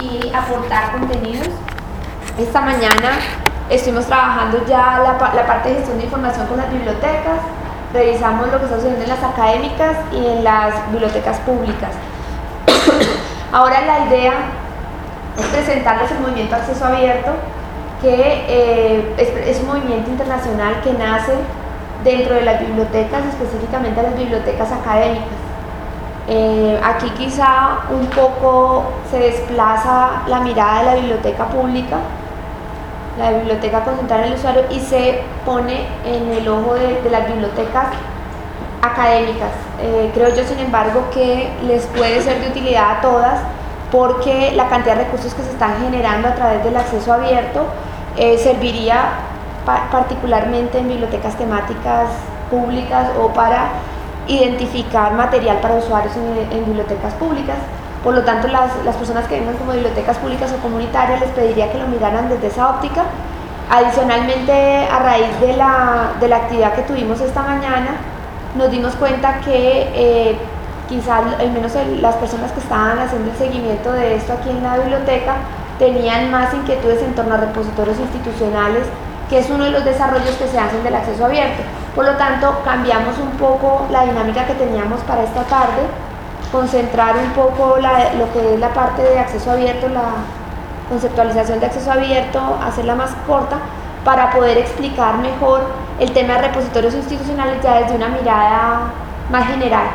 y aportar contenidos. Esta mañana estuvimos trabajando ya la parte de gestión de información con las bibliotecas, revisamos lo que está sucediendo en las académicas y en las bibliotecas públicas. Ahora la idea es presentarles el movimiento Acceso Abierto, que es un movimiento internacional que nace dentro de las bibliotecas, específicamente las bibliotecas académicas. Aquí quizá un poco se desplaza la mirada de la biblioteca pública, la biblioteca concentrada en el usuario, y se pone en el ojo de las bibliotecas académicas. Creo yo, sin embargo, que les puede ser de utilidad a todas, porque la cantidad de recursos que se están generando a través del acceso abierto serviría particularmente en bibliotecas temáticas públicas o para identificar material para usuarios en bibliotecas públicas. Por lo tanto, las personas que vengan como bibliotecas públicas o comunitarias, les pediría que lo miraran desde esa óptica. Adicionalmente, a raíz de la actividad que tuvimos esta mañana, nos dimos cuenta que quizás al menos las personas que estaban haciendo el seguimiento de esto aquí en la biblioteca tenían más inquietudes en torno a repositorios institucionales, que es uno de los desarrollos que se hacen del acceso abierto. Por lo tanto, cambiamos un poco la dinámica que teníamos para esta tarde, concentrar un poco lo que es la parte de acceso abierto, la conceptualización de acceso abierto, hacerla más corta para poder explicar mejor el tema de repositorios institucionales ya desde una mirada más general.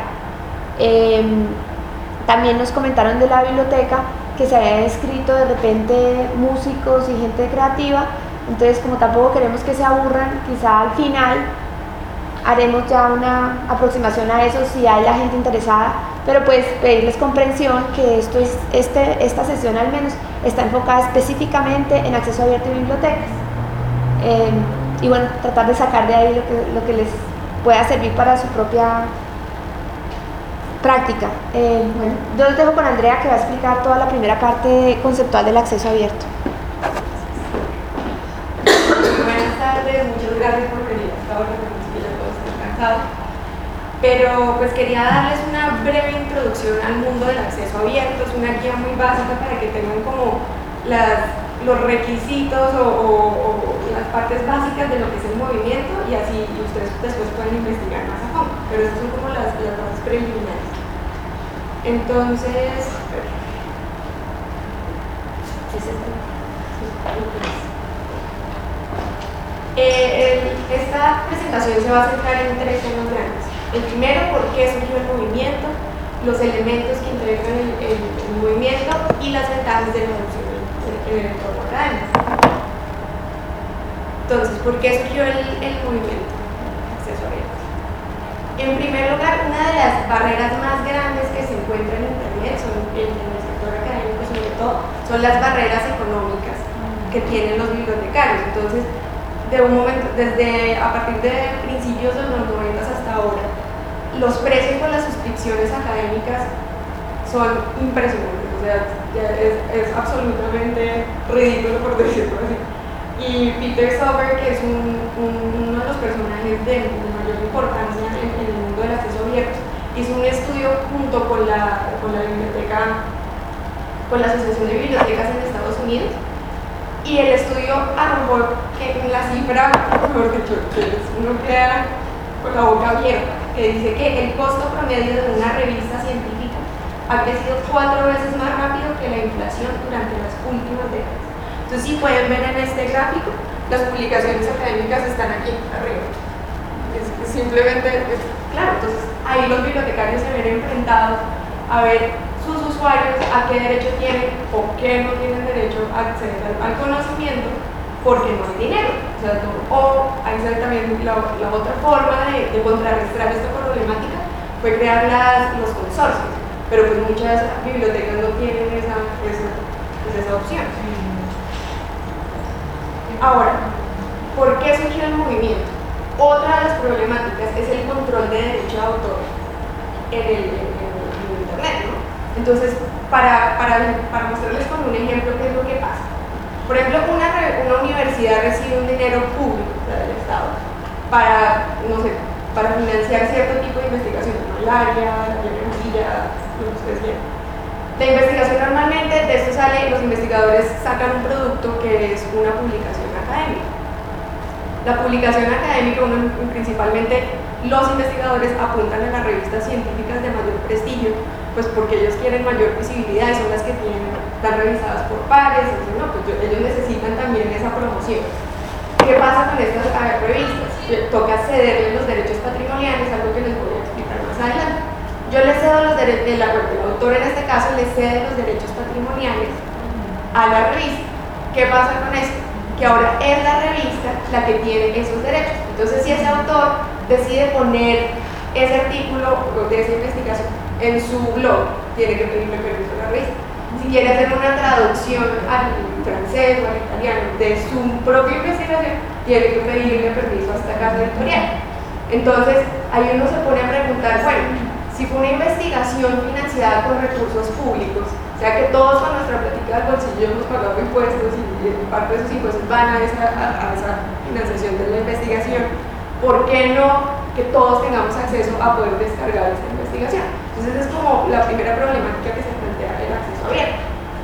También nos comentaron de la biblioteca que se habían escrito de repente músicos y gente creativa, entonces como tampoco queremos que se aburran, quizá al final haremos ya una aproximación a eso si hay la gente interesada, pero pues pedirles comprensión que esta sesión al menos está enfocada específicamente en acceso abierto y bibliotecas, y bueno, tratar de sacar de ahí lo que les pueda servir para su propia práctica. Bueno, yo les dejo con Andrea, que va a explicar toda la primera parte conceptual del acceso abierto. Buenas tardes, muchas gracias por venir hasta ahora, que ya todos están cansados. Pero pues quería darles una breve introducción al mundo del acceso abierto. Es una guía muy básica para que tengan como los requisitos o las partes básicas de lo que es el movimiento, y así ustedes después pueden investigar más a fondo, pero estas son como las bases preliminares. Entonces, esta presentación se va a centrar en tres temas grandes. El primero, por qué surgió el movimiento, los elementos que integran el movimiento y las ventajas de la adopción en el entorno académico. Entonces, ¿por qué surgió el movimiento? Acceso abierto. En primer lugar, una de las barreras más grandes que se encuentran en Internet, en el sector académico sobre todo, son las barreras económicas que tienen los bibliotecarios. Entonces, a partir de principios de los 90 hasta ahora, los precios por las suscripciones académicas son impresionantes. O sea, es absolutamente ridículo, por decirlo así. Y Peter Sober, que es uno de los personajes de mayor importancia en el mundo del acceso abierto, hizo un estudio junto con la Asociación de Bibliotecas en Estados Unidos, y el estudio arrojó que la cifra, mejor dicho, uno queda con la boca abierta, que dice que el costo promedio de una revista científica ha crecido 4 veces más rápido que la inflación durante las últimas décadas. Entonces, si pueden ver en este gráfico, las publicaciones académicas están aquí arriba. Claro, entonces ahí los bibliotecarios se ven enfrentados a ver sus usuarios a qué derecho tienen o qué no tienen derecho a acceder al conocimiento, porque no hay dinero. O ahí sale también la otra forma de contrarrestar esta problemática, fue crear los consorcios, pero pues muchas bibliotecas no tienen esa opción. Ahora, ¿por qué surgió el movimiento? Otra de las problemáticas es el control de derecho de autor en Internet, ¿no? Entonces, para mostrarles con un ejemplo qué es lo que pasa. Por ejemplo, una universidad recibe un dinero público del Estado para financiar cierto tipo de investigación, como el área, la biología, lo que ustedes quieran. La investigación normalmente, de esto sale, los investigadores sacan un producto que es una publicación académica. La publicación académica, principalmente los investigadores apuntan a las revistas científicas de mayor prestigio, pues porque ellos quieren mayor visibilidad, son las que están revisadas por pares, entonces, no, pues ellos necesitan también esa promoción. ¿Qué pasa con estas revistas? Toca cederles los derechos patrimoniales, algo que les voy a explicar más adelante. Yo le cedo los derechos, el autor en este caso le cede los derechos patrimoniales a la revista. ¿Qué pasa con esto? Que ahora es la revista la que tiene esos derechos. Entonces, si ese autor decide poner ese artículo de esa investigación en su blog, tiene que pedirle permiso a la revista. Si quiere hacer una traducción al francés o al italiano de su propia investigación, tiene que pedirle permiso a esta casa editorial. Entonces, ahí uno se pone a preguntar, bueno, si fue una investigación financiada con recursos públicos, o sea que todos con nuestra plática del bolsillo hemos pagado impuestos y parte de esos impuestos van a esa financiación de la investigación, ¿por qué no que todos tengamos acceso a poder descargar esta investigación? Entonces es como la primera problemática que se plantea el acceso abierto.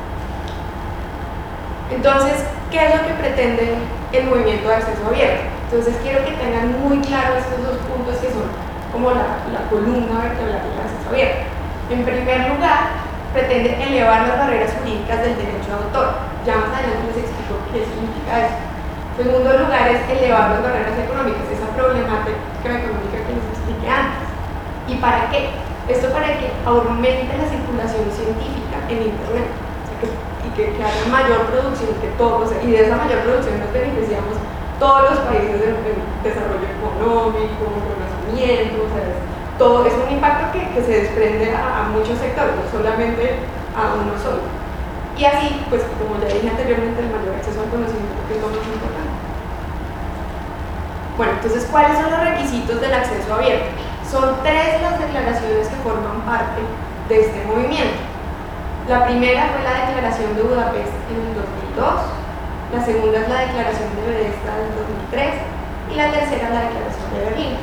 Entonces, ¿qué es lo que pretende el movimiento de acceso abierto? Entonces quiero que tengan muy claro estos dos puntos que son como la columna vertebral del acceso abierto. En primer lugar, pretende elevar las barreras jurídicas del derecho de autor. Ya más adelante les explico qué significa eso. En segundo lugar, es elevar las barreras económicas, esa problemática económica que les expliqué antes. ¿Y para qué? Esto para que aumente la circulación científica en Internet, o sea, que haya mayor producción que todos, y de esa mayor producción nos beneficiamos todos los países del desarrollo económico, conocimiento, o sea, todo es un impacto que se desprende a muchos sectores, no solamente a uno solo. Y así, pues como ya dije anteriormente, el mayor acceso al conocimiento, que es lo más importante. Bueno, entonces, ¿cuáles son los requisitos del acceso abierto? Son tres las declaraciones que forman parte de este movimiento. La primera fue la Declaración de Budapest en el 2002, la segunda es la Declaración de Bedesta del 2003 y la tercera la Declaración de Berlín.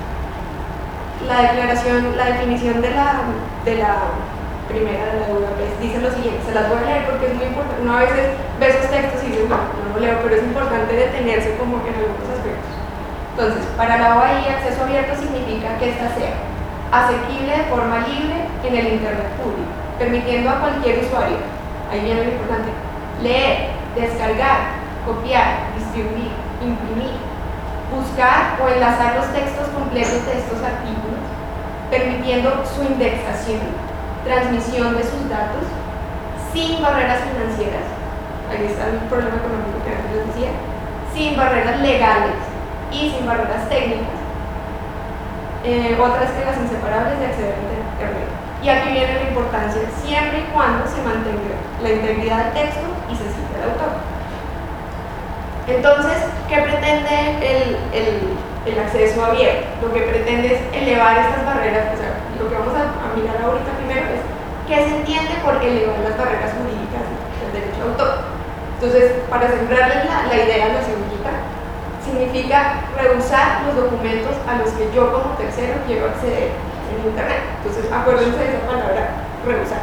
La definición de la primera de la Budapest dice lo siguiente, se las voy a leer porque es muy importante. Uno a veces ve esos textos y dice, bueno, no lo leo, pero es importante detenerse como en algunos aspectos. Entonces, para la OAI, acceso abierto significa que ésta sea asequible de forma libre en el Internet público, permitiendo a cualquier usuario, ahí viene lo importante, leer, descargar, copiar, distribuir, imprimir, buscar o enlazar los textos completos de estos artículos, permitiendo su indexación, transmisión de sus datos, sin barreras financieras, ahí está el problema económico que antes les decía, sin barreras legales y sin barreras técnicas, otras que las inseparables de acceder a Internet. Y aquí viene la importancia, siempre y cuando se mantenga la integridad del texto y se cite el autor. Entonces, ¿qué pretende el acceso abierto? Lo que pretende es elevar estas barreras, o sea, lo que vamos a mirar ahorita primero es qué se entiende por elevar las barreras jurídicas del derecho de autor. Entonces, para sembrarles la idea de lo significa rehusar los documentos a los que yo como tercero quiero acceder en Internet. Entonces, acuérdense de esa palabra, rehusar.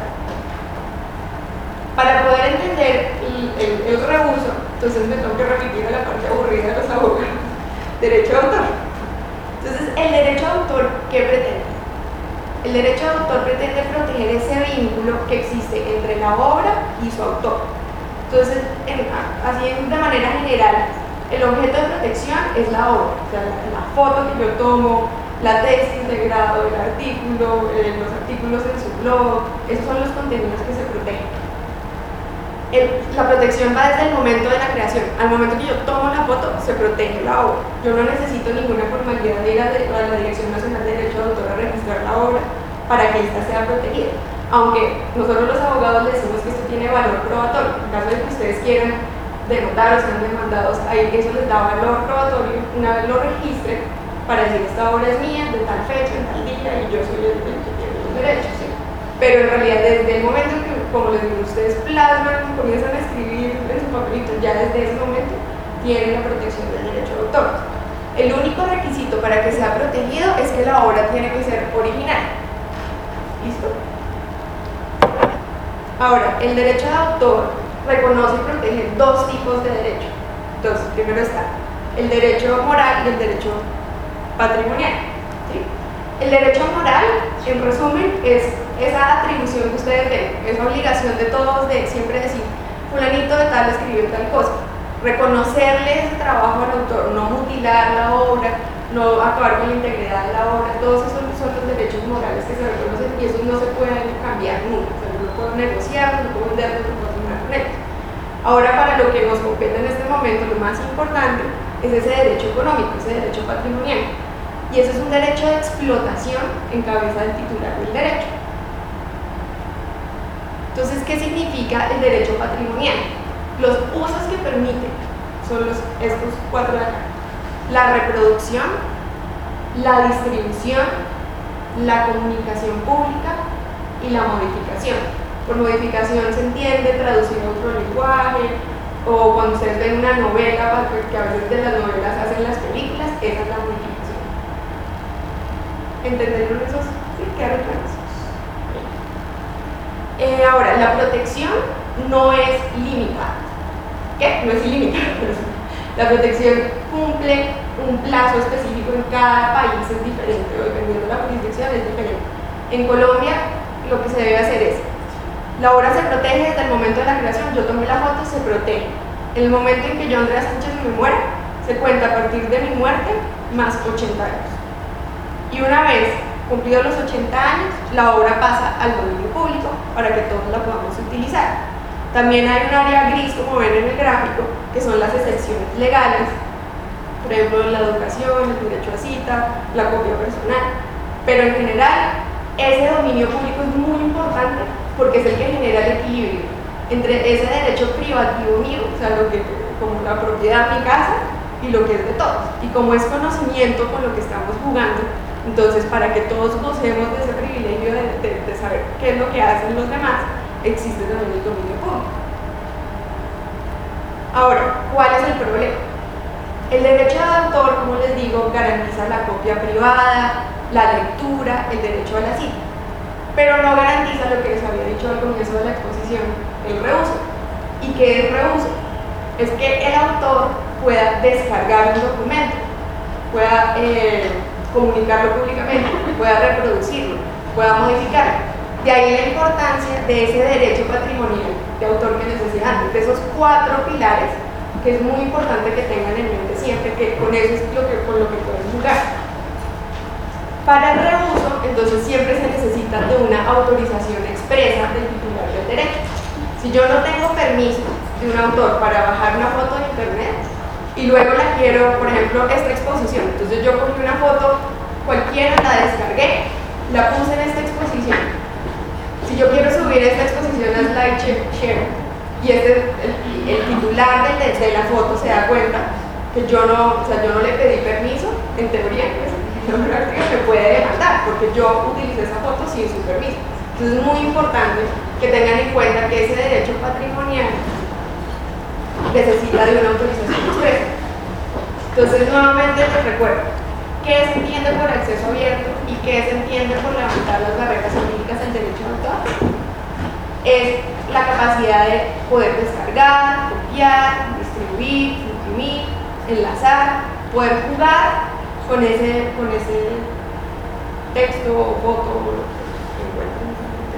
Para poder entender el rehuso, entonces me tengo que repetir a la parte aburrida de los abogados. Derecho de autor. Entonces, el derecho de autor, ¿qué pretende? El derecho de autor pretende proteger ese vínculo que existe entre la obra y su autor. Entonces, así de manera general, el objeto de protección es la obra, o sea, la foto que yo tomo, la tesis de grado, el artículo, los artículos en su blog, esos son los contenidos que se protegen. La protección va desde el momento de la creación. Al momento que yo tomo la foto, se protege la obra. Yo no necesito ninguna formalidad de ir a la Dirección Nacional de Derecho de Autor a registrar la obra para que ésta sea protegida. Aunque nosotros los abogados le decimos que esto tiene valor probatorio. En caso de que ustedes quieran demandar o sean demandados, ahí eso les da valor probatorio una vez lo registren para decir esta obra es mía, de tal fecha, en tal día, y yo soy el que tiene los derechos, ¿sí? Pero en realidad desde el momento que, como les digo, ustedes plasman, comienzan a escribir en su papelito, ya desde ese momento tienen la protección del derecho de autor. El único requisito para que sea protegido es que la obra tiene que ser original. ¿Listo? Ahora, el derecho de autor reconoce y protege dos tipos de derecho. Entonces, primero está el derecho moral y el derecho patrimonial. ¿Sí? El derecho moral, en resumen, es esa atribución que ustedes ven, esa obligación de todos de siempre decir, fulanito de tal escribió tal cosa. Reconocerle ese trabajo al autor, no mutilar la obra, no acabar con la integridad de la obra. Todos esos son los derechos morales que se reconocen y esos no se pueden cambiar nunca. O sea, no puedo negociar, no puedo vender, no puedo firmar con ellos. Ahora, para lo que nos compete en este momento, lo más importante es ese derecho económico, ese derecho patrimonial. Y ese es un derecho de explotación en cabeza del titular del derecho. Entonces, ¿qué significa el derecho patrimonial? Los usos que permite son estos cuatro de acá: la reproducción, la distribución, la comunicación pública y la modificación. Por modificación se entiende traducir a otro lenguaje, o cuando ustedes ven una novela, que a veces de las novelas hacen las películas, esa es la modificación. ¿Entendieron esos? Sí, quedaron claros. Ahora, la protección no es limitada. ¿Qué? No es ilimitada. La protección cumple un plazo específico en cada país, es diferente, o dependiendo de la jurisdicción es diferente. En Colombia, lo que se debe hacer es, la obra se protege desde el momento de la creación, yo tomé la foto, se protege. En el momento en que yo, Andrea Sánchez, me muera, se cuenta a partir de mi muerte más 80 años. Y una vez cumplidos los 80 años, la obra pasa al dominio público para que todos la podamos utilizar. También hay un área gris, como ven en el gráfico, que son las excepciones legales, por ejemplo, la educación, el derecho a cita, la copia personal. Pero en general, ese dominio público es muy importante porque es el que genera el equilibrio entre ese derecho privativo mío, o sea, como la propiedad de mi casa, y lo que es de todos. Y como es conocimiento con lo que estamos jugando, entonces para que todos gocemos de ese privilegio de saber qué es lo que hacen los demás, existe también el dominio público. Ahora, ¿cuál es el problema? El derecho de autor, como les digo, garantiza la copia privada, la lectura, el derecho a la cita, pero no garantiza lo que les había dicho al comienzo de la exposición, el reuso. ¿Y qué es reuso? Es que el autor pueda descargar un documento, pueda comunicarlo públicamente, pueda reproducirlo, pueda modificarlo. De ahí la importancia de ese derecho patrimonial de autor que les decía antes, de esos cuatro pilares, que es muy importante que tengan en mente siempre, que con eso es con lo que pueden jugar. Para el reuso, entonces siempre se necesita de una autorización expresa del titular del derecho. Si yo no tengo permiso de un autor para bajar una foto de internet y luego la quiero, por ejemplo, esta exposición, entonces yo cogí una foto cualquiera, la descargué, la puse en esta exposición. Si yo quiero subir esta exposición a SlideShare y el titular de la foto se da cuenta que yo no le pedí permiso, en teoría, pues, me puede demandar porque yo utilicé esa foto sin su permiso. Entonces es muy importante que tengan en cuenta que ese derecho patrimonial necesita de una autorización expresa. Entonces nuevamente les recuerdo, ¿qué se entiende por acceso abierto y qué se entiende por levantar las barreras jurídicas del derecho de autor? Es la capacidad de poder descargar, copiar, distribuir, imprimir, enlazar, poder jugar con ese texto o foto o lo que encuentren.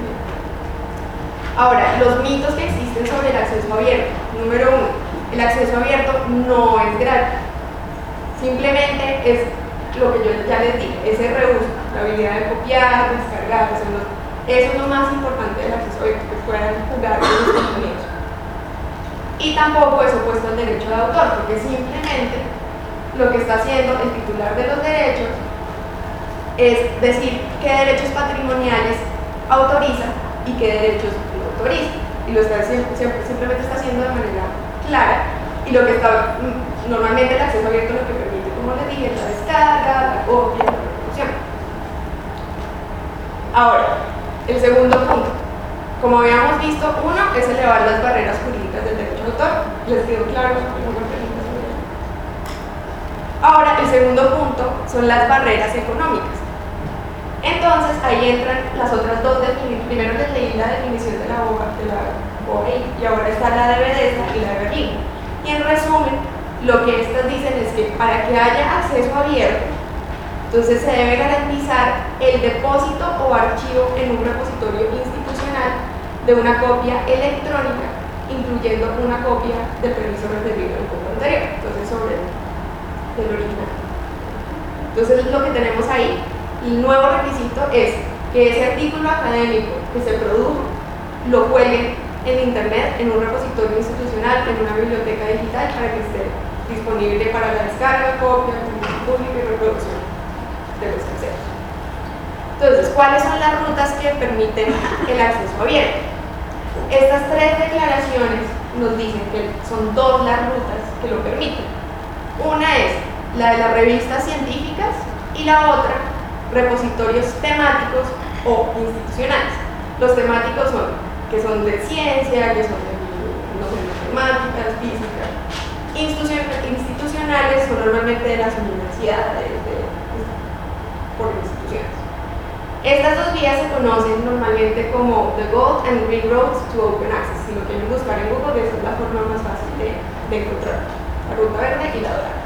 Ahora, los mitos que existen sobre el acceso abierto. Número 1, el acceso abierto no es gratis. Simplemente es lo que yo ya les dije, ese reuso, la habilidad de copiar, descargar, eso es lo más importante del acceso abierto, que puedan jugar con los contenidos. Y tampoco es opuesto al derecho de autor, porque simplemente lo que está haciendo el titular de los derechos es decir qué derechos patrimoniales autoriza y qué derechos no autoriza. Y lo está simplemente está haciendo de manera clara. Y lo que está, normalmente el acceso abierto lo que permite, como les dije, es la descarga, la copia, la reproducción. Ahora, el segundo punto. Como habíamos visto, uno es elevar las barreras jurídicas del derecho de autor. ¿Les quedó claro? Ahora, el segundo punto son las barreras económicas. Entonces ahí entran las otras dos definiciones. Primero les leí la definición de la OEI y ahora está la de Bethesda y la de Berlín. Y en resumen, lo que estas dicen es que para que haya acceso abierto, entonces se debe garantizar el depósito o archivo en un repositorio institucional de una copia electrónica, incluyendo una copia del permiso referido al punto anterior, entonces sobre el original. Entonces lo que tenemos ahí, el nuevo requisito es que ese artículo académico que se produjo lo cuelguen en internet, en un repositorio institucional, en una biblioteca digital, para que esté disponible para la descarga, copia, pública y reproducción de los terceros. Entonces, ¿cuáles son las rutas que permiten el acceso abierto? Estas tres declaraciones nos dicen que son dos las rutas que lo permiten. Una es la de las revistas científicas y la otra, repositorios temáticos o institucionales. Los temáticos que son de ciencia, que son de matemáticas, física. Institucionales son normalmente de las universidades, por instituciones. Estas dos vías se conocen normalmente como the Gold and Green Roads to Open Access. Si lo quieren buscar en Google, esa es la forma más fácil de encontrar. La ruta verde y la dorada.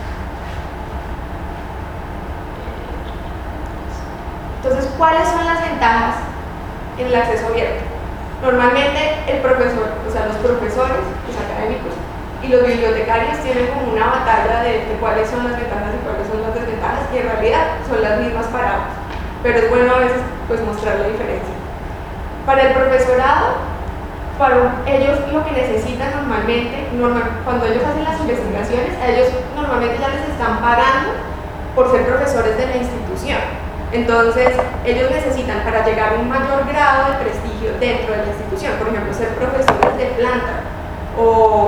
Entonces, ¿cuáles son las ventajas en el acceso abierto? Normalmente el profesor, o sea, los profesores, los académicos y los bibliotecarios tienen como una batalla de cuáles son las ventajas y cuáles son las desventajas, y en realidad son las mismas para ambos, pero es bueno a veces pues mostrar la diferencia. Para el profesorado, para ellos lo que necesitan normalmente, cuando ellos hacen las investigaciones, a ellos normalmente ya les están pagando por ser profesores de la institución. Entonces, ellos necesitan, para llegar a un mayor grado de prestigio dentro de la institución, por ejemplo, ser profesores de planta o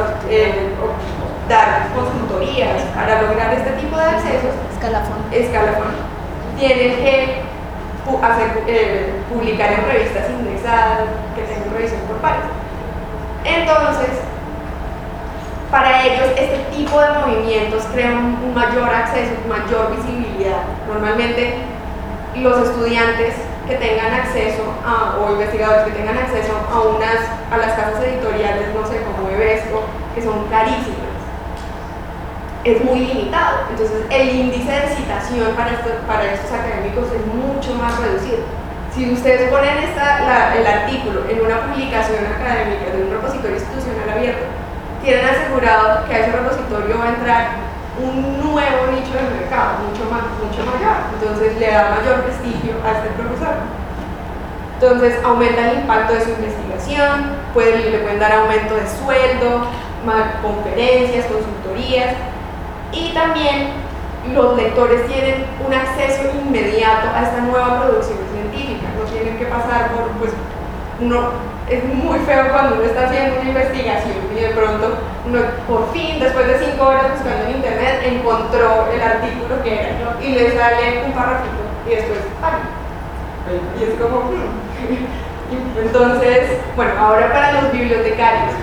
dar consultorías, para lograr este tipo de accesos, escalafón, tienen que publicar en revistas indexadas, que tengan revisión por pares. Entonces, para ellos este tipo de movimientos crean un mayor acceso, mayor visibilidad. Normalmente los estudiantes que tengan acceso o investigadores que tengan acceso a las casas editoriales, no sé, como Evesco, que son carísimas, es muy limitado. Entonces el índice de citación para estos académicos es mucho más reducido. Si ustedes ponen el artículo en una publicación académica de un repositorio institucional abierto, tienen asegurado que a ese repositorio va a entrar un nuevo nicho de mercado, mucho mayor. Entonces le da mayor prestigio a este profesor. Entonces aumenta el impacto de su investigación, le pueden dar aumento de sueldo, conferencias, consultorías, y también los lectores tienen un acceso inmediato a esta nueva producción científica. No tienen que pasar por, es muy feo cuando uno está haciendo una investigación y de pronto uno por fin, después de 5 horas buscando en internet, encontró el artículo que era y le sale un párrafito y después y es como entonces, bueno, ahora para los bibliotecarios,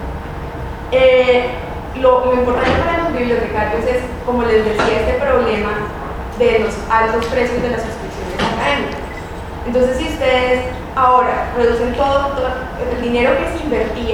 lo importante para los bibliotecarios es, como les decía, este problema de los altos precios de las suscripciones académicas. Entonces, si ustedes ahora reducen todo el dinero que se invertía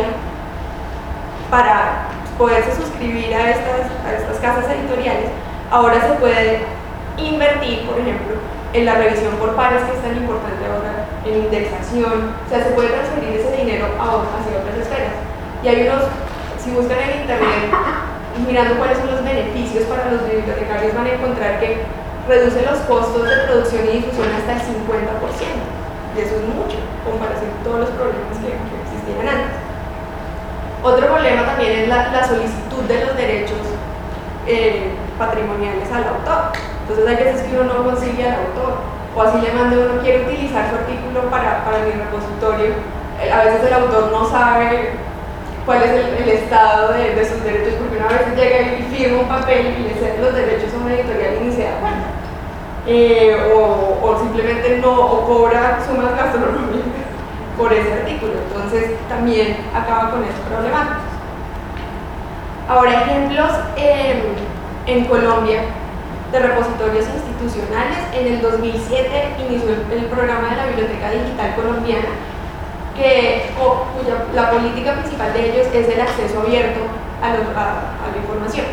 para poderse suscribir a estas casas editoriales, ahora se puede invertir, por ejemplo, en la revisión por pares, que es tan importante ahora, en indexación, o sea, se puede transferir ese dinero hacia otras esferas. Y hay si buscan en internet, mirando cuáles son los beneficios para los bibliotecarios, van a encontrar que reduce los costos de producción y difusión hasta el 50%, y eso es mucho, en comparación con todos los problemas que existían antes. Otro problema también es la solicitud de los derechos patrimoniales al autor. Entonces hay veces que uno no consigue al autor, o así le manda uno, quiere utilizar su artículo para mi repositorio, a veces el autor no sabe cuál es el estado de sus derechos, porque una vez llega y firma un papel y le cede los derechos a una editorial y ni se da cuenta, o simplemente no cobra sumas gastronómicas por ese artículo. Entonces también acaba con esos problemas. Ahora, ejemplos en Colombia de repositorios institucionales institucionales. En el 2007 inició el programa de la Biblioteca Digital Colombiana, cuya la política principal de ellos es el acceso abierto a la información.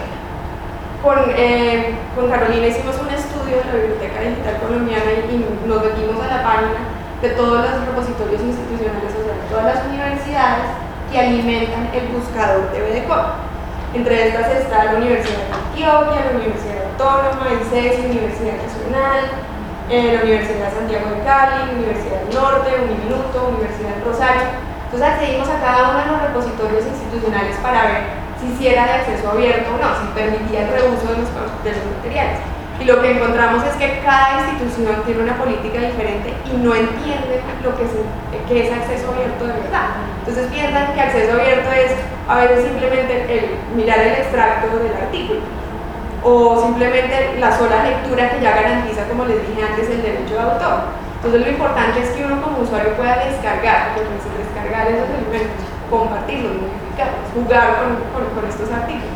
Con Carolina hicimos un estudio de la Biblioteca Digital Colombiana y nos metimos a la página de todos los repositorios institucionales, o sea, de todas las universidades que alimentan el buscador de BDCOM. Entre estas está la Universidad de Antioquia, la Universidad Autónoma, ICESI, Universidad Nacional, la Universidad de Santiago de Cali, Universidad del Norte, Uniminuto, Universidad del Rosario. Entonces accedimos a cada uno de los repositorios institucionales para ver si era de acceso abierto o no, si permitía el reuso de los materiales. Y lo que encontramos es que cada institución tiene una política diferente y no entiende que es acceso abierto de verdad. Entonces piensan que acceso abierto es a veces simplemente mirar el extracto del artículo o simplemente la sola lectura que ya garantiza, como les dije antes, el derecho de autor. Entonces lo importante es que uno como usuario pueda descargar, porque es descargar esos elementos, compartirlos, modificarlos, jugar con estos artículos.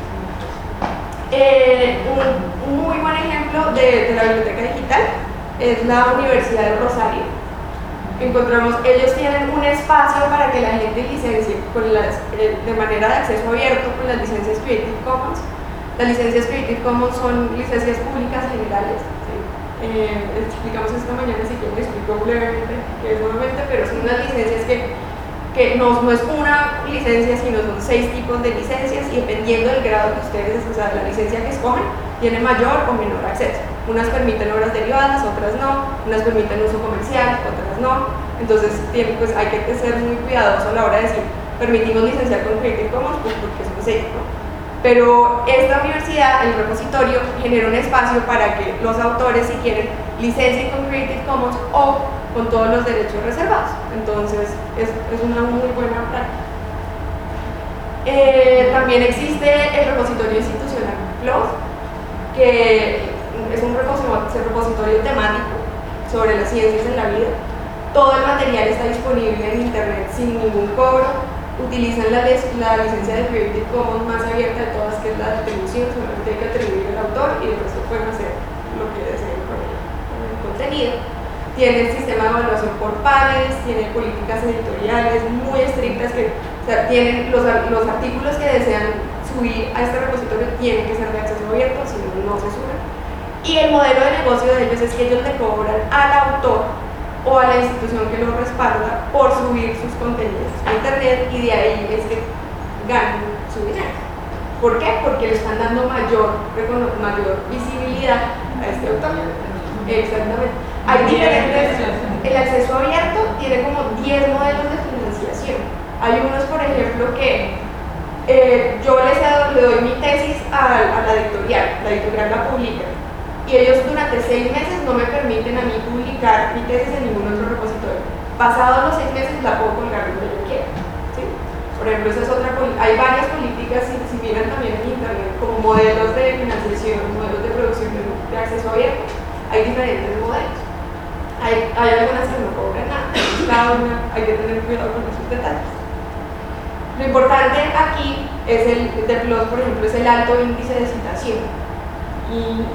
Un muy buen ejemplo de la biblioteca digital es la Universidad del Rosario. Ellos tienen un espacio para que la gente licencie de manera de acceso abierto con las licencias Creative Commons. Las licencias Creative Commons son licencias públicas generales. Explicamos esta mañana, si quieren explico brevemente qué es nuevamente, pero son unas licencias que no es una licencia, sino son 6 tipos de licencias y dependiendo del grado que ustedes, o sea, de la licencia que escogen, tiene mayor o menor acceso. Unas permiten obras derivadas, otras no, unas permiten uso comercial, otras no. Entonces pues hay que ser muy cuidadoso a la hora de decir, permitimos licenciar con Creative Commons, pues porque es un ¿no? Pero esta universidad, el repositorio, genera un espacio para que los autores, si quieren, licencien con Creative Commons o con todos los derechos reservados. Entonces es una muy buena práctica. También existe el repositorio institucional PLOS, que es un repositorio temático sobre las ciencias en la vida. Todo el material está disponible en internet sin ningún cobro. Utilizan la licencia de Creative Commons más abierta de todas, que es la de atribución. Solamente hay que atribuir al autor y el resto pueden hacer lo que deseen con el contenido. Tiene el sistema de evaluación por pares, tiene políticas editoriales muy estrictas tienen los artículos que desean subir a este repositorio tienen que ser de acceso abierto, si no se suben. Y el modelo de negocio de ellos es que ellos le cobran al autor o a la institución que lo respalda por subir sus contenidos a internet y de ahí es que ganan su dinero. ¿Por qué? Porque le están dando mayor visibilidad a este autor. Exactamente. Hay diferentes, el acceso abierto tiene como 10 modelos de financiación. Hay unos, por ejemplo, que yo le doy mi tesis a la editorial la publica. Y ellos durante 6 meses no me permiten a mí publicar mi tesis en ningún otro repositorio. Pasados los 6 meses la puedo colgar donde yo quiera. ¿Sí? Por ejemplo, esa es otra hay varias políticas, si miran también en internet, como modelos de financiación, modelos de producción de acceso abierto. Hay diferentes modelos. Hay algunas que no cobran nada. Cada una hay que tener cuidado con esos detalles. Lo importante aquí es el de PLOS, por ejemplo, es el alto índice de citación. Y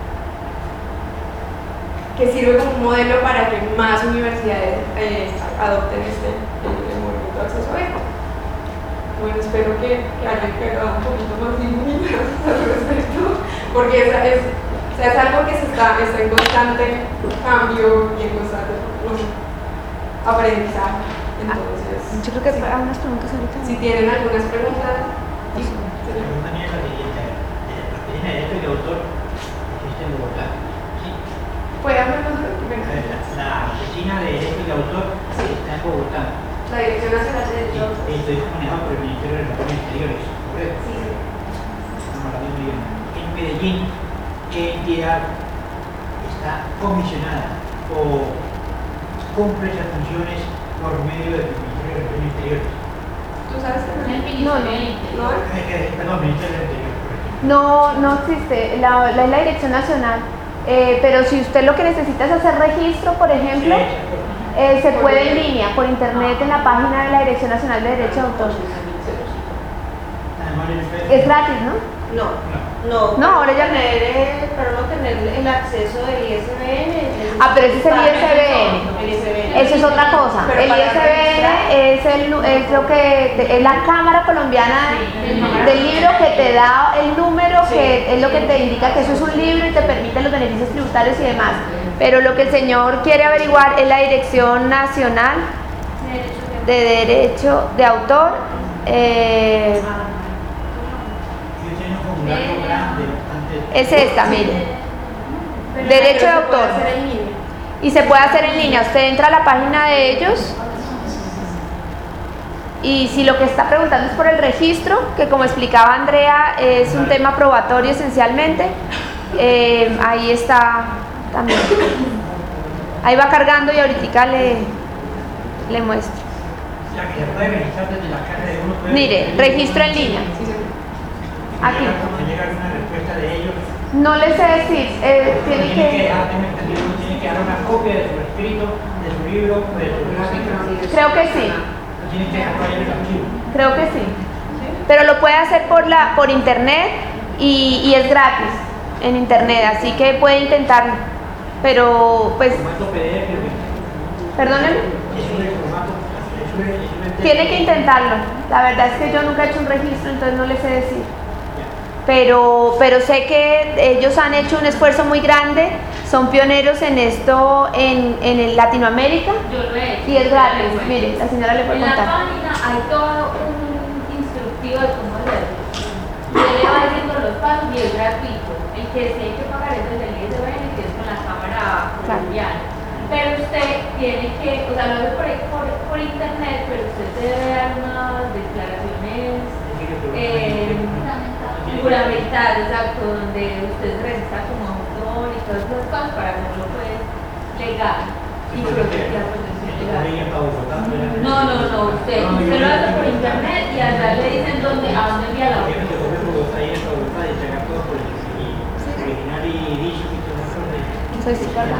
que sirve como un modelo para que más universidades adopten el movimiento de acceso abierto. Bueno, espero que hayan quedado un poquito más iluminados al respecto, porque es algo que está en constante cambio y en constante aprendizaje. Entonces, yo creo que hay unas preguntas ahorita. Si tienen algunas preguntas, la pregunta mía es la siguiente: la oficina de derecho de autor existe en Bogotá. puedan verlo. La oficina de derecho de autor está en Bogotá. La Dirección Nacional de Derecho de Autor. Esto es manejado por el Ministerio de Relaciones Exteriores, ¿correcto? Sí. Estamos hablando de en Medellín, ¿qué entidad está comisionada o cumple esas funciones por medio del Ministerio de Relaciones Exteriores? ¿Tú sabes que no? No. Perdón, Ministerio del Interior, correcto. No existe, la Dirección Nacional, pero si usted lo que necesita es hacer registro, por ejemplo, se puede en línea, por internet, en la página de la Dirección Nacional de Derecho de Autor. Es gratis, ¿no? No, No, ahora ya para no tener el acceso del ISBN. pero ese es el ISBN. El ISBN. Eso es otra cosa. Pero El para ISBN es lo que es la Cámara Colombiana del Libro, que te da el número, que es lo que te indica que eso es un libro y te permite los beneficios tributarios y demás. Pero lo que el señor quiere averiguar es la Dirección Nacional de Derecho de Autor. Es esta, mire. Derecho de autor. Y se puede hacer en línea. Usted entra a la página de ellos y si lo que está preguntando es por el registro, que como explicaba Andrea es un tema probatorio esencialmente, ahí está también. Ahí va cargando y ahorita le muestro. O sea, que se puede registrar desde la casa de uno. Mire, registro en línea. Aquí. ¿Llega alguna respuesta de ellos? No les sé decir, tiene que dar una copia de su escrito, de su libro, de su gráfica. Creo que sí. Tiene que dejarlo ahí en el archivo. Creo que sí. Pero lo puede hacer por internet y es gratis en internet, así que puede intentarlo. Pero pues. Formato PDF. Perdónenme. Tiene que intentarlo. La verdad es que yo nunca he hecho un registro, entonces no les sé decir. Pero sé que ellos han hecho un esfuerzo muy grande, son pioneros en esto en Latinoamérica. Yo lo he hecho. Y es gratis. Mire, la señora le puede En la contar. página hay todo un instructivo de cómo hacerlo. Y él le va diciendo los pasos y es gratuito. El que se hay que pagar es el del ISBN, que es con la cámara colombiana. Pero usted tiene que, o sea, lo hace por internet, pero usted debe dar unas declaraciones juramentadas, exacto, donde usted se registra como autor y todas esas cosas para hacerlo pues legal y proteger legal. No, usted lo hace por internet y allá le dicen a dónde envía la hoja. Soy psicóloga.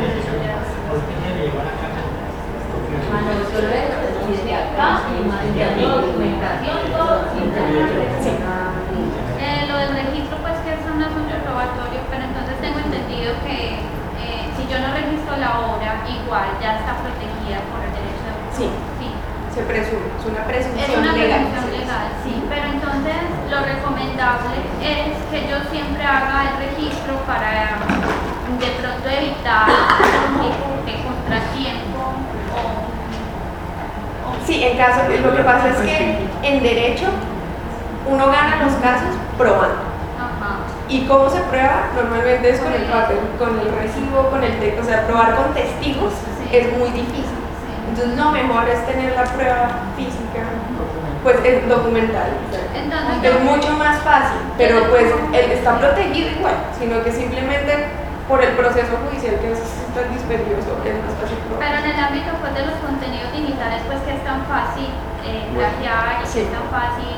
Solo eso, desde acá y mandando documentación, todo sin Lo del registro, pues que es un asunto probatorio, pero entonces tengo entendido que si yo no registro la obra, igual ya está protegida por el derecho de autor. Sí. Se presume, es una presunción legal. legal. Legal, sí, pero entonces lo recomendable es que yo siempre haga el registro para de pronto evitar algún tipo de contratiempo Sí, en caso, lo que pasa es que en derecho uno gana los casos probando. Ajá. ¿Y cómo se prueba? Normalmente es con el papel, con el recibo, con el texto. O sea, probar con testigos es muy difícil. Entonces lo mejor es tener la prueba física, pues es documental. Entonces, es mucho más fácil, pero pues él está protegido igual, sino que simplemente por el proceso judicial que es tan dispendioso es más fácil probar. pero en el ámbito pues de los contenidos digitales, pues que es tan fácil plagiar y que es tan fácil,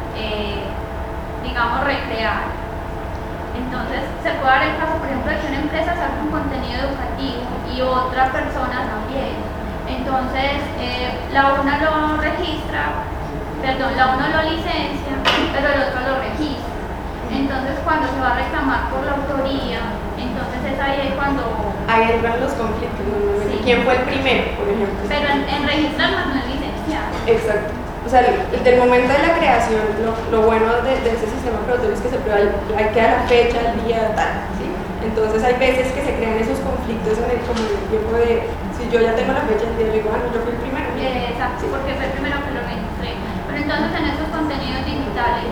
digamos, recrear. Entonces, se puede dar el caso, por ejemplo, de que una empresa saca un contenido educativo y otra persona también. Entonces, la una lo registra, la una lo licencia, pero el otro lo registra. Entonces, cuando se va a reclamar por la autoría, entonces es ahí cuando... Ahí entran los conflictos, ¿no? Sí. ¿Quién fue el primero, por ejemplo? Pero en registrar más no es licenciado. Exacto. O sea, del momento de la creación, lo bueno de este sistema probatorio es que se prueba, hay que dar la fecha, el día, tal, ¿sí? Entonces hay veces que se crean esos conflictos como en el tiempo de, si yo ya tengo la fecha del día, yo digo, bueno, yo fui el primero. Exacto, porque fue el primero que lo registré. Pero entonces en estos contenidos digitales,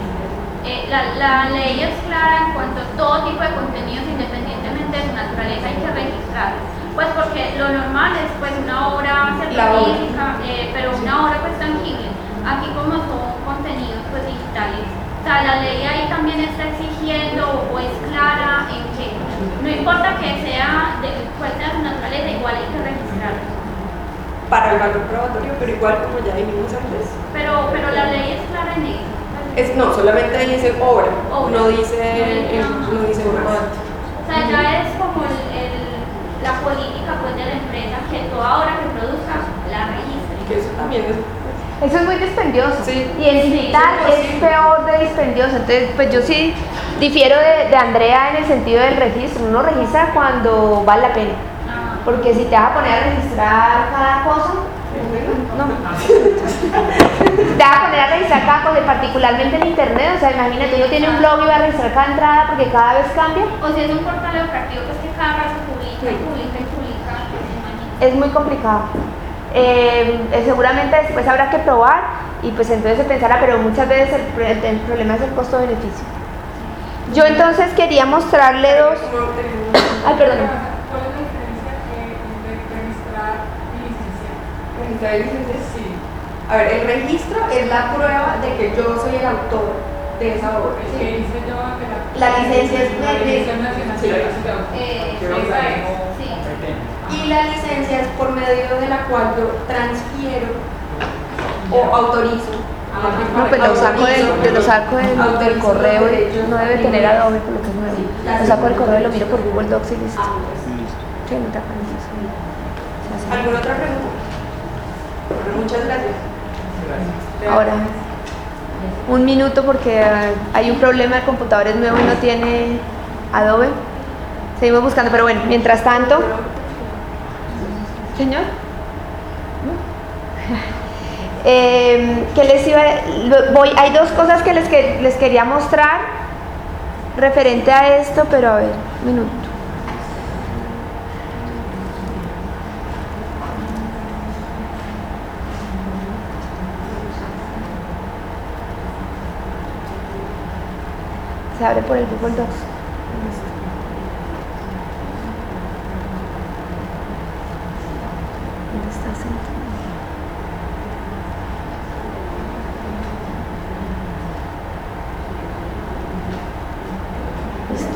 la ley es clara en cuanto a todo tipo de contenidos, independientemente de su naturaleza, hay que registrarlos. Pues porque lo normal es pues una obra científica, pero una obra pues tangible. Aquí como son contenidos pues digitales, o sea, la ley ahí también está exigiendo o es clara en que no importa que sea cuál sea su naturaleza, igual hay que registrarlo. Para el valor probatorio, pero igual como ya dijimos antes. Pero la ley es clara en eso. No, solamente dice obra, no dice más. O sea, ya es como la política pues de la empresa que toda obra que produzca la registre. Que eso también es... Eso es muy dispendioso. Sí. Y en digital Sí, es peor de dispendioso. Entonces, pues yo sí Difiero de Andrea en el sentido del registro. Uno registra cuando vale la pena. Porque si te vas a poner a registrar cada cosa, no. Te vas a poner a registrar cada cosa, particularmente en internet. O sea, imagínate, uno tiene un blog y va a registrar cada entrada porque cada vez cambia. O si es un portal educativo, pues que cada rato publica y publica y publica, pues imagínate. Es muy complicado. Seguramente después habrá que probar y pues entonces se pensará, pero muchas veces el problema es el costo-beneficio. Yo entonces quería mostrarle dos... Ay, perdón. ¿Cuál es la diferencia entre registrar y licenciar? ¿Registrar y licenciar? Sí. A ver, el registro es la prueba de que yo soy el autor de esa obra. El que dice yo que La licencia es la Dirección Nacional de la Esa es. Sí. Y la licencia es por medio de la cual yo transfiero o autorizo. No, pues lo saco del correo y no debe tener Adobe por lo que es nuevo. Lo saco del correo y lo miro por Google Docs y listo. Sí, no te acuerdas. ¿Alguna otra pregunta? Bueno, muchas gracias. Ahora, un minuto porque hay un problema de computadores nuevo y no tiene Adobe. Seguimos buscando, pero bueno, mientras tanto... Señor. ¿Qué les iba a... Hay dos cosas que les quería mostrar referente a esto, pero a ver, un minuto. Se abre por el Google Docs. ¿Dónde está el centro? Listo.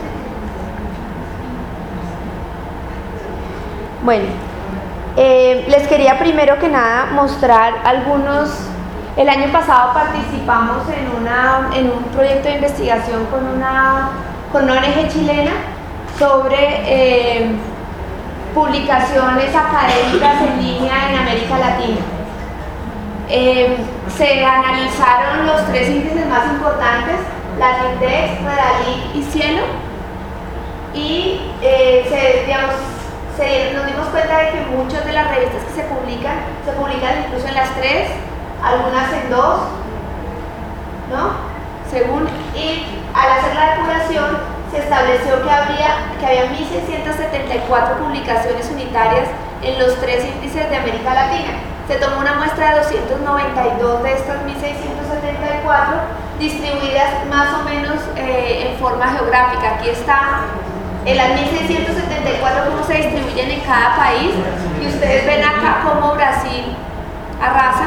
Bueno, les quería primero que nada mostrar algunos. El año pasado participamos en un proyecto de investigación con una ONG chilena sobre publicaciones académicas en línea en América Latina. Se analizaron los 3 índices más importantes, Latindex, Redalí y Cielo, y nos dimos cuenta de que muchas de las revistas que se publican incluso en las 3, algunas en 2, ¿no? Según, y al hacer la depuración se estableció que había 1.674 publicaciones unitarias en los 3 índices de América Latina. Se tomó una muestra de 292 de estas 1.674, distribuidas más o menos en forma geográfica. Aquí está las 1.674 cómo se distribuyen en cada país, y ustedes ven acá cómo Brasil arrasa.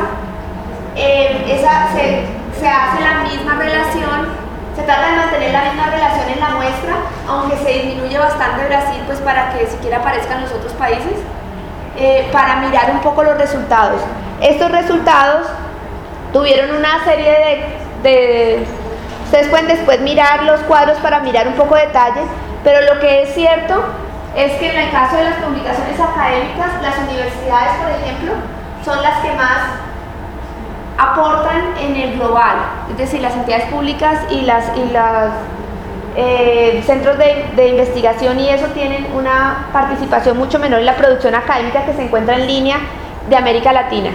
Se hace la misma relación, se trata de mantener la misma relación en la muestra, aunque se disminuye bastante Brasil, pues para que siquiera aparezcan los otros países, para mirar un poco los resultados. Estos resultados tuvieron una serie de ustedes pueden después mirar los cuadros para mirar un poco de detalle, pero lo que es cierto es que en el caso de las publicaciones académicas, las universidades, por ejemplo, son las que más aportan en el global, es decir, las entidades públicas y las centros de investigación, y eso tienen una participación mucho menor en la producción académica que se encuentra en línea de América Latina.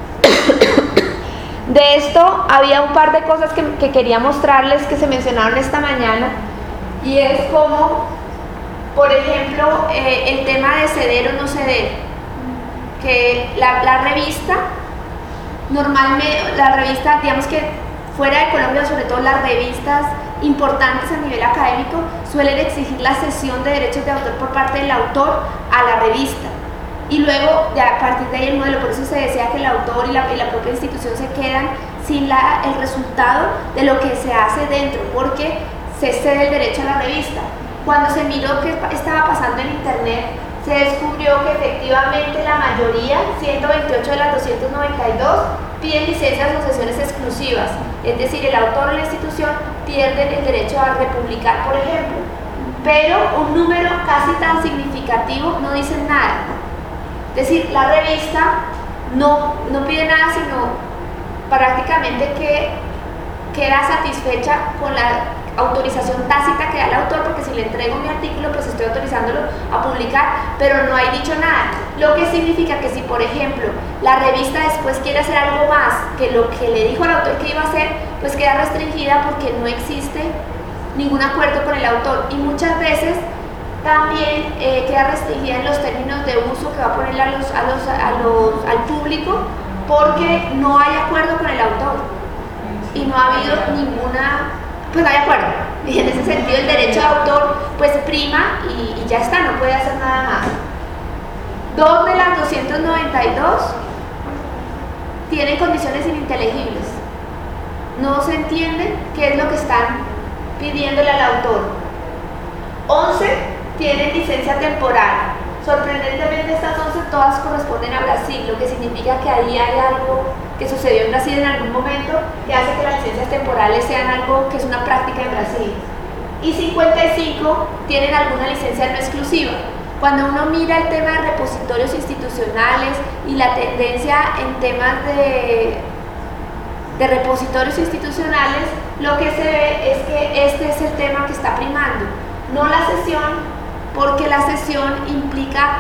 De esto había un par de cosas que quería mostrarles que se mencionaron esta mañana, y es como, por ejemplo, el tema de ceder o no ceder, que la revista, normalmente, digamos que fuera de Colombia, sobre todo las revistas importantes a nivel académico, suelen exigir la cesión de derechos de autor por parte del autor a la revista. Y luego, a partir de ahí el modelo, por eso se decía que el autor y la propia institución se quedan sin el resultado de lo que se hace dentro, porque se cede el derecho a la revista. Cuando se miró qué estaba pasando en internet, se descubrió que efectivamente la mayoría, 128 de las 292, piden licencias o sesiones exclusivas, es decir, el autor o la institución pierden el derecho a republicar, por ejemplo, pero un número casi tan significativo no dice nada. Es decir, la revista no pide nada, sino prácticamente que queda satisfecha con autorización tácita que da el autor, porque si le entrego mi artículo, pues estoy autorizándolo a publicar, pero no hay dicho nada. Lo que significa que si, por ejemplo, la revista después quiere hacer algo más que lo que le dijo al autor que iba a hacer, pues queda restringida porque no existe ningún acuerdo con el autor. Y muchas veces también queda restringida en los términos de uso que va a ponerle al público, porque no hay acuerdo con el autor y no ha habido ninguna, pues no hay acuerdo, y en ese sentido el derecho de autor pues prima y ya está, no puede hacer nada más. 2 de las 292 tienen condiciones ininteligibles, no se entiende qué es lo que están pidiéndole al autor. 11 tienen licencia temporal. Sorprendentemente estas 11 todas corresponden a Brasil, lo que significa que ahí hay algo que sucedió en Brasil en algún momento que hace que las licencias temporales sean algo que es una práctica en Brasil. Y 55 tienen alguna licencia no exclusiva. Cuando uno mira el tema de repositorios institucionales y la tendencia en temas de repositorios institucionales, lo que se ve es que este es el tema que está primando, no la cesión, porque la cesión implica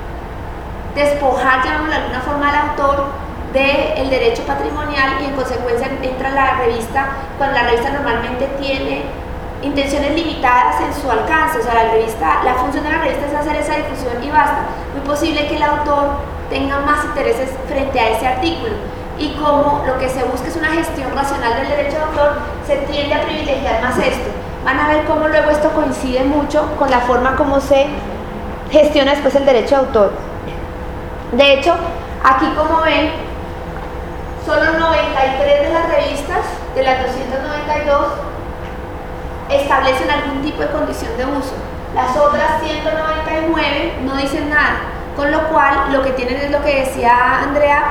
despojar, llamémoslo de alguna forma, al autor del derecho patrimonial, y en consecuencia entra la revista, cuando la revista normalmente tiene intenciones limitadas en su alcance. O sea, la función de la revista es hacer esa difusión y basta. Muy posible que el autor tenga más intereses frente a ese artículo, y como lo que se busca es una gestión racional del derecho de autor, se tiende a privilegiar más esto. Van a ver cómo luego esto coincide mucho con la forma como se gestiona después el derecho de autor. De hecho, aquí como ven, solo 93 de las revistas, de las 292, establecen algún tipo de condición de uso. Las otras 199 no dicen nada, con lo cual lo que tienen es lo que decía Andrea,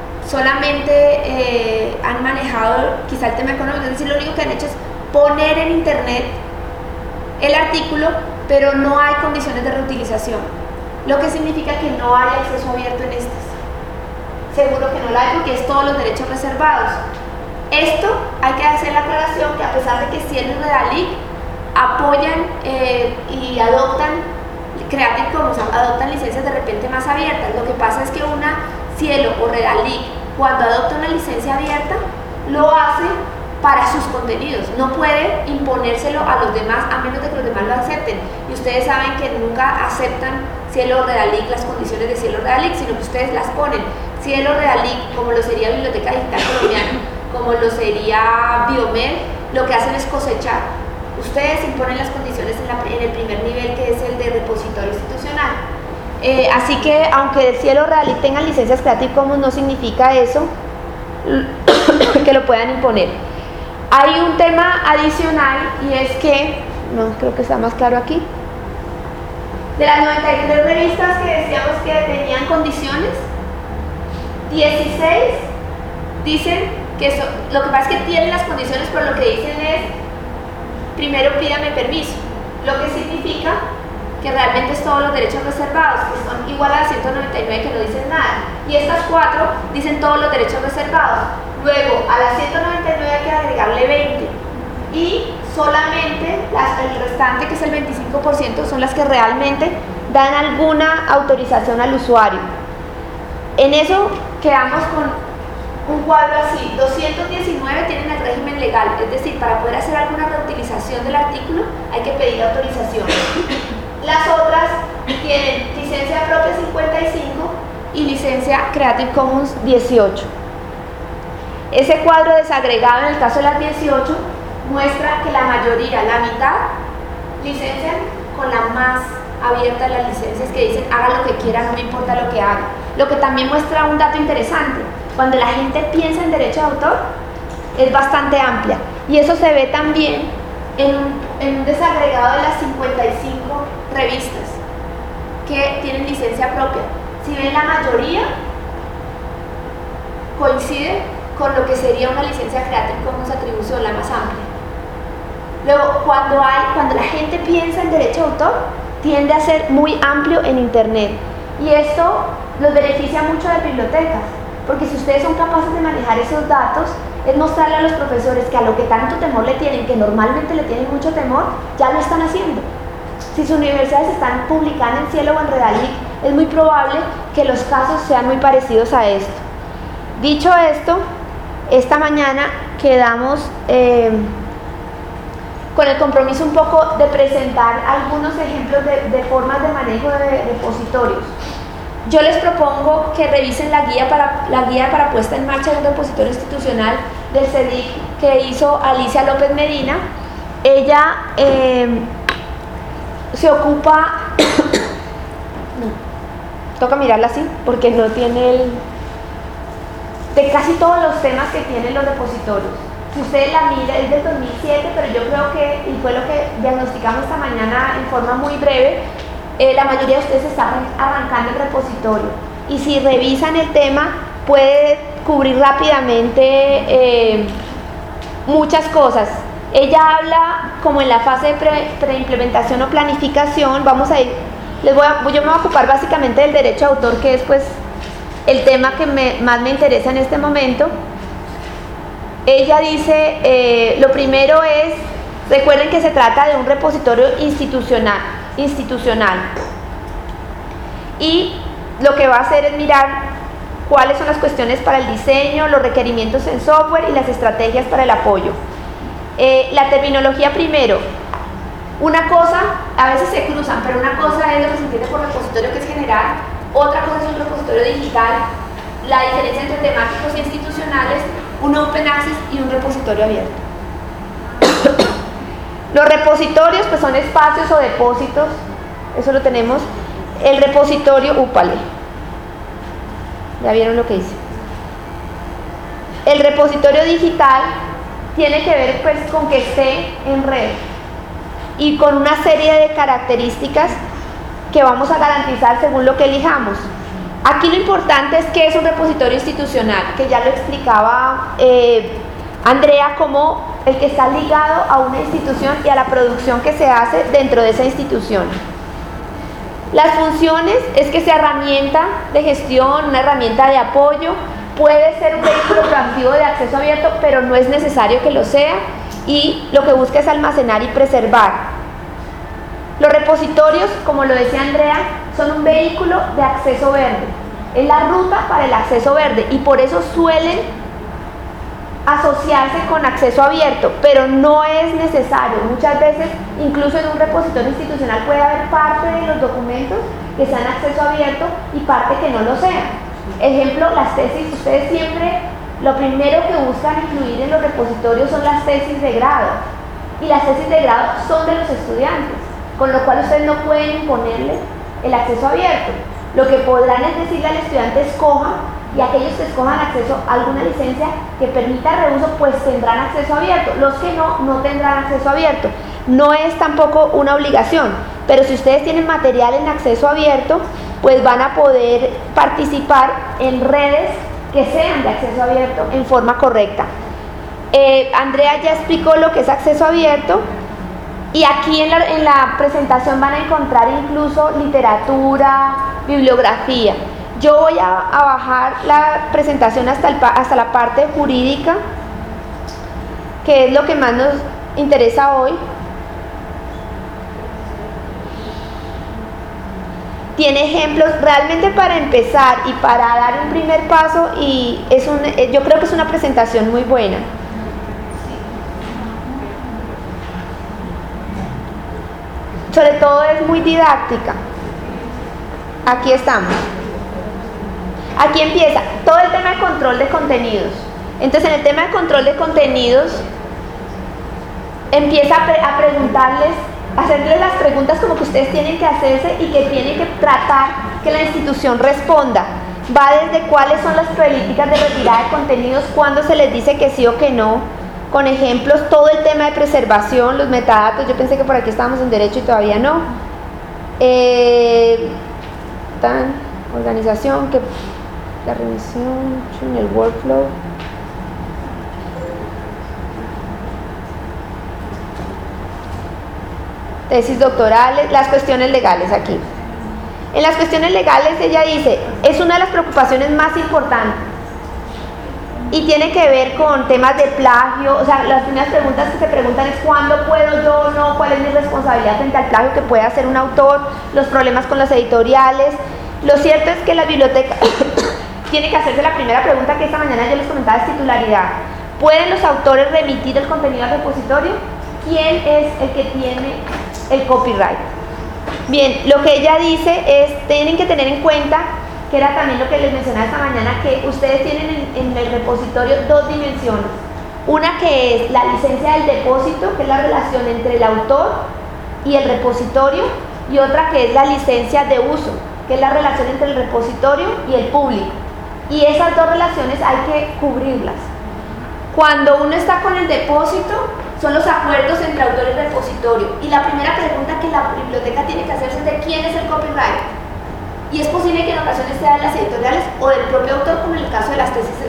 solamente han manejado quizá el tema económico, es decir, lo único que han hecho es poner en internet el artículo, pero no hay condiciones de reutilización, lo que significa que no hay acceso abierto en estas. Seguro que no la hay porque es todos los derechos reservados. Esto hay que hacer la aclaración que a pesar de que Cielo y Redalic apoyan y adoptan Creative Commons, adoptan licencias de repente más abiertas, lo que pasa es que una Cielo o Redalic, cuando adopta una licencia abierta, lo hace para sus contenidos, no puede imponérselo a los demás a menos de que los demás lo acepten. Y ustedes saben que nunca aceptan Cielo o Redalic las condiciones de Cielo o Redalic, sino que ustedes las ponen. Cielo Redalic, como lo sería Biblioteca Digital Colombiana, como lo sería Biomed, lo que hacen es cosechar. Ustedes imponen las condiciones en el primer nivel, que es el de repositorio institucional. Así que aunque Cielo Redalic tengan licencias Creative Commons, no significa eso que lo puedan imponer. Hay un tema adicional, y es que, no creo que está más claro aquí, de las 93 revistas que decíamos que tenían condiciones, 16 dicen que lo que pasa es que tienen las condiciones, pero lo que dicen es, primero pídame permiso, lo que significa que realmente es todos los derechos reservados, que son igual a las 199 que no dicen nada, y estas 4 dicen todos los derechos reservados. Luego a las 199 hay que agregarle 20, y solamente el restante, que es el 25%, son las que realmente dan alguna autorización al usuario. En eso quedamos con un cuadro así. 219 tienen el régimen legal, es decir, para poder hacer alguna reutilización del artículo hay que pedir autorización. Las otras tienen licencia propia 55 y licencia Creative Commons 18. Ese cuadro desagregado en el caso de las 18 muestra que la mayoría, la mitad, licencian con la más abierta de las licencias, que dicen haga lo que quiera, no me importa lo que haga. Lo que también muestra un dato interesante: cuando la gente piensa en derecho de autor es bastante amplia, y eso se ve también en un desagregado de las 55 revistas que tienen licencia propia. Si ven, la mayoría coincide con lo que sería una licencia Creative Commons atribución, la más amplia. Luego, cuando la gente piensa en derecho de autor, tiende a ser muy amplio en internet, y esto los beneficia mucho a las bibliotecas, porque si ustedes son capaces de manejar esos datos, es mostrarle a los profesores que a lo que tanto temor le tienen, que normalmente le tienen mucho temor, ya lo están haciendo. Si sus universidades están publicando en Cielo o en Redalic, es muy probable que los casos sean muy parecidos a esto. Dicho esto, esta mañana quedamos con el compromiso un poco de presentar algunos ejemplos de formas de manejo de repositorios. Yo les propongo que revisen la guía para puesta en marcha de un repositorio institucional del CEDIC que hizo Alicia López Medina. Ella se ocupa, toca mirarla así porque no tiene de casi todos los temas que tienen los repositorios. Si usted la mira, es del 2007, pero yo creo que, y fue lo que diagnosticamos esta mañana en forma muy breve, la mayoría de ustedes están arrancando el repositorio. Y si revisan el tema, puede cubrir rápidamente muchas cosas. Ella habla como en la fase de preimplementación o planificación. Vamos a ir, yo me voy a ocupar básicamente del derecho de autor, que es pues el tema que más me interesa en este momento. Ella dice, lo primero es, recuerden que se trata de un repositorio institucional, y lo que va a hacer es mirar cuáles son las cuestiones para el diseño, los requerimientos en software y las estrategias para el apoyo. La terminología primero, una cosa, a veces se cruzan, pero una cosa es lo que se entiende por repositorio, que es general, otra cosa es un repositorio digital. La diferencia entre temáticos e institucionales, un open access y un repositorio abierto. Los repositorios pues son espacios o depósitos, eso lo tenemos. El repositorio, ya vieron lo que hice. El repositorio digital tiene que ver pues con que esté en red y con una serie de características que vamos a garantizar según lo que elijamos. Aquí lo importante es que es un repositorio institucional, que ya lo explicaba Andrea, como el que está ligado a una institución y a la producción que se hace dentro de esa institución. Las funciones es que sea herramienta de gestión, una herramienta de apoyo, puede ser un vehículo proactivo de acceso abierto, pero no es necesario que lo sea, y lo que busca es almacenar y preservar. Los repositorios, como lo decía Andrea, son un vehículo de acceso verde, es la ruta para el acceso verde, y por eso suelen asociarse con acceso abierto, pero no es necesario. Muchas veces, incluso en un repositorio institucional, puede haber parte de los documentos que sean acceso abierto y parte que no lo sean. Ejemplo, las tesis. Ustedes siempre, lo primero que buscan incluir en los repositorios son las tesis de grado, y las tesis de grado son de los estudiantes, con lo cual ustedes no pueden imponerle el acceso abierto. Lo que podrán es decirle al estudiante escoja, y aquellos que escojan acceso a alguna licencia que permita reuso, pues tendrán acceso abierto. Los que no tendrán acceso abierto. No es tampoco una obligación, pero si ustedes tienen material en acceso abierto, pues van a poder participar en redes que sean de acceso abierto en forma correcta. Andrea ya explicó lo que es acceso abierto, y aquí en la presentación van a encontrar incluso literatura, bibliografía. Yo voy a bajar la presentación hasta la parte jurídica, que es lo que más nos interesa hoy. Tiene ejemplos realmente para empezar y para dar un primer paso, y yo creo que es una presentación muy buena. Sobre todo es muy didáctica. Aquí estamos. Aquí empieza todo el tema de control de contenidos. Entonces, en el tema de control de contenidos, empieza a preguntarles, a hacerles las preguntas como que ustedes tienen que hacerse y que tienen que tratar que la institución responda. Va desde cuáles son las políticas de retirada de contenidos, cuándo se les dice que sí o que no, con ejemplos, todo el tema de preservación, los metadatos. Yo pensé que por aquí estábamos en derecho y todavía no. Organización, que la revisión, el workflow. Tesis doctorales, las cuestiones legales aquí. En las cuestiones legales ella dice, es una de las preocupaciones más importantes. y tiene que ver con temas de plagio. O sea, las primeras preguntas que se preguntan es ¿cuándo puedo yo o no? ¿Cuál es mi responsabilidad frente al plagio que puede hacer un autor? Los problemas con los editoriales. Lo cierto es que la biblioteca tiene que hacerse la primera pregunta que esta mañana yo les comentaba, es titularidad. ¿Pueden los autores remitir el contenido al repositorio? ¿Quién es el que tiene el copyright? Bien, lo que ella dice es, tienen que tener en cuenta, que era también lo que les mencionaba esta mañana, que ustedes tienen en el repositorio dos dimensiones. Una que es la licencia del depósito, que es la relación entre el autor y el repositorio, y otra que es la licencia de uso, que es la relación entre el repositorio y el público. Y esas dos relaciones hay que cubrirlas. Cuando uno está con el depósito, son los acuerdos entre autor y repositorio. Y la primera pregunta que la biblioteca tiene que hacerse es de quién es el copyright. Y es posible que en ocasiones sea de las editoriales o del propio autor, como en el caso de las tesis,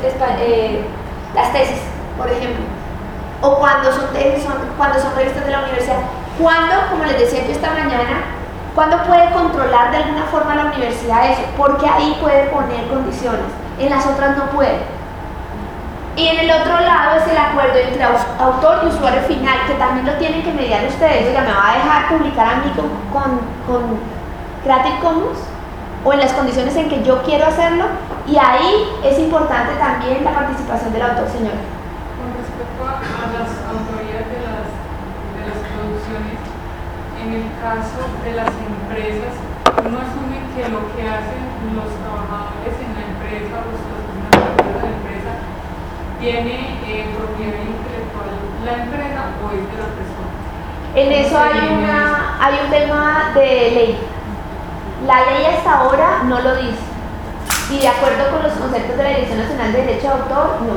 por ejemplo. O cuando son revistas de la universidad. ¿Cuándo, como les decía yo esta mañana, cuándo puede controlar de alguna forma la universidad eso? Porque ahí puede poner condiciones, en las otras no puede. Y en el otro lado es el acuerdo entre autor y usuario final, que también lo tienen que mediar ustedes. Oiga, ¿me va a dejar publicar a mí con Creative Commons? O en las condiciones en que yo quiero hacerlo. Y ahí es importante también la participación del autor, señor. Con respecto a las autorías de las producciones, en el caso de las empresas, uno asume que lo que hacen los trabajadores en la empresa, los personas de la empresa, ¿tiene propiedad intelectual la empresa o es de la persona? En eso hay un tema de ley. La ley hasta ahora no lo dice. Y de acuerdo con los conceptos de la Dirección Nacional de Derecho de Autor, no.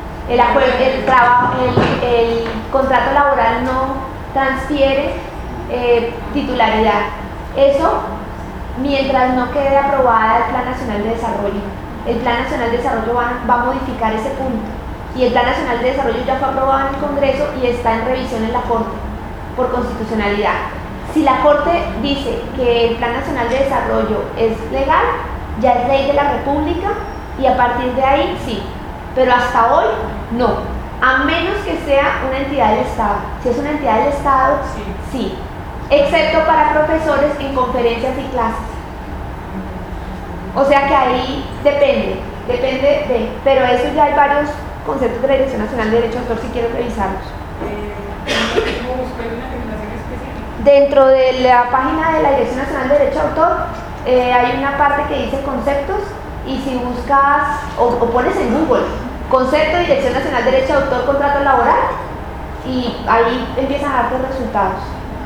El contrato laboral no transfiere titularidad. Eso mientras no quede aprobada el Plan Nacional de Desarrollo. El Plan Nacional de Desarrollo va a modificar ese punto. Y el Plan Nacional de Desarrollo ya fue aprobado en el Congreso y está en revisión en la Corte por constitucionalidad. Si la Corte dice que el Plan Nacional de Desarrollo es legal, ya es ley de la República y a partir de ahí sí, pero hasta hoy no, a menos que sea una entidad del Estado. Si es una entidad del Estado, sí, excepto para profesores en conferencias y clases. O sea que ahí depende pero eso ya hay varios conceptos de la Dirección Nacional de Derecho de Autor si quiero revisarlos. Dentro de la página de la Dirección Nacional de Derecho de Autor hay una parte que dice conceptos y si buscas o pones en Google concepto Dirección Nacional de Derecho de Autor, contrato laboral y ahí empiezan a darte resultados.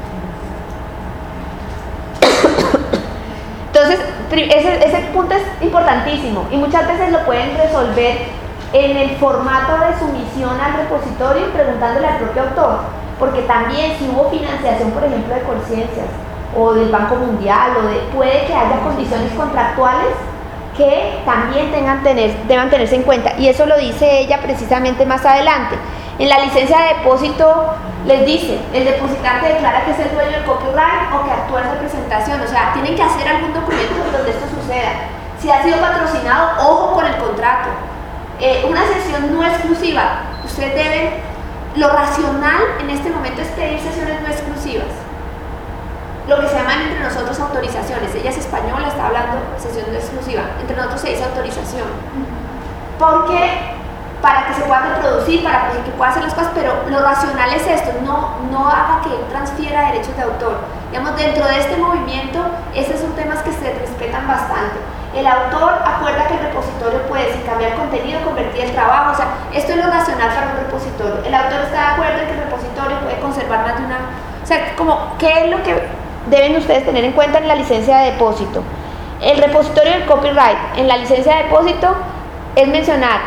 Entonces, ese punto es importantísimo y muchas veces lo pueden resolver en el formato de sumisión al repositorio preguntándole al propio autor, porque también si hubo financiación, por ejemplo, de Colciencias o del Banco Mundial, puede que haya condiciones contractuales que también deban tenerse en cuenta, y eso lo dice ella precisamente más adelante. En la licencia de depósito les dice, el depositante declara que es el dueño del copyright o que actúa en representación, o sea, tienen que hacer algún documento donde esto suceda. Si ha sido patrocinado, ojo con el contrato. Una sesión no exclusiva, ustedes deben, lo racional en este momento es pedir sesiones no exclusivas, lo que se llaman entre nosotros autorizaciones. Ella es española, está hablando sesión no exclusiva, entre nosotros se dice autorización, porque para que se pueda reproducir, para que pueda hacer las cosas, pero lo racional es esto, no haga que transfiera derechos de autor. Digamos, dentro de este movimiento, estos son temas que se respetan bastante. El autor acuerda que el repositorio puede, sin cambiar contenido, convertir el trabajo, o sea, esto es lo racional para un repositorio. El autor está de acuerdo en que el repositorio puede conservar más de una... O sea, como, ¿qué es lo que deben ustedes tener en cuenta en la licencia de depósito? El repositorio del copyright, en la licencia de depósito, es mencionar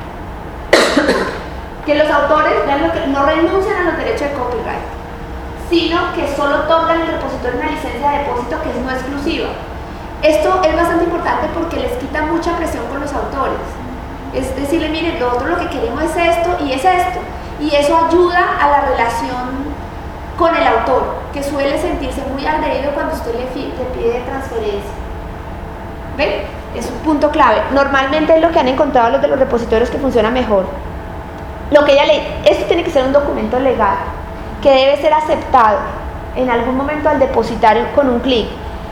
que los autores no renuncian a los derechos de copyright, sino que solo otorgan el repositorio una licencia de depósito que es no exclusiva. Esto es bastante importante porque les quita mucha presión con los autores. Es decirle, miren, nosotros lo que queremos es esto y es esto. Y eso ayuda a la relación con el autor, que suele sentirse muy agredido cuando usted le pide transferencia. ¿Ven? es un punto clave. Normalmente es lo que han encontrado los de los repositorios que funciona mejor. Lo que esto tiene que ser un documento legal que debe ser aceptado en algún momento al depositario con un clic.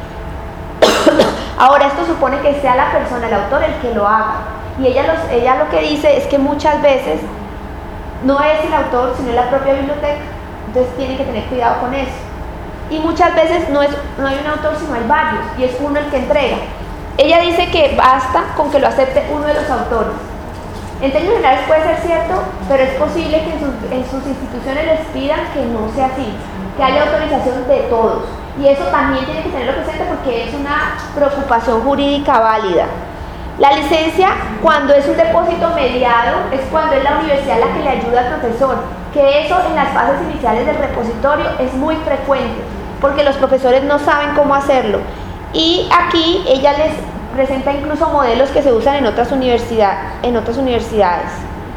Ahora, esto supone que sea la persona, el autor, el que lo haga. Y ella lo que dice es que muchas veces no es el autor, sino la propia biblioteca. Entonces tienen que tener cuidado con eso. Y muchas veces no hay un autor, sino hay varios, y es uno el que entrega. Ella dice que basta con que lo acepte uno de los autores. En términos generales puede ser cierto, pero es posible que en sus instituciones les pidan que no sea así, que haya autorización de todos. Y eso también tiene que tenerlo presente porque es una preocupación jurídica válida. La licencia, cuando es un depósito mediado, es cuando es la universidad la que le ayuda al profesor, que eso en las fases iniciales del repositorio es muy frecuente, porque los profesores no saben cómo hacerlo. Y aquí ella les presenta incluso modelos que se usan en otras universidades.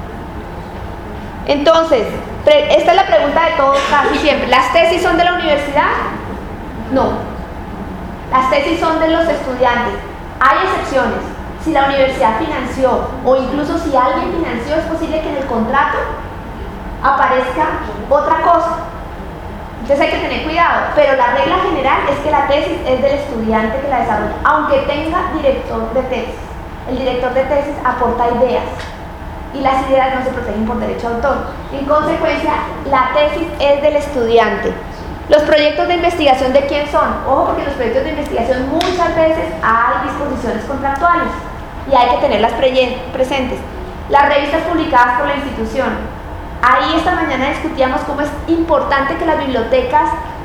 Entonces, esta es la pregunta de todos casi siempre. ¿Las tesis son de la universidad? No. Las tesis son de los estudiantes. Hay excepciones. Si la universidad financió o incluso si alguien financió, es posible que en el contrato aparezca otra cosa. Entonces hay que tener cuidado, pero la regla general es que la tesis es del estudiante que la desarrolla, aunque tenga director de tesis. El director de tesis aporta ideas y las ideas no se protegen por derecho de autor. En consecuencia, la tesis es del estudiante. Los proyectos de investigación, ¿de quién son? Ojo, porque en los proyectos de investigación muchas veces hay disposiciones contractuales y hay que tenerlas presentes. Las revistas publicadas por la institución. Ahí esta mañana discutíamos cómo es importante que las bibliotecas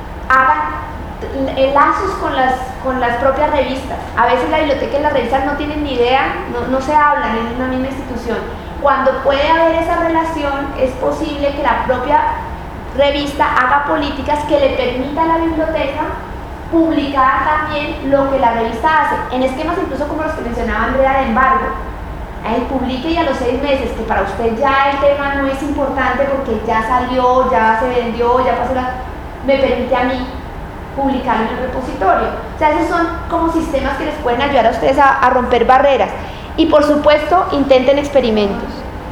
hagan lazos con las propias revistas. A veces la biblioteca y las revistas no tienen ni idea, no se hablan en una misma institución. Cuando puede haber esa relación, es posible que la propia revista haga políticas que le permitan a la biblioteca publicar también lo que la revista hace, en esquemas incluso como los que mencionaba Andrea de embargo. Publique y a los 6 meses, que para usted ya el tema no es importante porque ya salió, ya se vendió, ya pasó me permite a mí publicarlo en el repositorio. O sea, esos son como sistemas que les pueden ayudar a ustedes a romper barreras. Y por supuesto, intenten experimentos.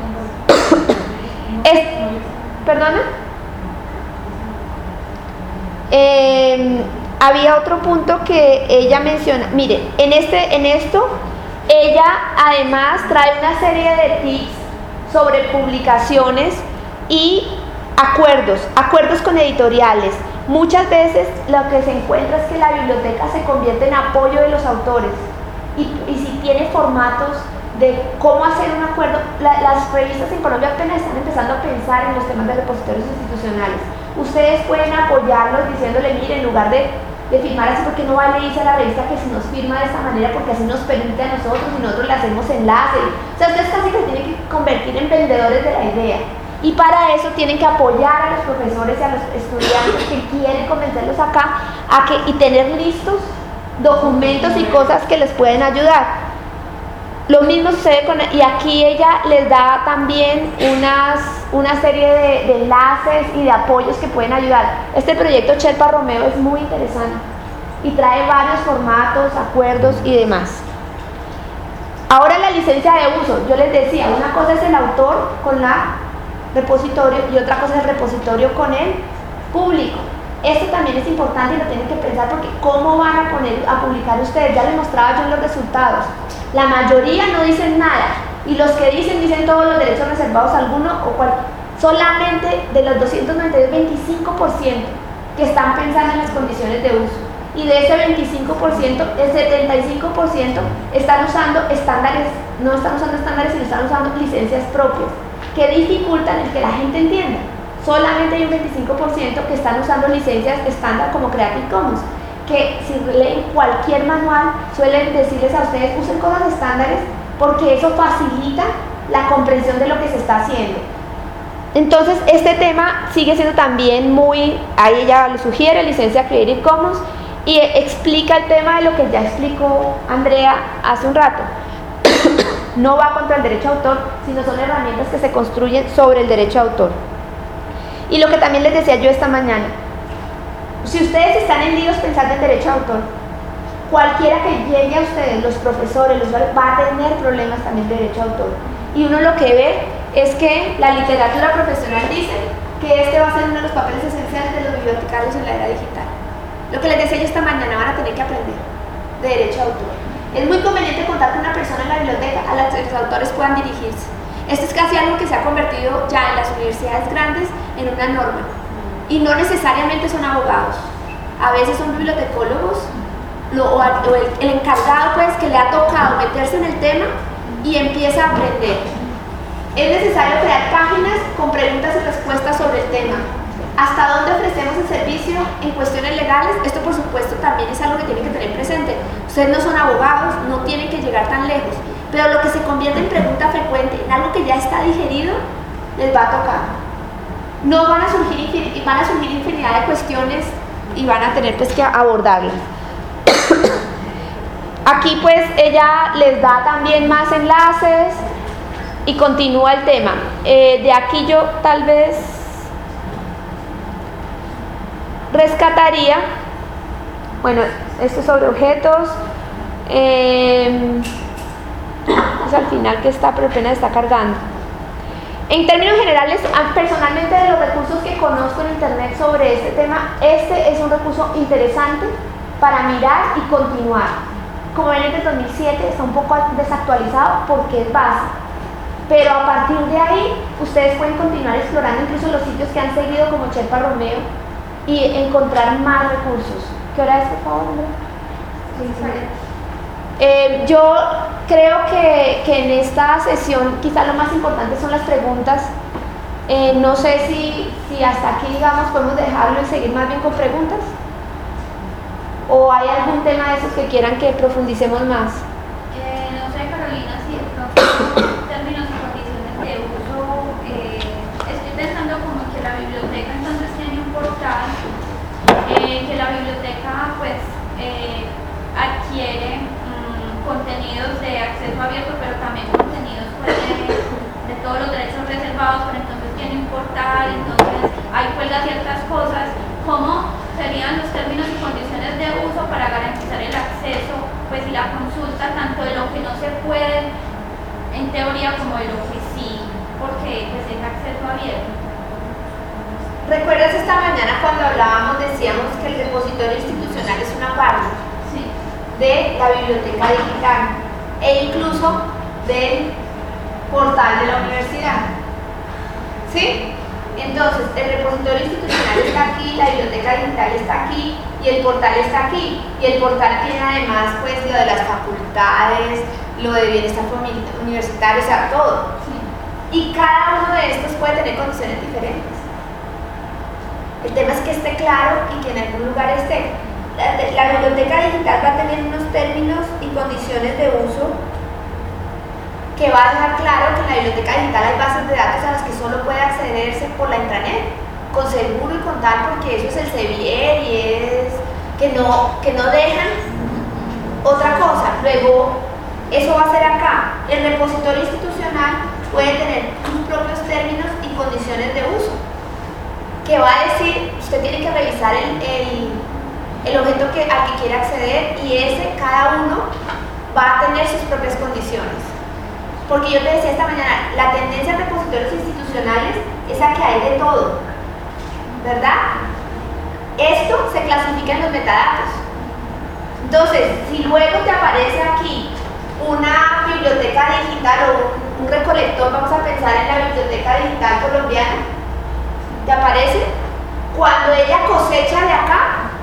¿Perdona? Había otro punto que ella menciona. Miren, en esto ella además trae una serie de tips sobre publicaciones y acuerdos con editoriales. Muchas veces lo que se encuentra es que la biblioteca se convierte en apoyo de los autores y si tiene formatos de cómo hacer un acuerdo, las revistas en Colombia apenas están empezando a pensar en los temas de repositorios institucionales. Ustedes pueden apoyarlos diciéndole, mire, en lugar de firmar así, porque no vale irse a la revista que si nos firma de esta manera, porque así nos permite a nosotros y nosotros le hacemos enlace. O sea, ustedes casi que tienen que convertir en vendedores de la idea. Y para eso tienen que apoyar a los profesores y a los estudiantes que quieren convencerlos acá y tener listos documentos y cosas que les pueden ayudar. Lo mismo sucede y aquí ella les da también una serie de enlaces y de apoyos que pueden ayudar. Este proyecto Sherpa Romeo es muy interesante y trae varios formatos, acuerdos y demás. Ahora la licencia de uso. Yo les decía, una cosa es el autor con la repositorio y otra cosa es el repositorio con el público. Esto también es importante y lo tienen que pensar porque ¿cómo van a publicar ustedes? Ya les mostraba yo en los resultados. La mayoría no dicen nada y los que dicen todos los derechos reservados a alguno o solamente de los 292, 25% que están pensando en las condiciones de uso. Y de ese 25%, el 75% están usando estándares, no están usando estándares, sino están usando licencias propias, que dificultan el que la gente entienda. Solamente hay un 25% que están usando licencias estándar como Creative Commons, que si leen cualquier manual suelen decirles a ustedes usen cosas estándares porque eso facilita la comprensión de lo que se está haciendo. Entonces este tema sigue siendo también ahí ella lo sugiere, licencia Creative Commons, y explica el tema de lo que ya explicó Andrea hace un rato. No va contra el derecho de autor, sino son herramientas que se construyen sobre el derecho de autor. Y lo que también les decía yo esta mañana, si ustedes están en líos pensando en derecho de autor, cualquiera que llegue a ustedes, los profesores, los usuarios, va a tener problemas también de derecho de autor. Y uno lo que ve es que la literatura profesional dice que este va a ser uno de los papeles esenciales de los bibliotecarios en la era digital. Lo que les decía yo esta mañana, van a tener que aprender de derecho de autor. Es muy conveniente contar con una persona en la biblioteca a la que los autores puedan dirigirse. Esto es casi algo que se ha convertido ya en las universidades grandes en una norma. Y no necesariamente son abogados. A veces son bibliotecólogos o el encargado pues que le ha tocado meterse en el tema y empieza a aprender. Es necesario crear páginas con preguntas y respuestas sobre el tema. ¿Hasta dónde ofrecemos el servicio en cuestiones legales? Esto por supuesto también es algo que tienen que tener presente. Ustedes no son abogados, no tienen que llegar tan lejos, pero lo que se convierte en pregunta frecuente, en algo que ya está digerido, les va a tocar. No van a surgir infinidad de cuestiones y van a tener pues que abordarlas. Aquí pues ella les da también más enlaces y continúa el tema. De aquí yo tal vez rescataría, bueno, esto es sobre objetos, es al final que está, pero apenas está cargando. En términos generales, personalmente de los recursos que conozco en internet sobre este tema, este es un recurso interesante para mirar y continuar. Como ven, desde 2007 está un poco desactualizado porque es base, pero a partir de ahí ustedes pueden continuar explorando incluso los sitios que han seguido como Sherpa Romeo y encontrar más recursos. ¿Qué hora es, por favor, Andrea? Yo creo que en esta sesión quizá lo más importante son las preguntas. No sé si hasta aquí, digamos, podemos dejarlo y seguir más bien con preguntas. ¿O hay algún tema de esos que quieran que profundicemos más? No sé, Carolina, si de pronto en términos y condiciones de uso, estoy pensando como que la biblioteca entonces tiene un portal, que la biblioteca pues adquiere contenidos de acceso abierto, pero también contenidos pues, de todos los derechos reservados, pero entonces tiene un portal, entonces ahí cuelga ciertas cosas. ¿Cómo serían los términos y condiciones de uso para garantizar el acceso pues, y la consulta tanto de lo que no se puede en teoría como de lo que sí, porque pues, es acceso abierto? ¿Recuerdas esta mañana cuando hablábamos, decíamos que el repositorio institucional es una parte de la biblioteca digital e incluso del portal de la universidad? ¿Sí? Entonces, el repositorio institucional está aquí, la biblioteca digital está aquí y el portal está aquí. Y el portal tiene además pues lo de las facultades, lo de bienestar universitario, o sea, todo. Y cada uno de estos puede tener condiciones diferentes. El tema es que esté claro y que en algún lugar esté. La biblioteca digital va a tener unos términos y condiciones de uso que va a dejar claro que en la biblioteca digital hay bases de datos a las que solo puede accederse por la intranet, con seguro y con tal, porque eso es el Sevier y es que no dejan otra cosa. Luego, eso va a ser acá. El repositorio institucional puede tener sus propios términos y condiciones de uso, que va a decir, usted tiene que revisar el objeto al que quiere acceder y cada uno va a tener sus propias condiciones. Porque yo te decía esta mañana, la tendencia de repositorios institucionales es a que hay de todo, ¿verdad? Esto se clasifica en los metadatos. Entonces, si luego te aparece aquí una biblioteca digital o un recolector, vamos a pensar en la biblioteca digital colombiana, ¿te aparece? Cuando ella cosecha de acá,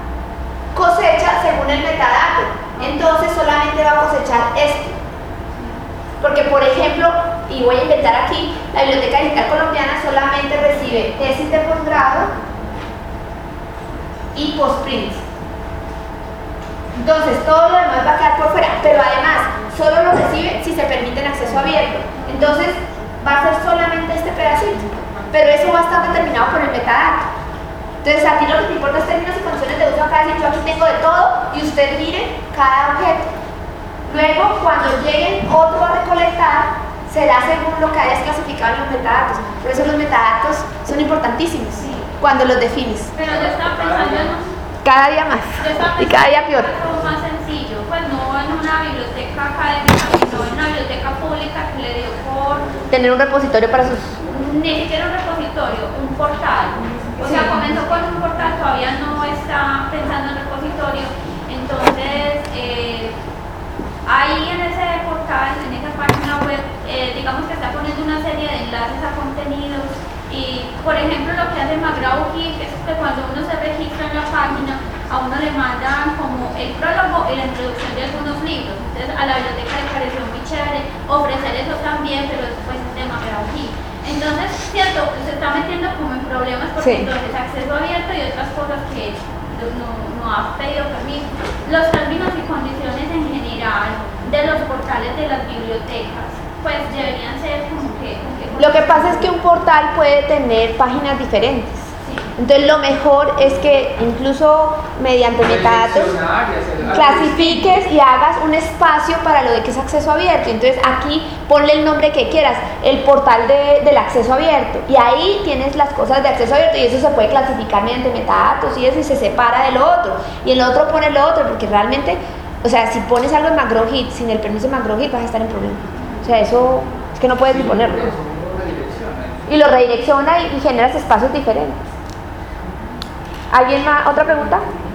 cosecha según el metadato, entonces solamente va a cosechar esto. Porque, por ejemplo, y voy a inventar aquí, la Biblioteca Digital Colombiana solamente recibe tesis de posgrado y postprints. Entonces, todo lo demás va a quedar por fuera, pero además, solo lo recibe si se permite el acceso abierto. Entonces, va a ser solamente este pedacito, pero eso va a estar determinado por el metadato. Entonces, a ti lo que te importa es términos y condiciones de uso acá, decir, yo aquí tengo de todo, y usted mire cada objeto. Luego, cuando lleguen otro a recolectar, será según lo que hayas clasificado en los metadatos. Por eso los metadatos son importantísimos cuando los defines. Pero yo estaba pensando en cada día más y cada día peor. algo más sencillo. una biblioteca académica, sino en una biblioteca pública que le dio por Tener un repositorio para sus... ni siquiera un repositorio, un portal. O sea, comenzó con un portal, todavía no está pensando en repositorio. Entonces, ahí en ese portal, en esa página web, digamos que está poniendo una serie de enlaces a contenidos. Y, por ejemplo, lo que hace McGraw-Hill, que es que cuando uno se registra en la página, a uno le mandan como el prólogo y la introducción de algunos libros. Entonces, a la biblioteca le pareció muy chévere ofrecer eso también, pero después de McGraw-Hill. Entonces, cierto, se está metiendo como en problemas porque Sí. entonces acceso abierto y otras cosas que no ha pedido permiso. Los términos y condiciones en general de los portales de las bibliotecas, pues deberían ser como que... Lo que pasa es que un portal puede tener páginas diferentes. Sí. Entonces lo mejor es que incluso mediante metadatos clasifiques y hagas un espacio para lo de que es acceso abierto. Entonces aquí ponle el nombre que quieras, el portal del acceso abierto, y ahí tienes las cosas de acceso abierto y eso se puede clasificar mediante metadatos y eso, y se separa de lo otro, y el otro pone lo otro, porque realmente, o sea, si pones algo en McGraw-Hill sin el permiso de McGraw-Hill vas a estar en problema. O sea, eso es que no puedes ni ponerlo. Y lo redirecciona y generas espacios diferentes. ¿Alguien más? ¿Otra pregunta?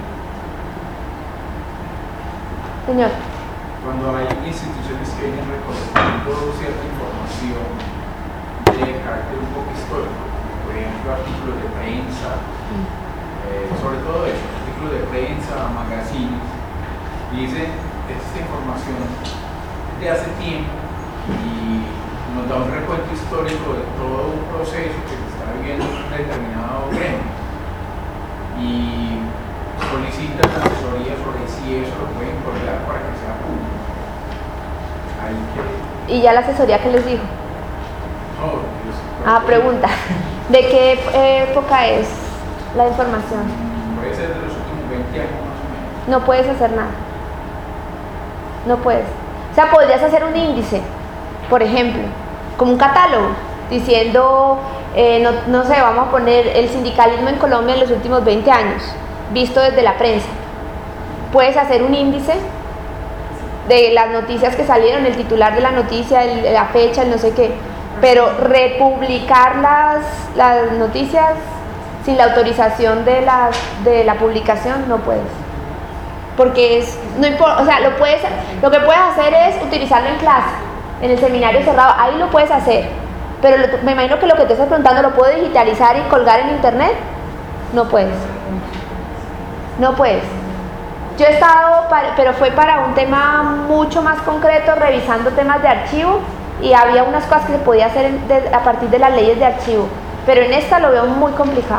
Señor. Cuando hay instituciones que vienen recolectando cierta información de carácter un poco histórico, por ejemplo artículos de prensa, sobre todo eso, artículos de prensa, magazines, y dicen esta información de hace tiempo y nos da un recuento histórico de todo un proceso que se está viviendo en un determinado gremio y solicitan asesoría sobre si eso lo pueden colgar para que sea público. Ahí que... ¿Y ya la asesoría qué les dijo? No, Pregunta. ¿De qué época es la información? Puede ser de los últimos 20 años más o menos. No puedes hacer nada. No puedes. O sea, podrías hacer un índice, por ejemplo, como un catálogo, diciendo, no sé, vamos a poner el sindicalismo en Colombia en los últimos 20 años, visto desde la prensa. Puedes hacer un índice de las noticias que salieron, el titular de la noticia, la fecha, el no sé qué, pero republicar las noticias sin la autorización de la publicación no puedes. Porque no importa, o sea, lo que puedes hacer es utilizarlo en clase, en el seminario cerrado, ahí lo puedes hacer, pero me imagino que lo que te estás preguntando, ¿lo puedo digitalizar y colgar en internet? No puedes. No puedes. Yo he estado, pero fue para un tema mucho más concreto, revisando temas de archivo, y había unas cosas que se podía hacer a partir de las leyes de archivo, pero en esta lo veo muy complicado.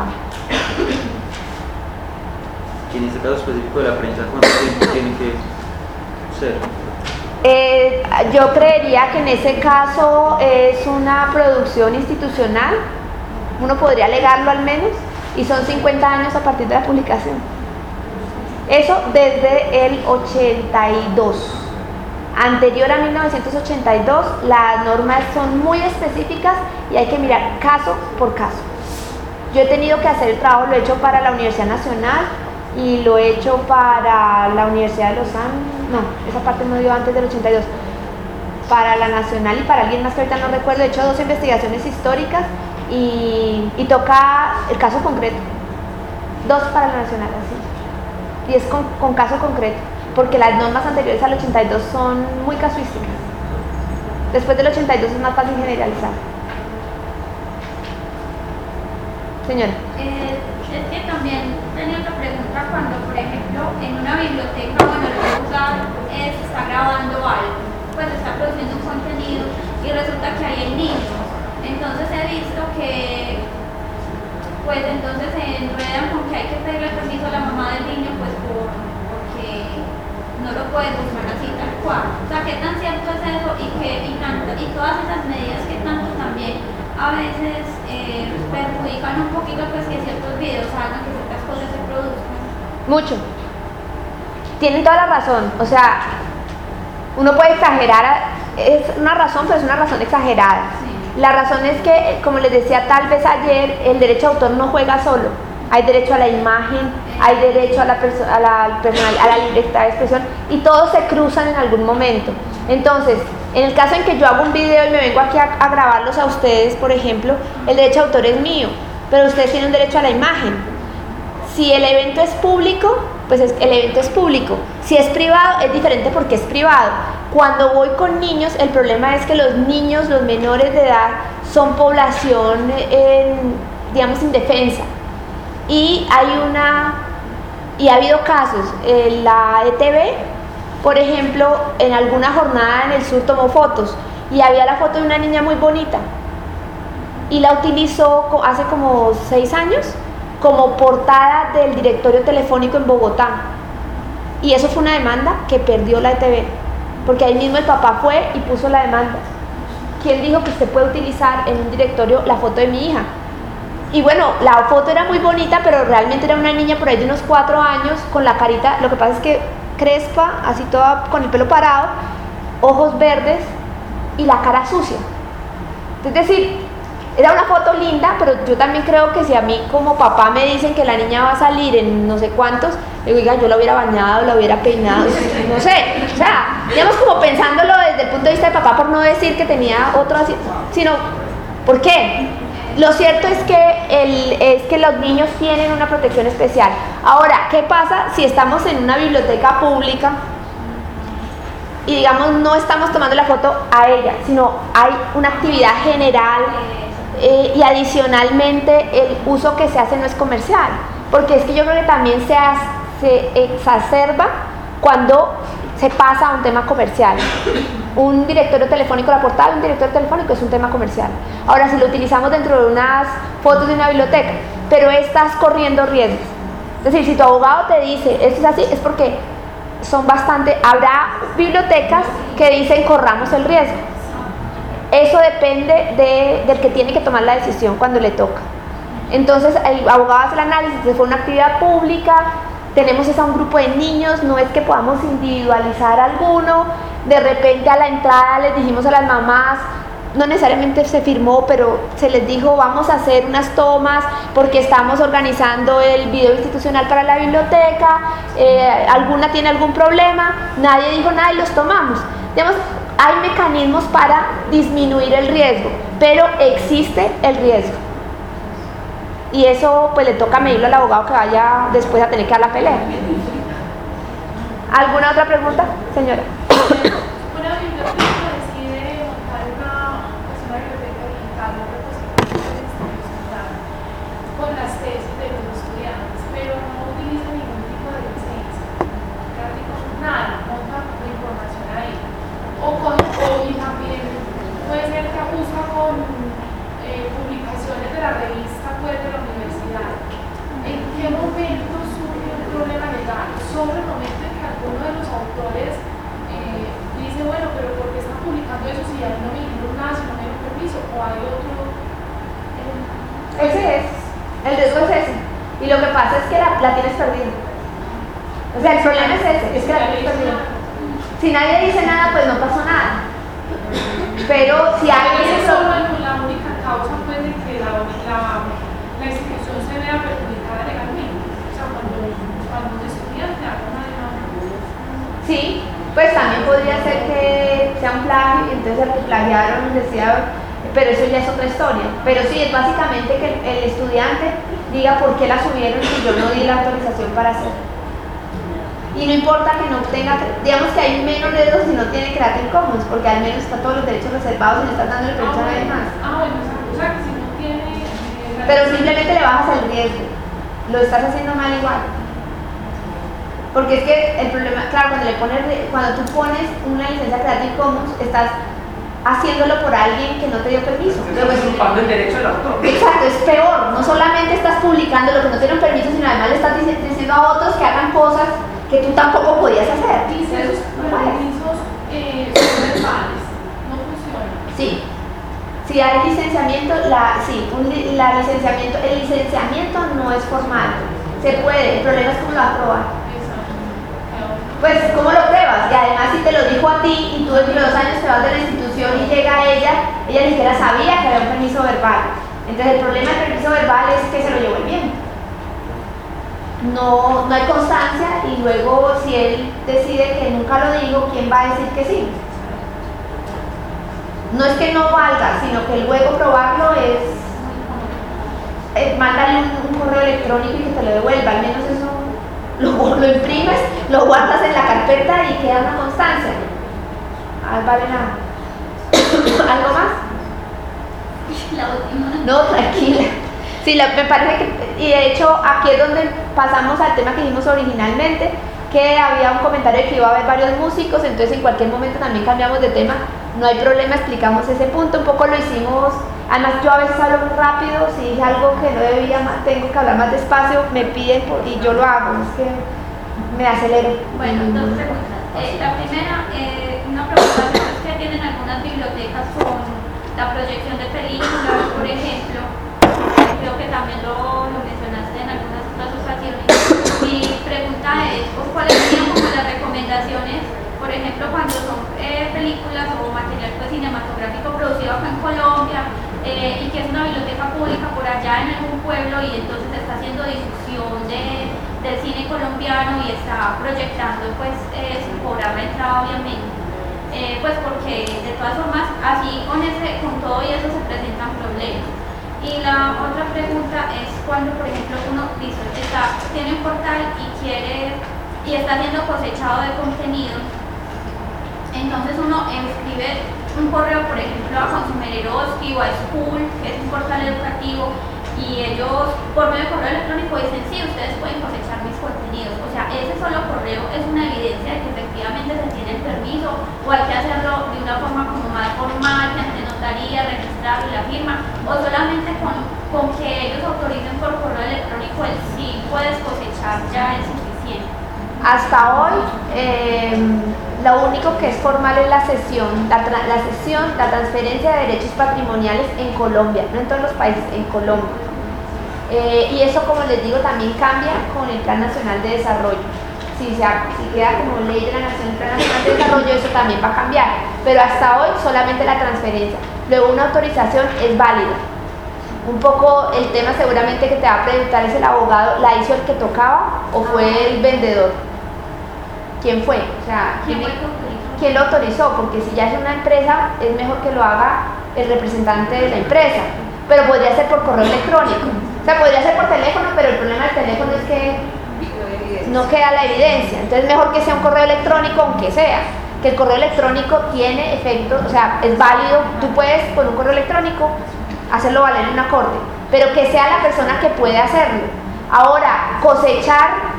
Y en este caso específico de la prensa, ¿cuánto tiempo tiene que ser? Yo creería que en ese caso es una producción institucional, uno podría alegarlo al menos, y son 50 años a partir de la publicación. Eso desde el 82. Anterior a 1982, las normas son muy específicas y hay que mirar caso por caso. Yo he tenido que hacer el trabajo, lo he hecho para la Universidad Nacional y lo he hecho para la Universidad de Lausanne, no, esa parte no dio antes del 82, para la Nacional y para alguien más que ahorita no recuerdo. He hecho 2 investigaciones históricas y toca el caso concreto, 2 para la Nacional, así, y es con caso concreto, porque las normas anteriores al 82 son muy casuísticas. Después del 82 es más fácil generalizar. Señora. Es que también tenía otra pregunta cuando, por ejemplo, en una biblioteca, bueno, el lugar está grabando algo, pues está produciendo un contenido y resulta que hay niños. Entonces he visto que, pues entonces se enredan con que hay que pedirle permiso a la mamá del niño, pues porque no lo puede buscar así tal cual. O sea, ¿qué tan cierto es eso y todas esas medidas que tanto también a veces perjudican un poquito, pues que ciertos videos hagan, que ciertas cosas se produzcan? Mucho. Tienen toda la razón. O sea, uno puede exagerar, es una razón, pero es una razón exagerada. Sí. La razón es que, como les decía tal vez ayer, el derecho de autor no juega solo. hay derecho a la imagen, hay derecho a la libertad de expresión, y todos se cruzan en algún momento. Entonces, en el caso en que yo hago un video y me vengo aquí a grabarlos a ustedes, por ejemplo, el derecho de autor es mío, pero ustedes tienen un derecho a la imagen. Si el evento es público, pues el evento es público. Si es privado, es diferente porque es privado. Cuando voy con niños, el problema es que los niños, los menores de edad, son población, digamos, indefensa. Y ha habido casos, la ETV, por ejemplo, en alguna jornada en el sur tomó fotos y había la foto de una niña muy bonita y la utilizó hace como 6 años como portada del directorio telefónico en Bogotá, y eso fue una demanda que perdió la ETV, porque ahí mismo el papá fue y puso la demanda. ¿Quién dijo que usted puede utilizar en un directorio la foto de mi hija? Y bueno, la foto era muy bonita, pero realmente era una niña por ahí de unos 4 años con la carita, lo que pasa es que crespa, así toda con el pelo parado, ojos verdes y la cara sucia. Es decir, era una foto linda, pero yo también creo que si a mí como papá me dicen que la niña va a salir en no sé cuántos, digo, oiga, yo la hubiera bañado, la hubiera peinado, no sé, o sea, digamos como pensándolo desde el punto de vista de papá, por no decir que tenía otro así, sino, ¿por qué? Lo cierto es que los niños tienen una protección especial. Ahora, ¿qué pasa si estamos en una biblioteca pública y digamos no estamos tomando la foto a ella, sino hay una actividad general y adicionalmente el uso que se hace no es comercial? Porque es que yo creo que también se exacerba cuando se pasa a un tema comercial. Un directorio telefónico, la portada de un directorio telefónico es un tema comercial. Ahora, si lo utilizamos dentro de unas fotos de una biblioteca, pero estás corriendo riesgos. Es decir, si tu abogado te dice esto es así, es porque habrá bibliotecas que dicen corramos el riesgo. Eso depende del que tiene que tomar la decisión cuando le toca. Entonces, el abogado hace el análisis, si fue una actividad pública, tenemos a un grupo de niños, no es que podamos individualizar alguno, de repente a la entrada les dijimos a las mamás, no necesariamente se firmó, pero se les dijo vamos a hacer unas tomas porque estamos organizando el video institucional para la biblioteca, alguna tiene algún problema, nadie dijo nada y los tomamos. Digamos, hay mecanismos para disminuir el riesgo, pero existe el riesgo. Y eso pues le toca medirlo al abogado que vaya después a tener que dar la pelea. ¿Alguna otra pregunta, señora? Una biblioteca decide montar una biblioteca digital, una repositorios con las tesis de los estudiantes, pero no utiliza ningún tipo de licencia, nada, monta la información ahí. Y también puede ser que ajusta con publicaciones de la revista pues, de la universidad. ¿En qué momento surge un problema legal? Sobre el momento en que alguno de los autores dice, bueno, pero ¿por qué están publicando eso si ya no me dijeron nada, si no me dieron permiso? ¿O hay otro? Ese es, el riesgo es ese. Y lo que pasa es que la tienes perdida. O sea, el problema es ese, es que la tienes perdida. Si nadie dice nada, pues no pasó nada. Pero si alguien... Esa es la única causa pues, de que la institución se vea perjudicada legalmente. O sea, cuando un estudiante haga una demanda. Sí, pues también podría ser que sea un plagio y entonces el que plagiaron decía, pero eso ya es otra historia. Pero sí, es básicamente que el estudiante diga por qué la subieron si yo no di la autorización para hacerlo. Y no importa que no tenga, digamos que hay menos riesgos si no tiene Creative Commons, porque al menos están todos los derechos reservados y le están dando el derecho a nadie más. Bueno, o sea, que si no tiene... Pero simplemente le bajas el riesgo, lo estás haciendo mal igual. Porque es que el problema, claro, cuando tú pones una licencia Creative Commons, estás haciéndolo por alguien que no te dio permiso. Estás usurpando el derecho del autor. Exacto, es peor. No solamente estás publicando lo que no tienen permiso, sino además le estás diciendo a otros que hagan cosas que tú tampoco podías hacer. Dice esos permisos son verbales, no funcionan. Sí. Si hay licenciamiento, el licenciamiento no es formal. Se puede, el problema es cómo lo vas a probar. Pues, ¿cómo lo pruebas? Y además, si te lo dijo a ti y tú dentro de 2 años te vas de la institución y llega ella ni siquiera sabía que había un permiso verbal. Entonces, el problema del permiso verbal es que se lo llevó el viento. no hay constancia y luego si él decide que nunca lo digo, ¿quién va a decir que sí? No es que no valga, sino que luego probarlo es mándale un correo electrónico y que te lo devuelva, al menos eso lo imprimes, lo guardas en la carpeta y queda una constancia. Vale nada. ¿Algo más? La última. No, tranquila. Sí, me parece que, y de hecho aquí es donde pasamos al tema que dijimos originalmente, que había un comentario de que iba a haber varios músicos, entonces en cualquier momento también cambiamos de tema, no hay problema, explicamos ese punto, un poco lo hicimos, además yo a veces hablo muy rápido, si dije algo que no debía, tengo que hablar más despacio, me piden y yo lo hago, es que me acelero. Bueno, dos preguntas. La primera, una preocupación es que tienen algunas bibliotecas con la proyección de películas, por ejemplo, creo que también lo mencionaste en algunas otras ocasiones. Mi pregunta es, ¿cuáles serían como las recomendaciones, por ejemplo, cuando son películas o material pues, cinematográfico producido acá en Colombia y que es una biblioteca pública por allá en algún pueblo y entonces está haciendo difusión del cine colombiano y está proyectando pues sin cobrar la entrada obviamente? Pues porque de todas formas así con todo y eso se presentan problemas. Y la otra pregunta es cuando por ejemplo uno dice, tiene un portal y está siendo cosechado de contenido, entonces uno escribe un correo por ejemplo a Consumereroski o a School, que es un portal educativo, y ellos por medio de correo electrónico dicen sí, ustedes pueden cosechar mis contenidos, o sea, ese solo correo es una evidencia de que efectivamente se tiene el permiso, o hay que hacerlo de una forma como más formal, que ante notaría, registrarlo y la firma, o solamente con que ellos autoricen por correo electrónico el sí puedes cosechar ya es suficiente. Hasta hoy lo único que es formal es la transferencia de derechos patrimoniales en Colombia, no en todos los países, en Colombia. Y eso, como les digo, también cambia con el Plan Nacional de Desarrollo. Si queda como ley de la Nación el Plan Nacional de Desarrollo, eso también va a cambiar. Pero hasta hoy solamente la transferencia. Luego una autorización es válida. Un poco el tema seguramente que te va a preguntar es el abogado, ¿la hizo el que tocaba o fue el vendedor? ¿Quién fue? O sea, ¿quién lo autorizó? Porque si ya es una empresa, es mejor que lo haga el representante de la empresa. Pero podría ser por correo electrónico. O sea, podría ser por teléfono, pero el problema del teléfono es que no queda la evidencia. Entonces, mejor que sea un correo electrónico, aunque sea. Que el correo electrónico tiene efecto, o sea, es válido. Tú puedes, con un correo electrónico, hacerlo valer en una corte. Pero que sea la persona que puede hacerlo. Ahora, cosechar,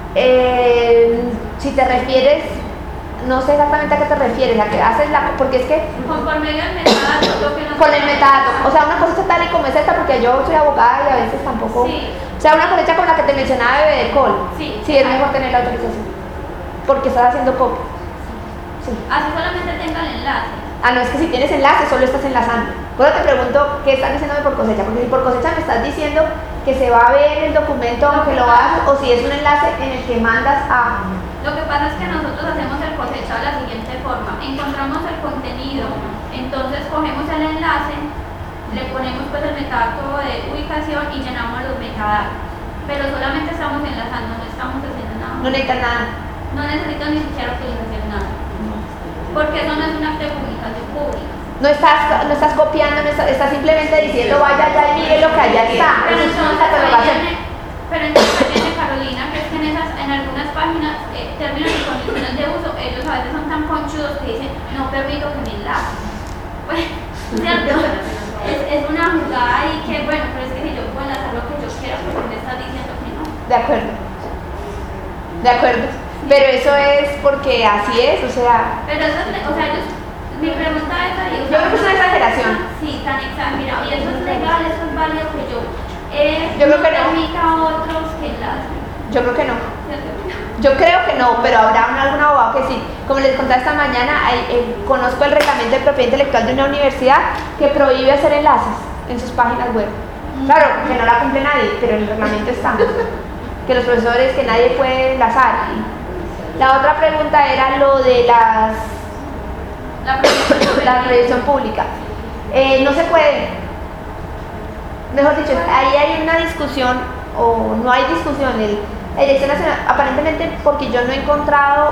si te refieres, no sé exactamente a qué te refieres, a que haces porque es que por medio del metadato, con el metadato, o sea, una cosecha tal y como es esta, porque yo soy abogada y a veces tampoco, sí. O sea, una cosecha con la que te mencionaba de Bebecol, sí, es mejor tener la autorización, porque estás haciendo copia. Sí. Así solamente tenga el enlace. No, es que si tienes enlace, solo estás enlazando. Por eso te pregunto, ¿qué estás diciéndome por cosecha? Porque si por cosecha me estás diciendo que se va a ver el documento aunque lo hagas, o si es un enlace en el que mandas a... Lo que pasa es que nosotros hacemos el cosechado de la siguiente forma. Encontramos el contenido, entonces cogemos el enlace, le ponemos pues el metadato de ubicación y llenamos los metadatos. Pero solamente estamos enlazando, no estamos haciendo nada. No necesitas nada. No necesito ni siquiera autorización, nada. Porque eso no es un acto de publicación pública. No estás copiando, estás simplemente diciendo vaya allá y mire lo que allá está. Pero Eso es una entonces catalogación. viene Carolina, que es que en algunas páginas, términos y condiciones de uso, ellos a veces son tan conchudos que dicen, no permito que me enlace. Pues, ¿cierto? Es una jugada y que, bueno, pero es que si yo puedo enlazar lo que yo quiera, porque me estás diciendo que no. De acuerdo. De acuerdo. Pero eso es porque así es, o sea... Pero eso es, o sea, mi pregunta es ahí. Yo creo que es una exageración. Sí, tan exagerado. Y eso es legal, eso es válido que yo creo que no. permita a otros que enlacen. Yo creo que no. Yo creo que no, pero habrá algún abogado que sí. Como les contaba esta mañana, conozco el reglamento de propiedad intelectual de una universidad que prohíbe hacer enlaces en sus páginas web. Claro, que no la cumple nadie, pero en el reglamento está. Que los profesores, que nadie puede enlazar. La otra pregunta era lo de la proyección pública. No se puede. Mejor dicho, ahí hay una discusión o no hay discusión. La Dirección Nacional, aparentemente porque yo no he encontrado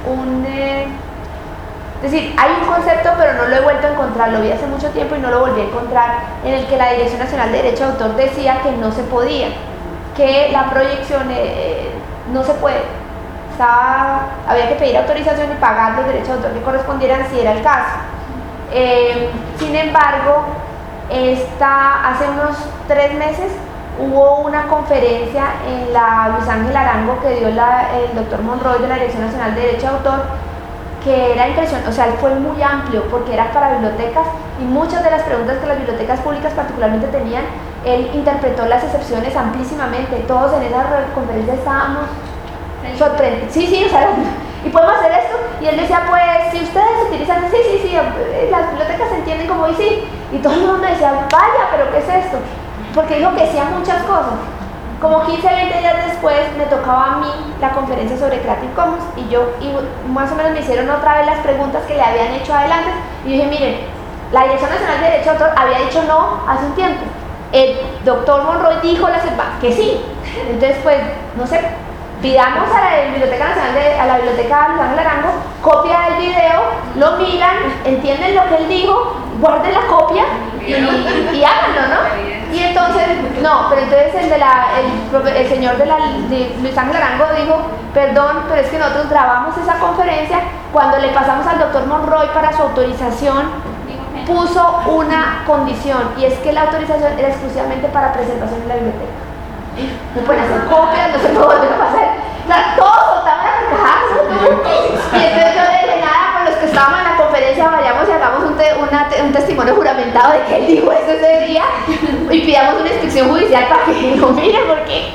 es decir, hay un concepto, pero no lo he vuelto a encontrar, lo vi hace mucho tiempo y no lo volví a encontrar, en el que la Dirección Nacional de Derecho de Autor decía que no se podía, que la proyección no se puede. Había que pedir autorización y pagar los derechos de autor que correspondieran si era el caso. Sin embargo, hace unos 3 meses hubo una conferencia en la Luis Ángel Arango que dio el doctor Monroy de la Dirección Nacional de Derecho de Autor, que era impresionante, o sea, fue muy amplio porque era para bibliotecas y muchas de las preguntas que las bibliotecas públicas particularmente tenían, él interpretó las excepciones amplísimamente. Todos en esa conferencia estábamos sorprendidos. Sí, o sea, y podemos hacer esto. Y él decía, pues, si ustedes utilizan, sí, las bibliotecas se entienden como y sí. Y todo el mundo decía, vaya, pero ¿qué es esto? Porque dijo que hacía muchas cosas. Como 15, 20 días después me tocaba a mí la conferencia sobre Creative Commons y más o menos me hicieron otra vez las preguntas que le habían hecho adelante y yo dije, miren, la Dirección Nacional de Derecho de Autor había dicho no hace un tiempo, el doctor Monroy dijo que sí, entonces pues, no sé, pidamos a la Biblioteca Nacional, a la Biblioteca Luis Ángel Arango, copia del video, lo miran, entienden lo que él dijo, guarden la copia y háganlo, ¿no? Y entonces, no, pero entonces el señor de Luis Ángel Arango dijo, perdón, pero es que nosotros grabamos esa conferencia, cuando le pasamos al doctor Monroy para su autorización, puso una condición, y es que la autorización era exclusivamente para preservación en la biblioteca. No pueden hacer copias, no se puede volver a pasar. O sea, todos soltaban a carcajazo. Y entonces yo le dije, nada, por los que estábamos en la conferencia, vayamos y hagamos un testimonio juramentado de que él dijo eso ese día y pidamos una inspección judicial para que lo miren, porque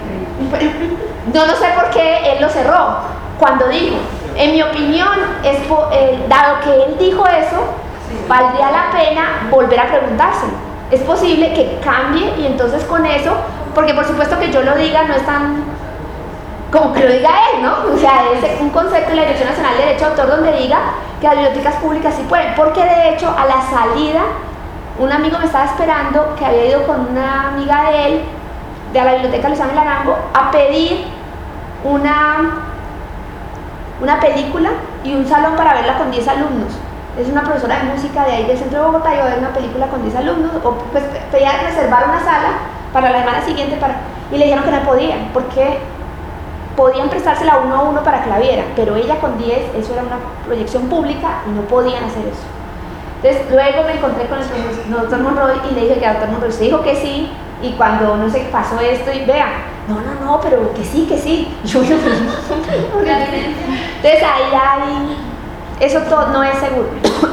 no sé por qué él lo cerró. Cuando dijo, en mi opinión, dado que él dijo eso, valdría la pena volver a preguntárselo. Es posible que cambie y entonces con eso, porque por supuesto que yo lo diga no es tan como que lo diga él, ¿no? O sea, es un concepto de la Dirección Nacional de Derecho de Autor donde diga que las bibliotecas públicas sí pueden, porque de hecho a la salida un amigo me estaba esperando que había ido con una amiga de él, de la Biblioteca Luis Ángel Arango, a pedir una película y un salón para verla con 10 alumnos. Es una profesora de música de ahí del centro de Bogotá, y va a ver una película con 10 alumnos, o pues pedía reservar una sala para la semana siguiente, y le dijeron que no podían, porque podían prestársela uno a uno para que la vieran, pero ella con 10, eso era una proyección pública y no podían hacer eso. Entonces luego me encontré con el doctor Monroy y le dije que el doctor Monroy se dijo que sí, y cuando no sé qué pasó esto, y vean, no, pero que sí, y yo entonces ahí hay, eso todo no es seguro.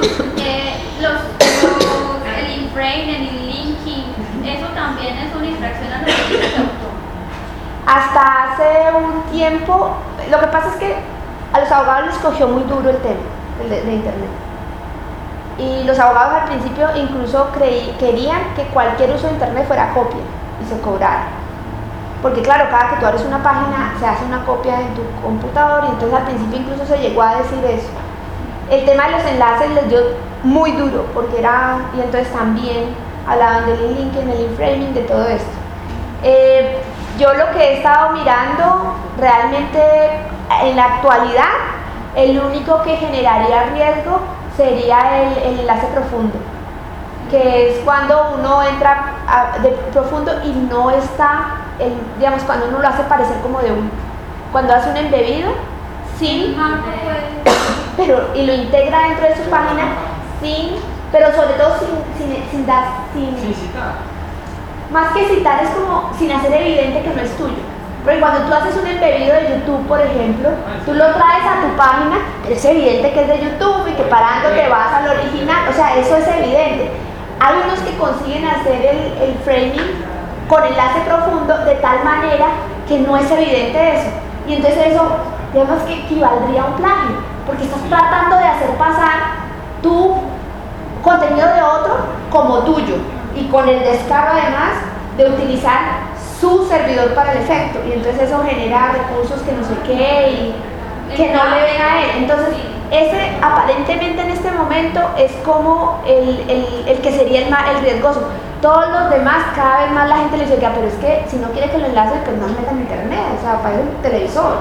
El inframe, el linking, eso también es una infracción a los derechos de autor. Hasta hace un tiempo, lo que pasa es que a los abogados les cogió muy duro el tema de internet. Y los abogados al principio incluso querían que cualquier uso de internet fuera copia y se cobrara. Porque claro, cada que tú abres una página se hace una copia en tu computador, y entonces al principio incluso se llegó a decir eso. El tema de los enlaces les dio muy duro, porque y entonces también hablaban del linking, el inframing, de todo esto. Yo lo que he estado mirando realmente en la actualidad, el único que generaría riesgo sería el enlace profundo, que es cuando uno entra de profundo y no está, digamos, cuando uno lo hace parecer como cuando hace un embebido, sí, y lo integra dentro de su página, pero sobre todo sin citar. Más que citar, es como sin hacer evidente que no es tuyo. Porque cuando tú haces un embebido de YouTube, por ejemplo, tú lo traes a tu página, pero es evidente que es de YouTube y que parando te vas al original, o sea, eso es evidente. Hay unos que consiguen hacer el framing con enlace profundo de tal manera que no es evidente eso. Y entonces eso, digamos que equivaldría a un plagio, porque estás tratando de hacer pasar tu contenido de otro como tuyo, y con el descaro además de utilizar su servidor para el efecto, y entonces eso genera recursos que no sé qué y que no le ven a él. Entonces ese aparentemente en este momento es como el que sería el riesgoso, Todos los demás, cada vez más la gente le dice, "Oiga, pero es que si no quiere que lo enlace, pues no meta en internet, o sea, para el televisor.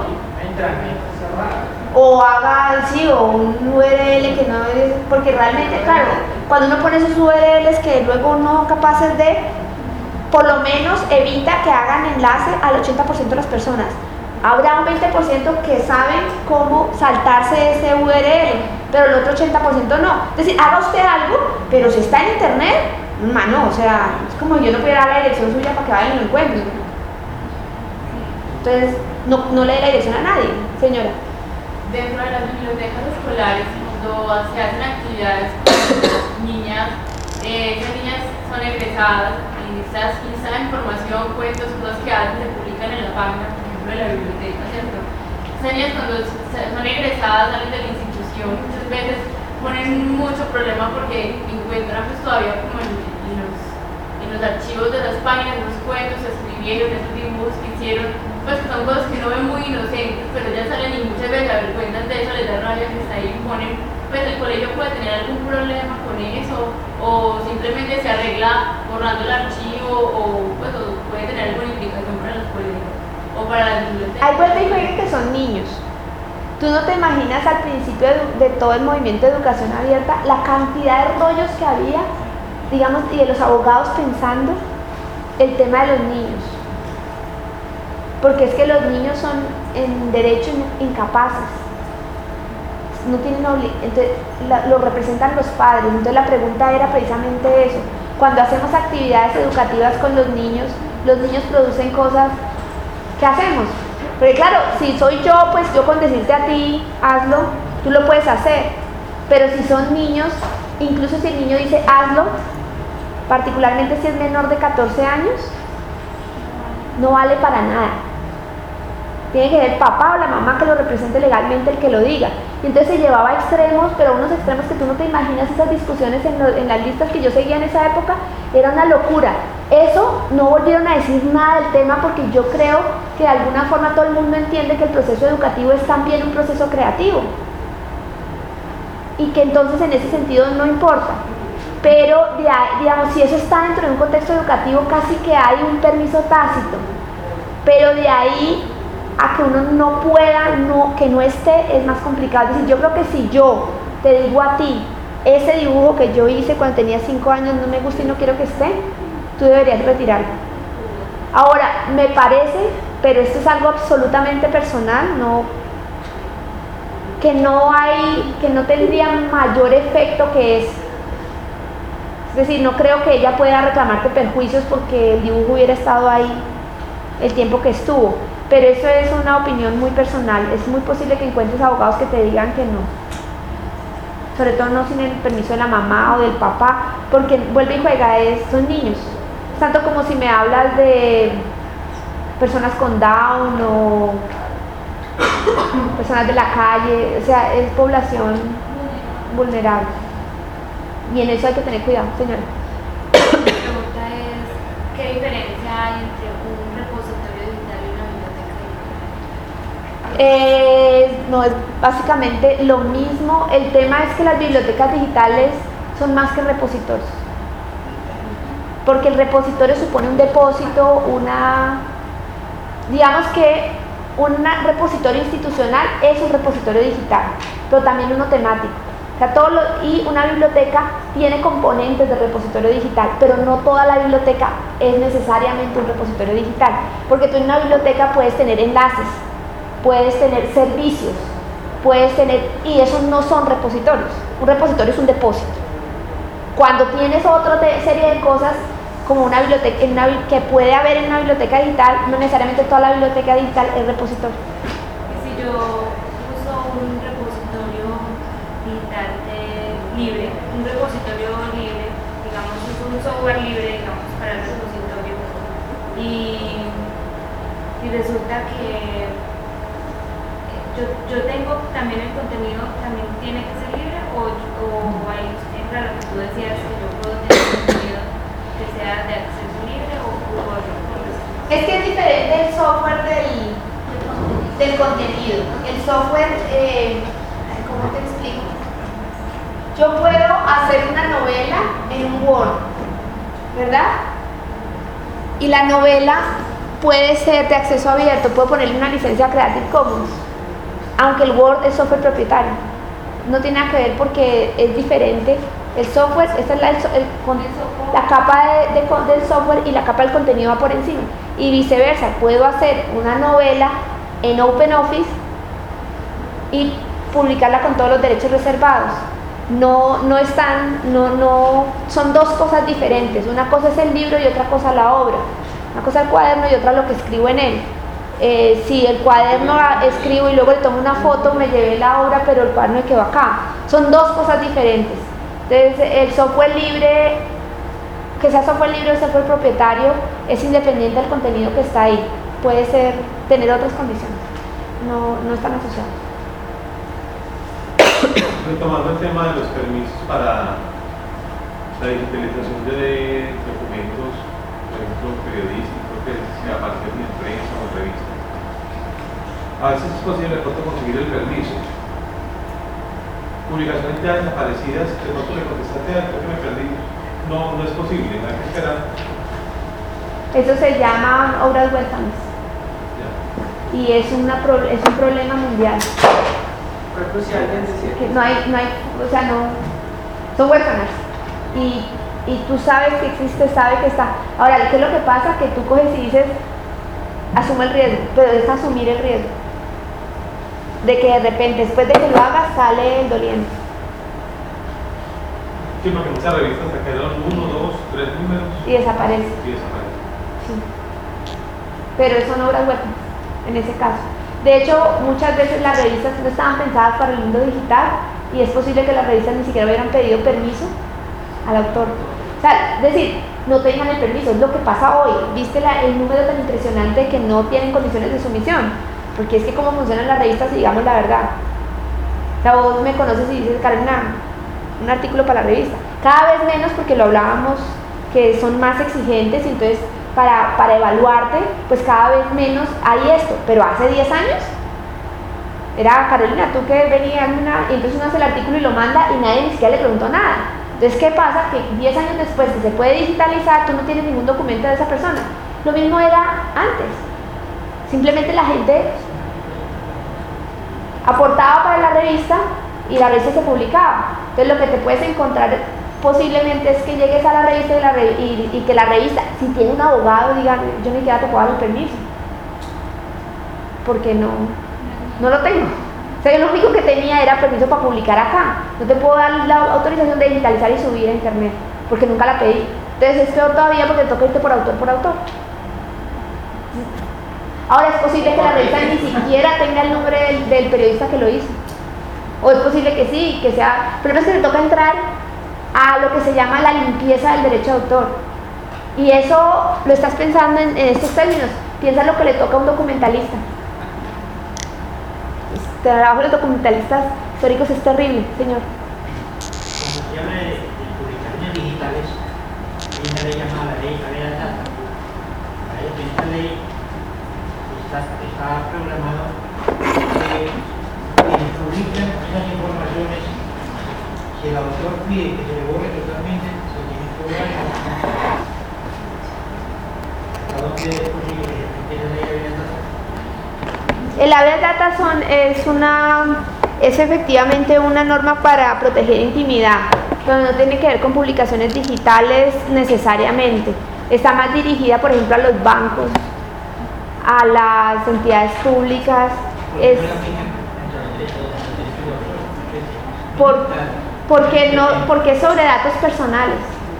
O haga, sí, o un URL que no es, porque realmente, claro, cuando uno pone esos URLs que luego no capaces de, por lo menos evita que hagan enlace al 80% de las personas. Habrá un 20% que saben cómo saltarse ese URL, pero el otro 80% no. Es decir, haga usted algo, pero si está en internet, no, o sea, es como yo no pudiera dar la dirección suya para que vayan y lo encuentren. Entonces, no le dé la dirección a nadie, señora. Dentro de las bibliotecas escolares, cuando se hacen actividades con las niñas, esas niñas son egresadas y esa información, cuentos, cosas que hacen se publican en la página, por ejemplo, de la biblioteca, ¿cierto? Esas niñas cuando son egresadas, salen de la institución, muchas veces ponen mucho problema porque encuentran pues todavía como en los archivos de las páginas, los cuentos que escribieron, esos dibujos que hicieron, pues que son cosas que uno ve muy inocentes, pero ya salen y muchas veces se avergüenzan de eso, les da rabia que está ahí y ponen, pues el colegio puede tener algún problema con eso, o simplemente se arregla borrando el archivo, o pues o puede tener alguna implicación para los colegios, o para las bibliotecas. Hay vuelta y juegue que son niños. Tú no te imaginas al principio de todo el movimiento de educación abierta la cantidad de rollos que había, digamos, y de los abogados pensando el tema de los niños. Porque es que los niños son en derecho incapaces. No tienen entonces lo representan los padres. Entonces la pregunta era precisamente eso. Cuando hacemos actividades educativas con los niños producen cosas. ¿Qué hacemos? Porque claro, si soy yo, pues yo con decirte a ti, hazlo, tú lo puedes hacer. Pero si son niños, incluso si el niño dice hazlo, particularmente si es menor de 14 años, no vale para nada. Tiene que ser el papá o la mamá que lo represente legalmente el que lo diga. Y entonces se llevaba a extremos, pero unos extremos que tú no te imaginas. Esas discusiones en las listas que yo seguía en esa época, era una locura. Eso no volvieron a decir nada del tema porque yo creo que de alguna forma todo el mundo entiende que el proceso educativo es también un proceso creativo. Y que entonces en ese sentido no importa. Pero, digamos, si eso está dentro de un contexto educativo, casi que hay un permiso tácito. Pero de ahí a que uno no pueda, que no esté, es más complicado. Es decir, yo creo que si yo te digo a ti, ese dibujo que yo hice cuando tenía 5 años no me gusta y no quiero que esté, tú deberías retirarlo. Ahora, me parece, pero esto es algo absolutamente personal, que no tendría mayor efecto que eso. Es decir, no creo que ella pueda reclamarte perjuicios porque el dibujo hubiera estado ahí el tiempo que estuvo. Pero eso es una opinión muy personal. Es muy posible que encuentres abogados que te digan que no. Sobre todo no sin el permiso de la mamá o del papá, porque vuelve y juega, son niños. Tanto como si me hablas de personas con Down o personas de la calle, o sea, es población vulnerable. Y en eso hay que tener cuidado, señora. Mi pregunta es, ¿qué diferencia hay entre un repositorio digital y una biblioteca digital? No, es básicamente lo mismo. El tema es que las bibliotecas digitales son más que repositorios. Porque el repositorio supone un depósito, digamos que un repositorio institucional es un repositorio digital, pero también uno temático. O sea, y una biblioteca tiene componentes de repositorio digital, pero no toda la biblioteca es necesariamente un repositorio digital, porque tú en una biblioteca puedes tener enlaces, puedes tener servicios, y esos no son repositorios. Un repositorio es un depósito. Cuando tienes otra serie de cosas, como una biblioteca, que puede haber en una biblioteca digital, no necesariamente toda la biblioteca digital es repositorio. Si yo uso un repositorio digital libre, un repositorio libre, digamos, uso un software libre, digamos, para el repositorio, y resulta que yo tengo también el contenido, también tiene que ser libre, o ahí entra lo que tú decías, que yo puedo tener contenido que sea de acceso libre o Es que es diferente el software del contenido. El software, ¿cómo te explico? Yo puedo hacer una novela en un Word, ¿verdad? Y la novela puede ser de acceso abierto, puedo ponerle una licencia Creative Commons, aunque el Word es software propietario. No tiene nada que ver porque es diferente. El software, esta es la capa del software y la capa del contenido va por encima. Y viceversa, puedo hacer una novela en OpenOffice y publicarla con todos los derechos reservados. No están, son dos cosas diferentes. Una cosa es el libro y otra cosa la obra. Una cosa el cuaderno y otra lo que escribo en él. Si el cuaderno escribo y luego le tomo una foto, me llevé la obra, pero el cuaderno me quedó acá. Son dos cosas diferentes. Entonces, el software libre, que sea software libre o software propietario, es independiente del contenido que está ahí. Puede tener otras condiciones. No están asociados. Retomando el tema de los permisos para la digitalización de documentos, por ejemplo, periodísticos, que sea parte de prensa o revista. A veces es posible de pronto conseguir el permiso. Publicaciones ya desaparecidas, de pronto le contestaste algo que me perdí. No es posible, hay que esperar. Eso se llama obras huérfanas. Y es un problema mundial. Por ejemplo, si alguien decía que son huérfanas y tú sabes que existe, sabes que está. Ahora, ¿qué es lo que pasa? Que tú coges y dices, asume el riesgo, pero es asumir el riesgo de que de repente, después de que lo hagas, sale el doliente. Sí, porque muchas revistas se quedan 1, 2, 3 números y desaparece. Sí. Pero son obras huérfanas, en ese caso. De hecho, muchas veces las revistas no estaban pensadas para el mundo digital y es posible que las revistas ni siquiera hubieran pedido permiso al autor. O sea, es decir, no tengan el permiso, es lo que pasa hoy. ¿Viste el número tan impresionante que no tienen condiciones de sumisión? Porque es que cómo funcionan las revistas, y digamos la verdad. O sea, vos me conoces y dices, Carolina, un artículo para la revista. Cada vez menos, porque lo hablábamos, que son más exigentes y entonces para evaluarte, pues cada vez menos hay esto, pero hace 10 años era Carolina, tú que venías y entonces uno hace el artículo y lo manda y nadie ni siquiera le preguntó nada. Entonces, ¿qué pasa? Que 10 años después que se puede digitalizar, tú no tienes ningún documento de esa persona. Lo mismo era antes, simplemente la gente aportaba para la revista y la revista se publicaba. Entonces, lo que te puedes encontrar posiblemente es que llegues a la revista y que la revista, si tiene un abogado, diga, yo ni siquiera te puedo dar el permiso, porque no lo tengo. O sea, yo lo único que tenía era permiso para publicar acá. No te puedo dar la autorización de digitalizar y subir a internet, porque nunca la pedí. Entonces es peor todavía porque toca irte por autor. Ahora es posible que la revista ni siquiera tenga el nombre del periodista que lo hizo. O es posible que sí, que sea. Pero es que te toca entrar a lo que se llama la limpieza del derecho de autor. Y eso lo estás pensando en estos términos. Piensa lo que le toca a un documentalista. El trabajo de los documentalistas históricos es terrible, señor. Como se habla de publicaciones digitales, hay una ley llamada la ley Habeas Data. Esta ley está programado que publican esas informaciones. Si el autor pide que se le borre totalmente, se tiene que borrar. ¿Hasta dónde es posible que se ley Habeas Data? El Habeas Data es efectivamente una norma para proteger intimidad, pero no tiene que ver con publicaciones digitales necesariamente. Está más dirigida, por ejemplo, a los bancos, a las entidades públicas. Porque es sobre datos personales.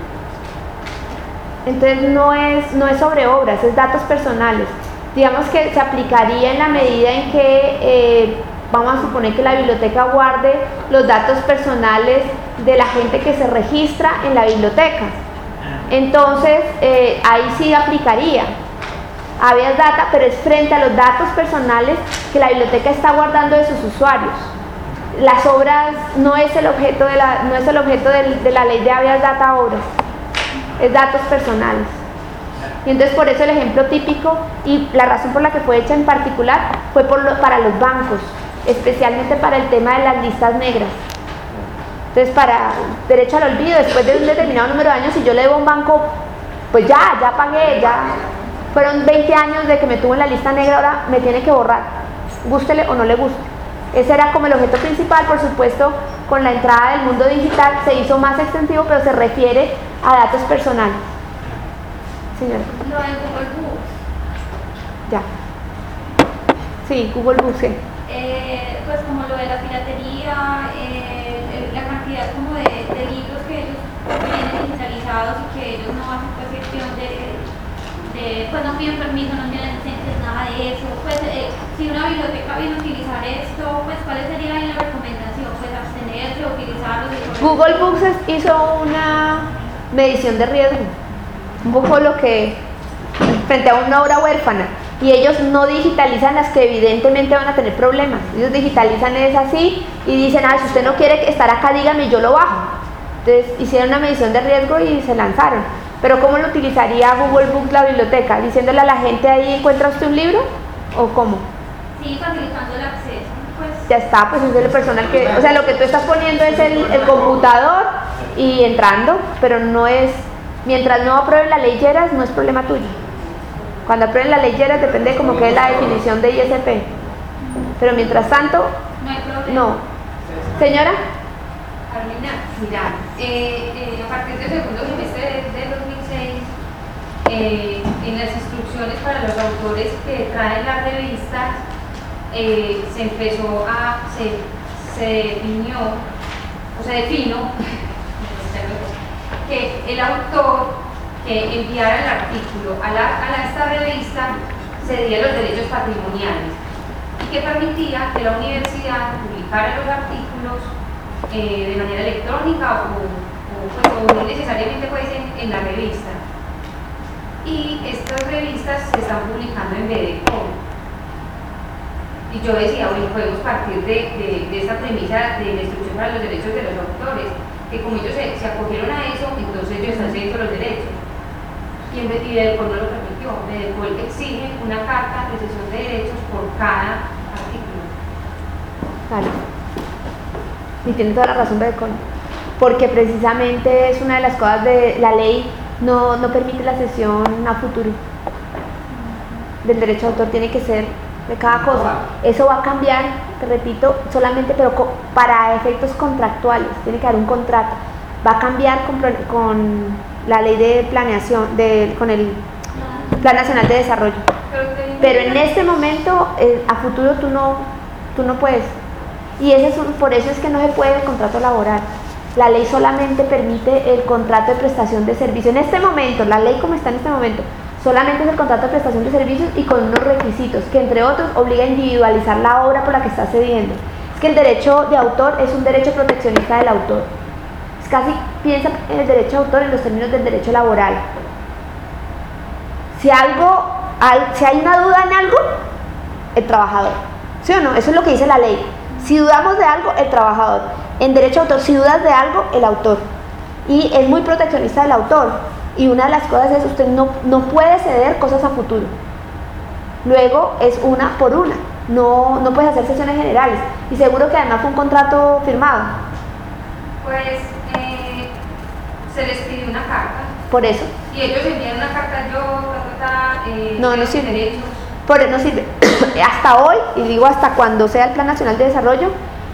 Entonces no es sobre obras, es datos personales. Digamos que se aplicaría en la medida en que vamos a suponer que la biblioteca guarde los datos personales de la gente que se registra en la biblioteca. Entonces ahí sí aplicaría Habeas Data, pero es frente a los datos personales que la biblioteca está guardando de sus usuarios. Las obras no es el objeto de la ley de Habeas Data obras, es datos personales. Y entonces por eso el ejemplo típico y la razón por la que fue hecha en particular fue para los bancos, especialmente para el tema de las listas negras. Entonces, para derecho al olvido, después de un determinado número de años, si yo le debo a un banco pues ya pagué, ya. Fueron 20 años de que me tuvo en la lista negra, ahora me tiene que borrar, gústele o no le guste. Ese era como el objeto principal. Por supuesto, con la entrada del mundo digital se hizo más extensivo, pero se refiere a datos personales. Señora. Lo de Google Books. Ya. Sí, Google Books. Sí. Pues como lo de la piratería, la cantidad como de libros que ellos tienen digitalizados y que ellos no hacen percepción pues no piden permiso, no tienen licencias, nada de eso. Pues si una biblioteca viene a utilizar esto, pues ¿cuál sería ahí la recomendación? Pues abstenerse, utilizarlo. Google Books hizo una medición de riesgo, un poco lo que frente a una obra huérfana, y ellos no digitalizan las que evidentemente van a tener problemas. Ellos digitalizan es así y dicen, si usted no quiere estar acá, dígame y yo lo bajo. Entonces hicieron una medición de riesgo y se lanzaron. Pero ¿cómo lo utilizaría Google Books la biblioteca? ¿Diciéndole a la gente ahí, encuentra usted un libro? ¿O cómo? Sí, facilitando el acceso. Pues ya está, pues es el personal que, o sea, lo que tú estás poniendo es el computador y entrando, pero no es, mientras no aprueben la ley Lleras, no es problema tuyo. Cuando aprueben la ley Lleras depende de cómo quede la definición de ISP. Pero mientras tanto, no hay problema. No. Señora. Carolina, mira, a partir del segundo semestre de 2006, en las instrucciones para los autores que traen las revistas, se definió, o se definió, que el autor que enviara el artículo a esta revista cedía los derechos patrimoniales y que permitía que la universidad publicara los artículos de manera electrónica o no necesariamente pues, en la revista. Y estas revistas se están publicando en BDCom. Y yo decía, oye, podemos partir de esta premisa de la instrucción para los derechos de los autores, que como ellos se acogieron a eso, entonces ellos están cediendo los derechos. Y BDCom no lo permitió. BDCom exige una carta de cesión de derechos por cada artículo. Vale. Y tiene toda la razón BDCom, porque precisamente es una de las cosas de la ley, no permite la cesión a futuro del derecho de autor, tiene que ser de cada cosa. Eso va a cambiar, te repito, solamente pero para efectos contractuales, tiene que haber un contrato. Va a cambiar con la ley de planeación, con el Plan Nacional de Desarrollo. Pero en este momento, a futuro tú no puedes. Y por eso es que no se puede el contrato laboral. La ley solamente permite el contrato de prestación de servicio. En este momento, la ley como está en este momento, solamente es el contrato de prestación de servicios y con unos requisitos, que entre otros obliga a individualizar la obra por la que está cediendo. Es que el derecho de autor es un derecho proteccionista del autor. Es casi, piensa en el derecho de autor en los términos del derecho laboral. Si hay una duda en algo, el trabajador. ¿Sí o no? Eso es lo que dice la ley. Si dudamos de algo, el trabajador. En derecho de autor, si dudas de algo, el autor. Y es muy proteccionista del autor. Y una de las cosas es, usted no puede ceder cosas a futuro. Luego es una por una. No puedes hacer sesiones generales. Y seguro que además fue un contrato firmado. Pues se les pidió una carta. Por eso. Y ellos envían una carta, no sirve. Derechos. No sirve. Hasta hoy, y digo hasta cuando sea el Plan Nacional de Desarrollo,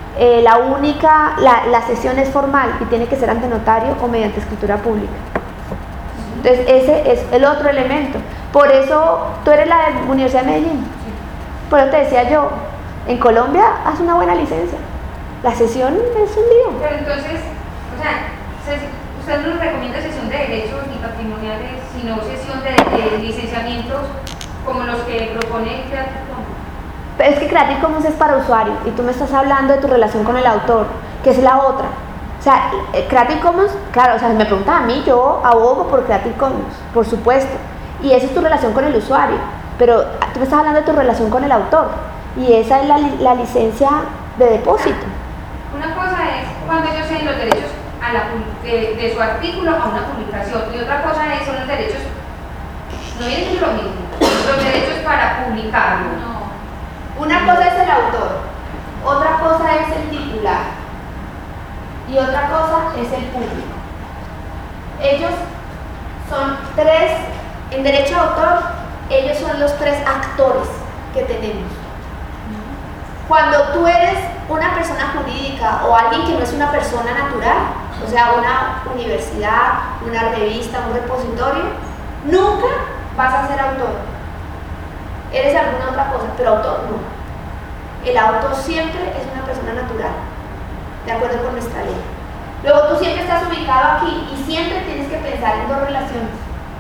la sesión es formal y tiene que ser ante notario o mediante escritura pública. Entonces ese es el otro elemento. Por eso, tú eres la de la Universidad de Medellín. Por eso te decía yo, en Colombia haz una buena licencia. La sesión es un lío. Pero entonces, o sea, usted no nos recomienda sesión de derechos ni patrimoniales, sino sesión de licenciamientos como los que propone Creative Commons. Pero es que Creative Commons es para usuario y tú me estás hablando de tu relación con el autor, que es la otra. O sea, Creative Commons, claro, o sea, me preguntas a mí, yo abogo por Creative Commons, por supuesto. Y esa es tu relación con el usuario, pero tú me estás hablando de tu relación con el autor y esa es la licencia de depósito. Una cosa es cuando ellos ceden los derechos de su artículo a una publicación y otra cosa son los derechos, no viene siendo lo mismo, los derechos para publicarlo. No. Una cosa es el autor, otra cosa es el titular y otra cosa es el público. Ellos son tres, en derecho de autor, ellos son los tres actores que tenemos. Cuando tú eres una persona jurídica o alguien que no es una persona natural, o sea, una universidad, una revista, un repositorio, nunca vas a ser autor. Eres alguna otra cosa, pero autor no. El autor siempre es una persona natural, de acuerdo con nuestra ley. Luego tú siempre estás ubicado aquí y siempre tienes que pensar en dos relaciones.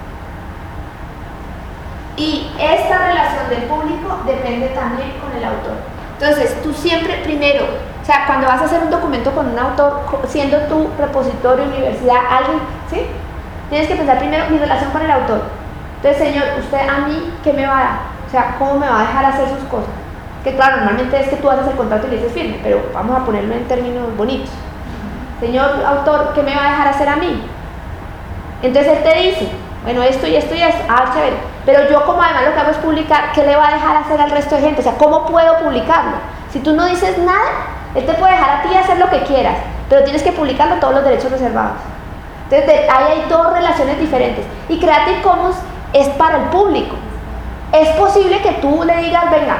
Y esta relación del público depende también con el autor. Entonces, tú siempre, primero, o sea, cuando vas a hacer un documento con un autor, siendo tu repositorio, universidad, alguien, ¿sí? Tienes que pensar primero mi relación con el autor. Entonces, señor, usted a mí, ¿qué me va a dar? O sea, ¿cómo me va a dejar hacer sus cosas? Que claro, normalmente es que tú haces el contrato y le dices firme, pero vamos a ponerlo en términos bonitos. Señor autor, ¿qué me va a dejar hacer a mí? Entonces él te dice, bueno, esto y esto y esto, chévere, pero yo como además lo que hago es publicar, ¿qué le va a dejar hacer al resto de gente? O sea, ¿cómo puedo publicarlo? Si tú no dices nada, él te puede dejar a ti hacer lo que quieras, pero tienes que publicarlo todos los derechos reservados. Entonces ahí hay dos relaciones diferentes, y Creative Commons es para el público. Es posible que tú le digas, venga,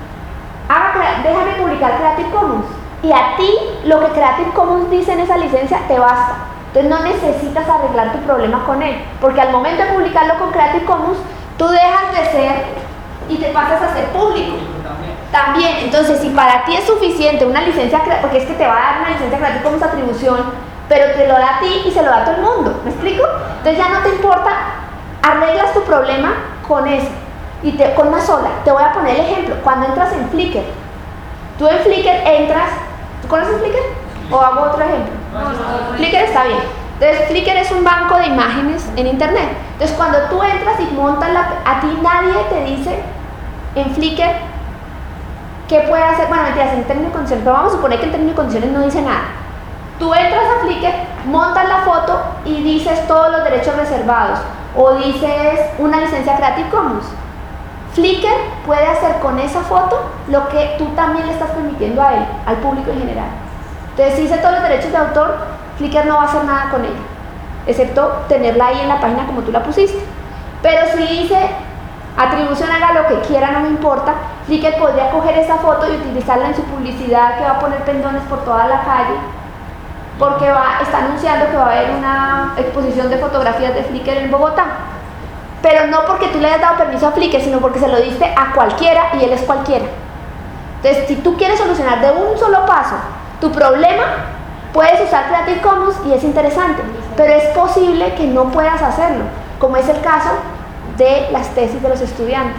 déjame publicar Creative Commons, y a ti lo que Creative Commons dice en esa licencia te basta. Entonces no necesitas arreglar tu problema con él, porque al momento de publicarlo con Creative Commons, tú dejas de ser y te pasas a ser público. También, entonces si para ti es suficiente una licencia, porque es que te va a dar una licencia Creative Commons atribución, pero te lo da a ti y se lo da a todo el mundo, ¿me explico? Entonces ya no te importa, arreglas tu problema con eso, y con una sola. Te voy a poner el ejemplo, cuando entras en Flickr, tú en Flickr entras, ¿tú conoces Flickr? ¿O hago otro ejemplo? Flickr está bien. Entonces Flickr es un banco de imágenes en internet. Entonces cuando tú entras y montas a ti nadie te dice en Flickr qué puede hacer. Bueno, mentiras, en términos y condiciones, pero vamos a suponer que en términos y condiciones no dice nada. Tú entras a Flickr, montas la foto y dices todos los derechos reservados, o dices una licencia Creative Commons. Flickr puede hacer con esa foto lo que tú también le estás permitiendo a él, al público en general. Entonces, si dice todos los derechos de autor, Flickr no va a hacer nada con ella, excepto tenerla ahí en la página como tú la pusiste. Pero si dice atribución, haga lo que quiera, no me importa, Flickr podría coger esa foto y utilizarla en su publicidad, que va a poner pendones por toda la calle, porque está anunciando que va a haber una exposición de fotografías de Flickr en Bogotá. Pero no porque tú le hayas dado permiso a Flickr, sino porque se lo diste a cualquiera y él es cualquiera. Entonces, si tú quieres solucionar de un solo paso tu problema, puedes usar Creative Commons y es interesante, pero es posible que no puedas hacerlo, como es el caso de las tesis de los estudiantes.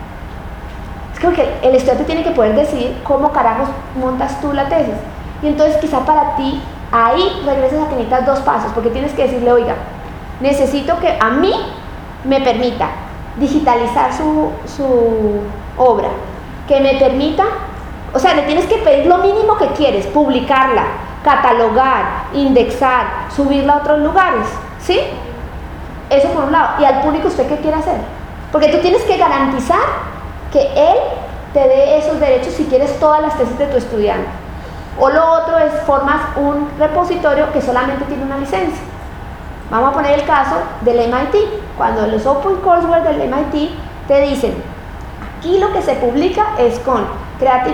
Es como que el estudiante tiene que poder decidir cómo carajos montas tú la tesis, y entonces quizá para ti ahí regresas a que necesitas dos pasos, porque tienes que decirle, oiga, necesito que a mí me permita digitalizar su obra, que me permita, o sea, le tienes que pedir lo mínimo que quieres, publicarla, catalogar, indexar, subirla a otros lugares, ¿sí? Eso por un lado. Y al público, ¿usted qué quiere hacer? Porque tú tienes que garantizar que él te dé esos derechos si quieres todas las tesis de tu estudiante. O lo otro es, formas un repositorio que solamente tiene una licencia. Vamos a poner el caso del MIT. Cuando los Open Courseware del MIT te dicen, aquí lo que se publica es con Creative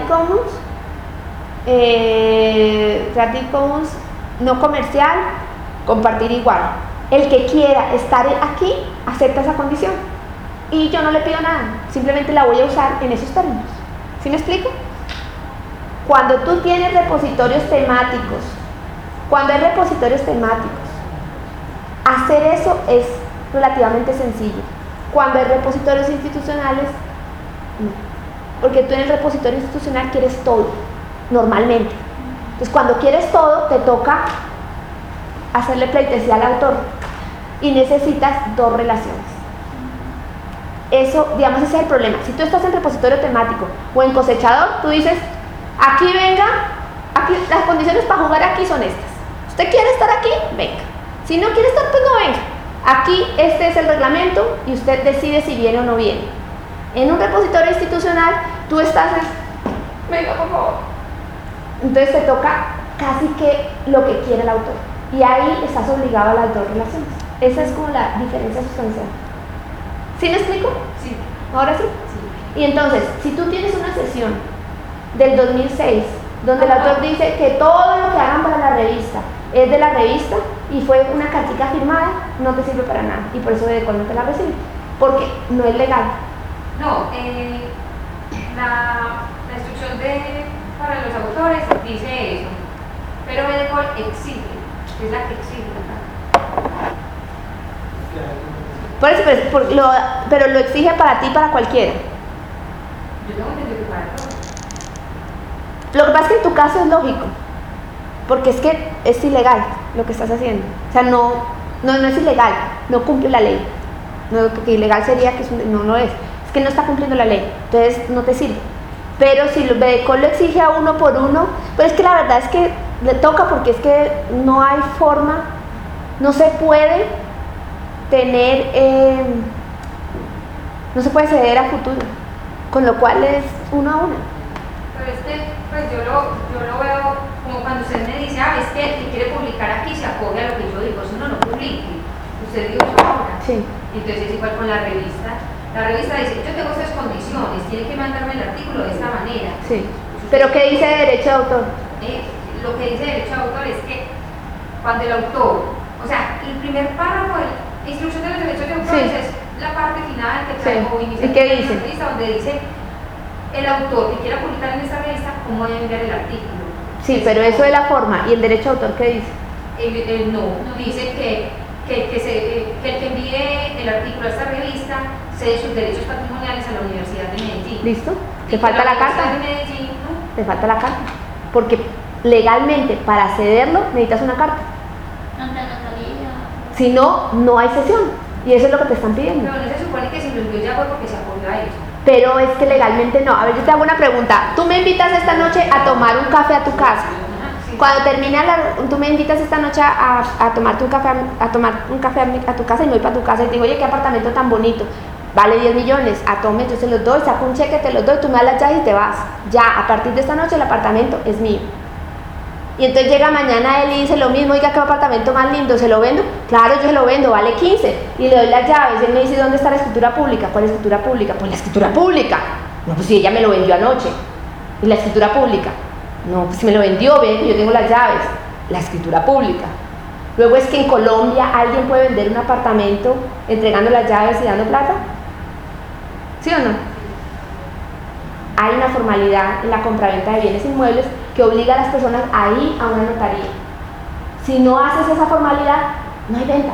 Commons no comercial, compartir igual. El que quiera estar aquí acepta esa condición. Y yo no le pido nada, simplemente la voy a usar en esos términos. ¿Sí me explico? Cuando tú tienes repositorios temáticos, cuando hay repositorios temáticos, hacer eso es relativamente sencillo. Cuando hay repositorios institucionales, no. Porque tú en el repositorio institucional quieres todo, normalmente. Entonces, cuando quieres todo, te toca hacerle pleitesía al autor y necesitas dos relaciones. Eso, digamos, ese es el problema. Si tú estás en repositorio temático o en cosechador, tú dices, aquí venga, aquí, las condiciones para jugar aquí son estas. ¿Usted quiere estar aquí? Venga. Si no quiere estar, pues no venga. Aquí este es el reglamento y usted decide si viene o no viene. En un repositorio institucional, tú estás venga, por favor. Entonces te toca casi que lo que quiere el autor. Y ahí estás obligado a las dos relaciones. Esa es como la diferencia sustancial. ¿Sí me explico? Sí. ¿Ahora sí? Sí. Y entonces, si tú tienes una sesión del 2006, donde el autor dice que todo lo que hagan para la revista es de la revista y fue una cartica firmada, no te sirve para nada. Y por eso BDCOL no te la recibe, porque no es legal. No, la instrucción para los autores dice eso, pero BDCOL exige, es la que exige. Por eso, pero lo exige para ti, para cualquiera. Yo tengo entendido que para todos. Lo que pasa es que en tu caso es lógico, porque es que es ilegal lo que estás haciendo. O sea, no es ilegal, no cumple la ley. No, porque ilegal sería que no lo es que no está cumpliendo la ley, entonces no te sirve. Pero si el BDCOL lo exige a uno por uno, pues es que la verdad es que le toca, porque es que no hay forma, no se puede tener, no se puede ceder a futuro, con lo cual es uno a uno. Pero es que, pues yo lo veo como cuando usted me dice, es que el que quiere publicar aquí se acoge a lo que yo digo, si uno no publique, usted dijo eso ahora. Sí. Entonces es igual con la revista. La revista dice, yo tengo estas condiciones, tiene que mandarme el artículo de esta manera. Sí. ¿Pero qué dice de derecho de autor? Lo que dice derecho de autor es que cuando el autor, o sea, el primer párrafo de la instrucción de los derechos de autor es la parte final que trae como iniciativa. ¿Y qué dice? La revista, donde dice el autor que quiera publicar en esta revista cómo debe enviar el artículo. Sí, pero eso es la forma. ¿Y el derecho de autor qué dice? No, dice que el que envíe el artículo a esta revista cede sus derechos patrimoniales a la Universidad de Medellín. ¿Listo? ¿Te falta la carta? De Medellín, ¿no? Te falta la carta. Porque legalmente para cederlo necesitas una carta. Ante notaría. Si no, no hay cesión. Y eso es lo que te están pidiendo. Pero no se supone que si lo envió ya fue porque se apoyó a eso. Pero es que legalmente no. A ver, yo te hago una pregunta. Tú me invitas esta noche a tomar un café a tu casa. Cuando termina tú me invitas esta noche a tomarte un café, a tu casa, y me voy para tu casa y te digo, oye, qué apartamento tan bonito, vale 10 millones, tome, yo se los doy, saco un cheque, te los doy, tú me das las llaves y te vas. Ya, a partir de esta noche el apartamento es mío. Y entonces llega mañana él y dice lo mismo, oiga, qué apartamento más lindo, ¿se lo vendo? Claro, yo se lo vendo, vale 15. Y le doy las llaves, y él me dice, ¿dónde está la escritura pública? ¿Cuál escritura pública? Pues la escritura pública. No, pues si ella me lo vendió anoche. ¿Y la escritura pública? No, pues si me lo vendió, ven que yo tengo las llaves. La escritura pública. Luego es que en Colombia alguien puede vender un apartamento entregando las llaves y dando plata. ¿Sí o no? Hay una formalidad en la compraventa de bienes inmuebles que obliga a las personas a ir a una notaría. Si no haces esa formalidad, no hay venta.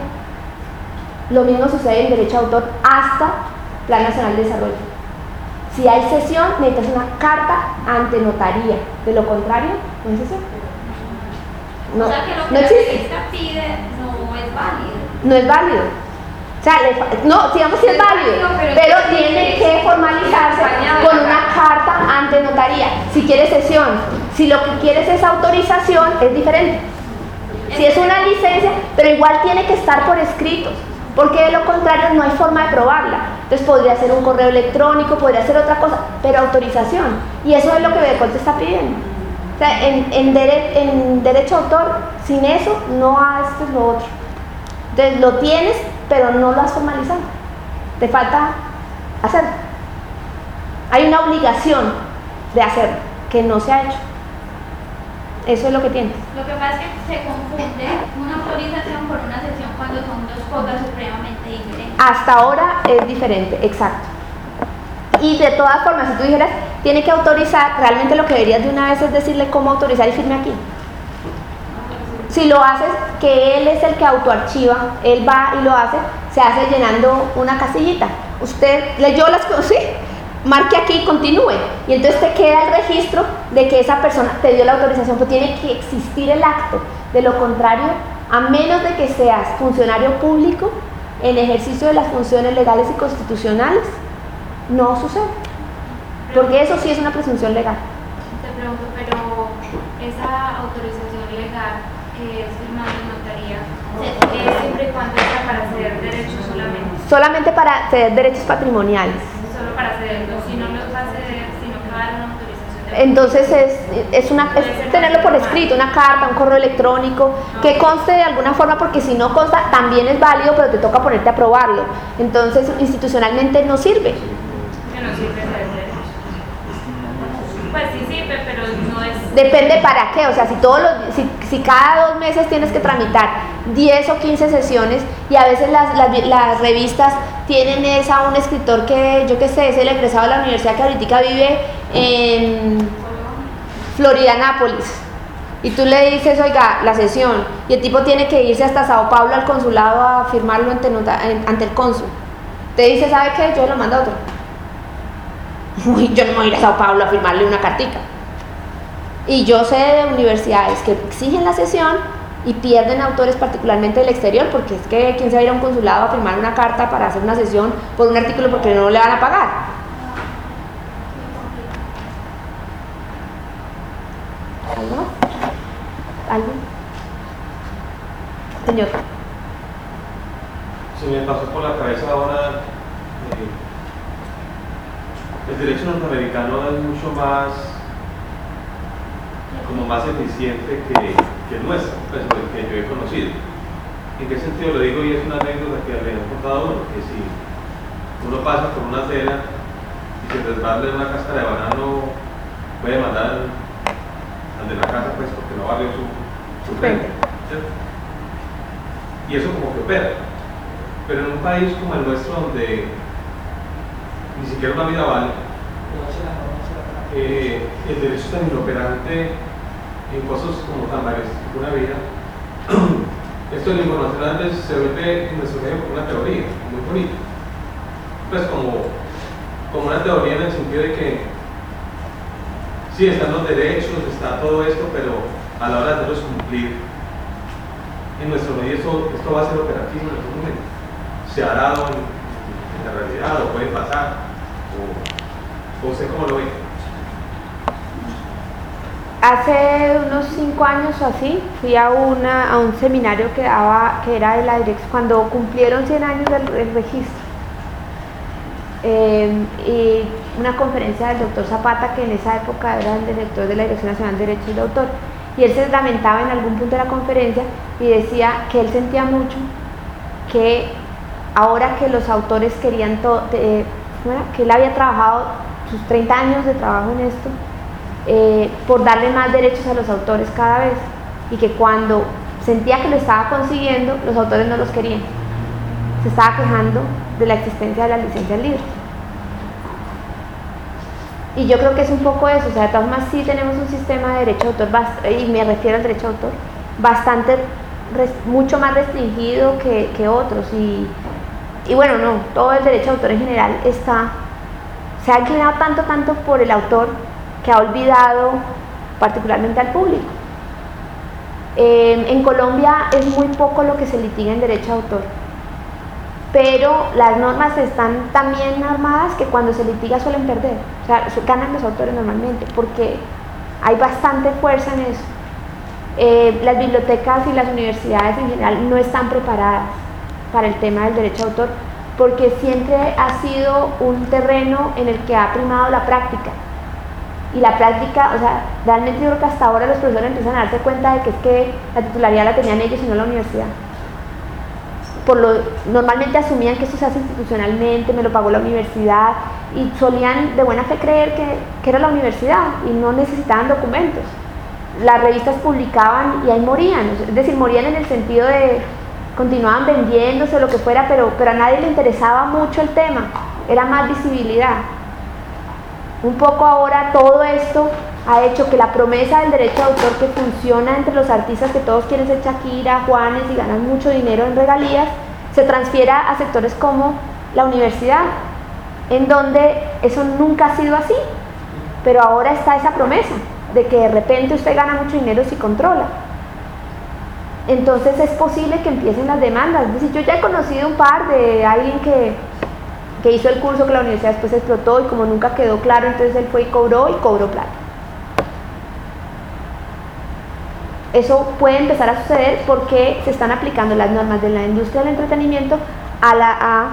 Lo mismo sucede en derecho de autor hasta Plan Nacional de Desarrollo. Si hay cesión, necesitas una carta ante notaría. De lo contrario, no hay cesión. No, O sea que lo que no la existe. revista pide no es válido. No es válido. O sea, no, digamos que es válido, pero tiene que formalizarse con una carta ante notaría. Si quieres cesión, si lo que quieres es autorización, es diferente. Si es una licencia, pero igual tiene que estar por escrito, porque de lo contrario no hay forma de probarla. Entonces podría ser un correo electrónico, podría ser otra cosa, pero autorización. Y eso es lo que BDCOL te está pidiendo. O sea, en derecho de autor, sin eso, no haces lo otro. Entonces lo tienes, pero no lo has formalizado. Te falta hacerlo. Hay una obligación de hacerlo, que no se ha hecho. Eso es lo que tienes. Lo que pasa es que se confunde una autorización por una sesión cuando son dos cosas supremamente diferentes. Hasta ahora es diferente, exacto. Y de todas formas, si tú dijeras, tiene que autorizar, realmente lo que deberías de una vez es decirle cómo autorizar y firme aquí. Si lo haces, que él es el que autoarchiva, él va y lo hace, se hace llenando una casillita. Usted leyó las cosas, sí, marque aquí y continúe. Y entonces te queda el registro de que esa persona te dio la autorización, pues tiene que existir el acto. De lo contrario, a menos de que seas funcionario público, en ejercicio de las funciones legales y constitucionales, no sucede. Porque eso sí es una presunción legal. Te pregunto, pero esa autorización legal que es firmada en notaría, ¿es siempre y cuando sea para ceder derechos solamente? Solamente para ceder derechos patrimoniales. Solo para cederlos, si no los va a ceder, sino que va a dar una autorización de Entonces es tenerlo por escrito, una carta, un correo electrónico, que conste de alguna forma, porque si no consta también es válido, pero te toca ponerte a aprobarlo. Entonces institucionalmente no sirve. Que no sirve ese derecho. Pues sí sirve, pero no es... Depende para qué, o sea, si cada 2 meses tienes que tramitar 10 o 15 sesiones, y a veces las revistas tienen un escritor que, yo qué sé, es el egresado de la universidad que ahorita vive en Florida, Nápoles, y tú le dices, oiga, la sesión, y el tipo tiene que irse hasta Sao Paulo al consulado a firmarlo ante el cónsul. Te dice, ¿sabe qué? Yo lo mando a otro. Uy, yo no me voy a ir a Sao Paulo a firmarle una cartica. Y yo sé de universidades que exigen la sesión y pierden autores, particularmente del exterior, porque es que quién se va a ir a un consulado a firmar una carta para hacer una sesión por un artículo porque no le van a pagar. ¿Algo más? ¿Algo? Señor. Se me pasó por la cabeza ahora, el derecho norteamericano es mucho más, como más eficiente que el nuestro, pues, el que yo he conocido. ¿En qué sentido lo digo? Y es una anécdota que le han contado a uno, que si uno pasa por una acera y se resbala en una cáscara de banano, puede mandar al de la casa, pues, porque no barrió su frente, ¿cierto? Y eso como que opera. Pero en un país como el nuestro, donde ni siquiera una vida vale, el derecho es tan inoperante en cosas como tan varias como una vida. Esto de la información a veces se vuelve en nuestro medio como una teoría muy bonita, pues como una teoría en el sentido de que sí, están los derechos, está todo esto, pero a la hora de hacerlos cumplir en nuestro medio esto va a ser operativo en algún momento. Se ha dado en la realidad, o puede pasar, o usted cómo lo ve. Hace unos 5 años o así fui a un seminario que era de la dirección, cuando cumplieron 100 años del registro, y una conferencia del doctor Zapata, que en esa época era el director de la Dirección Nacional de Derechos de Autor, y él se lamentaba en algún punto de la conferencia y decía que él sentía mucho que ahora que los autores querían que él había trabajado sus 30 años de trabajo en esto, por darle más derechos a los autores cada vez, y que cuando sentía que lo estaba consiguiendo, los autores no los querían. Se estaba quejando de la existencia de las licencias libres. Y yo creo que es un poco eso, o sea, de todas formas sí tenemos un sistema de derecho de autor, y me refiero al derecho de autor, mucho más restringido que otros, y bueno, no, todo el derecho de autor en general se ha inclinado tanto por el autor, que ha olvidado particularmente al público. En Colombia es muy poco lo que se litiga en derecho de autor, pero las normas están tan bien armadas que cuando se litiga suelen perder, o sea, ganan los autores normalmente, porque hay bastante fuerza en eso. Las bibliotecas y las universidades en general no están preparadas para el tema del derecho de autor, porque siempre ha sido un terreno en el que ha primado la práctica. Y la práctica, o sea, realmente yo creo que hasta ahora los profesores empiezan a darse cuenta de que es que la titularidad la tenían ellos y no la universidad. Normalmente asumían que esto se hace institucionalmente, me lo pagó la universidad, y solían de buena fe creer que era la universidad y no necesitaban documentos. Las revistas publicaban y ahí morían, es decir, morían en el sentido de continuaban vendiéndose o lo que fuera, pero a nadie le interesaba mucho el tema, era más visibilidad. Un poco ahora todo esto ha hecho que la promesa del derecho de autor, que funciona entre los artistas, que todos quieren ser Shakira, Juanes y ganan mucho dinero en regalías, se transfiera a sectores como la universidad, en donde eso nunca ha sido así, pero ahora está esa promesa de que de repente usted gana mucho dinero si controla. Entonces es posible que empiecen las demandas. Es decir, yo ya he conocido un par de alguien que hizo el curso, que la universidad después explotó, y como nunca quedó claro, entonces él fue y cobró plata. Eso puede empezar a suceder porque se están aplicando las normas de la industria del entretenimiento a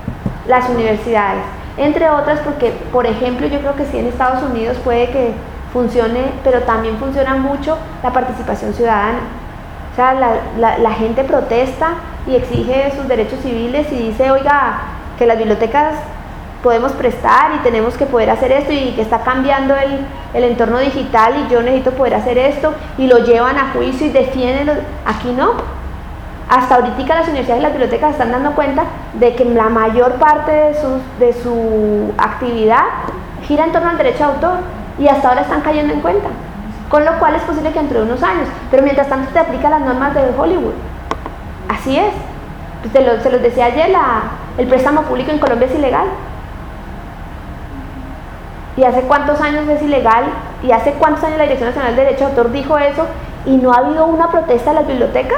las universidades, entre otras porque, por ejemplo, yo creo que sí en Estados Unidos puede que funcione, pero también funciona mucho la participación ciudadana. O sea, la gente protesta y exige sus derechos civiles y dice, oiga, que las bibliotecas podemos prestar y tenemos que poder hacer esto y que está cambiando el entorno digital y yo necesito poder hacer esto, y lo llevan a juicio y defienden. Aquí no. Hasta ahorita las universidades y las bibliotecas están dando cuenta de que la mayor parte de su actividad gira en torno al derecho de autor, y hasta ahora están cayendo en cuenta, con lo cual es posible que dentro de unos años, pero mientras tanto te aplica las normas de Hollywood. Así es. Se los decía ayer, el préstamo público en Colombia es ilegal. ¿Y hace cuántos años es ilegal? ¿Y hace cuántos años la Dirección Nacional de Derecho de Autor dijo eso? ¿Y no ha habido una protesta de las bibliotecas?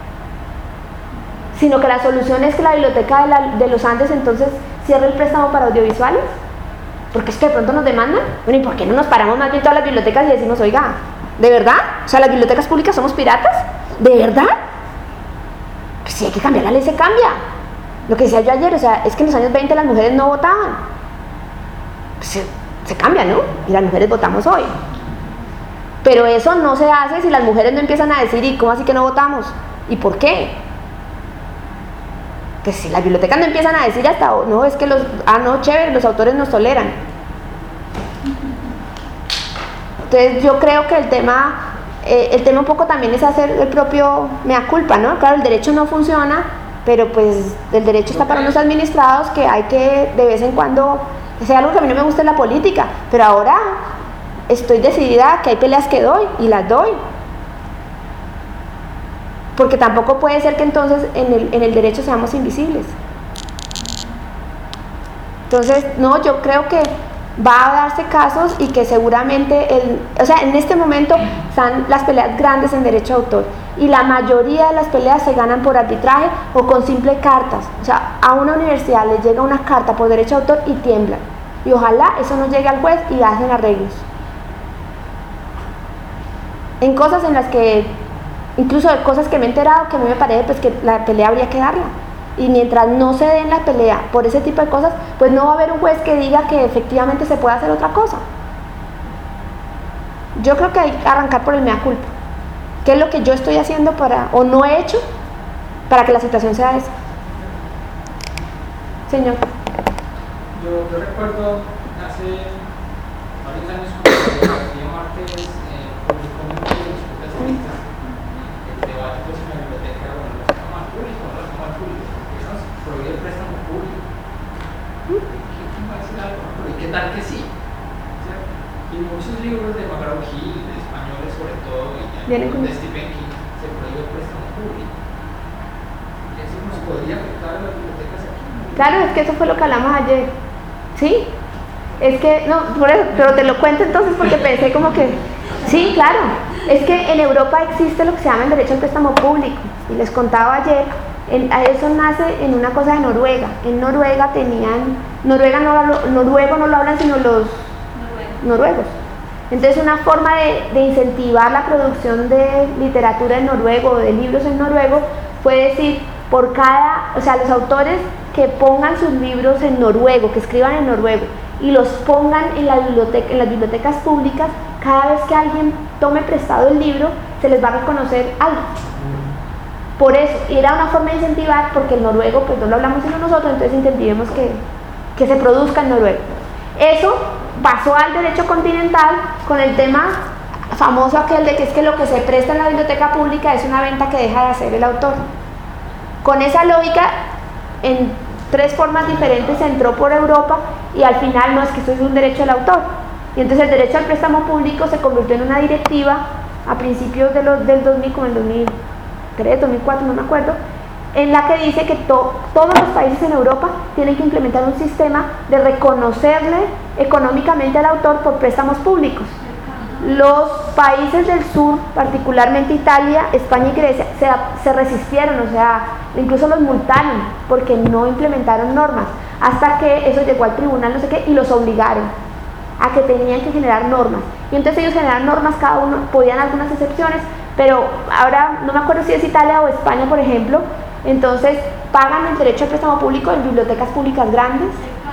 Sino que la solución es que la biblioteca de los Andes entonces cierre el préstamo para audiovisuales. Porque es que de pronto nos demandan. Bueno, ¿y por qué no nos paramos más bien todas las bibliotecas y decimos, oiga, ¿de verdad? O sea, ¿las bibliotecas públicas somos piratas? ¿De verdad? Pues si hay que cambiar la ley, se cambia. Lo que decía yo ayer, o sea, es que en los años 20 las mujeres no votaban. Pues se cambia, ¿no? Y las mujeres votamos hoy. Pero eso no se hace si las mujeres no empiezan a decir, ¿y cómo así que no votamos? ¿Y por qué? Que si las bibliotecas no empiezan a decir hasta, no, es que no, chévere, los autores nos toleran. Entonces yo creo que el tema un poco también es hacer el propio mea culpa, ¿no? Claro, el derecho no funciona, pero pues el derecho está para unos administrados que hay que de vez en cuando, sea algo que a mí no me gusta en la política, pero ahora estoy decidida que hay peleas que doy y las doy. Porque tampoco puede ser que entonces en el derecho seamos invisibles. Entonces, no, yo creo que va a darse casos y que seguramente, en este momento están las peleas grandes en derecho de autor y la mayoría de las peleas se ganan por arbitraje o con simples cartas. O sea, a una universidad le llega una carta por derecho de autor y tiemblan. Y ojalá eso no llegue al juez y hacen arreglos. En cosas en las que, incluso de cosas que me he enterado, que a mí me parece pues que la pelea habría que darla. Y mientras no se den la pelea por ese tipo de cosas, pues no va a haber un juez que diga que efectivamente se puede hacer otra cosa. Yo creo que hay que arrancar por el mea culpa. ¿Qué es lo que yo estoy haciendo o no he hecho para que la situación sea esa? Señor. Yo recuerdo hace varios años cuando García Márquez publicó un libro de los protestistas, el debate pues en la biblioteca, bueno, lo sacamos al público, no lo sacamos al público, porque eso nos prohíbe el préstamo público. ¿Quién va a decir algo? Pero ¿y qué tal que sí? ¿Cierto? Y muchos libros de Macarao Gil, de españoles sobre todo, y de Stephen King, se prohíbe el préstamo público. ¿Eso nos podría afectar a las bibliotecas aquí? Claro, es que eso fue lo que hablamos ayer. ¿Sí? Es que, no, por eso, pero te lo cuento entonces porque pensé como que, sí, claro, es que en Europa existe lo que se llama el derecho al préstamo público, y les contaba ayer, eso nace en una cosa de Noruega. En Noruega noruego no lo hablan sino los noruegos. Entonces una forma de incentivar la producción de literatura en noruego o de libros en noruego fue decir, los autores que pongan sus libros en noruego, que escriban en noruego y los pongan en las bibliotecas públicas, cada vez que alguien tome prestado el libro, se les va a reconocer algo. Por eso, y era una forma de incentivar, porque el noruego pues no lo hablamos sino nosotros, entonces incentivemos que se produzca en noruego. Eso pasó al derecho continental con el tema famoso aquel de que es que lo que se presta en la biblioteca pública es una venta que deja de hacer el autor. Con esa lógica, en 3 formas diferentes se entró por Europa y al final no es que eso es un derecho del autor. Y entonces el derecho al préstamo público se convirtió en una directiva a principios del 2000, como en 2003, 2004, no me acuerdo, en la que dice que todos los países en Europa tienen que implementar un sistema de reconocerle económicamente al autor por préstamos públicos. Los países del sur, particularmente Italia, España y Grecia, se resistieron, o sea, incluso los multaron porque no implementaron normas, hasta que eso llegó al tribunal, no sé qué, y los obligaron a que tenían que generar normas. Y entonces ellos generaron normas, cada uno, podían algunas excepciones, pero ahora no me acuerdo si es Italia o España, por ejemplo, entonces pagan el derecho al préstamo público en bibliotecas públicas grandes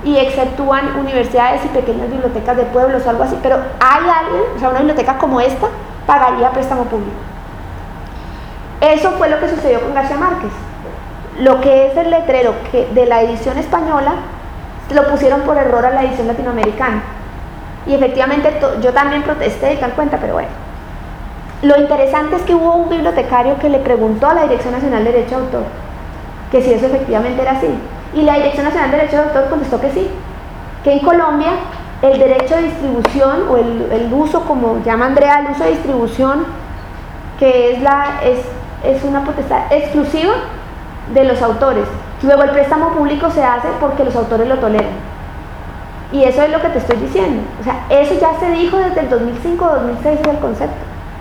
y exceptúan universidades y pequeñas bibliotecas de pueblos o algo así, pero hay alguien, o sea, una biblioteca como esta pagaría préstamo público. Eso fue lo que sucedió con García Márquez. Lo que es el letrero de la edición española lo pusieron por error a la edición latinoamericana, y efectivamente yo también protesté y tal cuenta, pero bueno. Lo interesante es que hubo un bibliotecario que le preguntó a la Dirección Nacional de Derecho de Autor que si eso efectivamente era así, y la Dirección Nacional de Derecho de Autor contestó que sí, que en Colombia el derecho de distribución o el uso, como llama Andrea, el uso de distribución, que es una potestad exclusiva de los autores. Luego el préstamo público se hace porque los autores lo toleran, y eso es lo que te estoy diciendo. O sea, eso ya se dijo desde el 2005-2006 del concepto,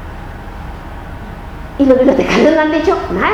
y los bibliotecarios no han dicho nada.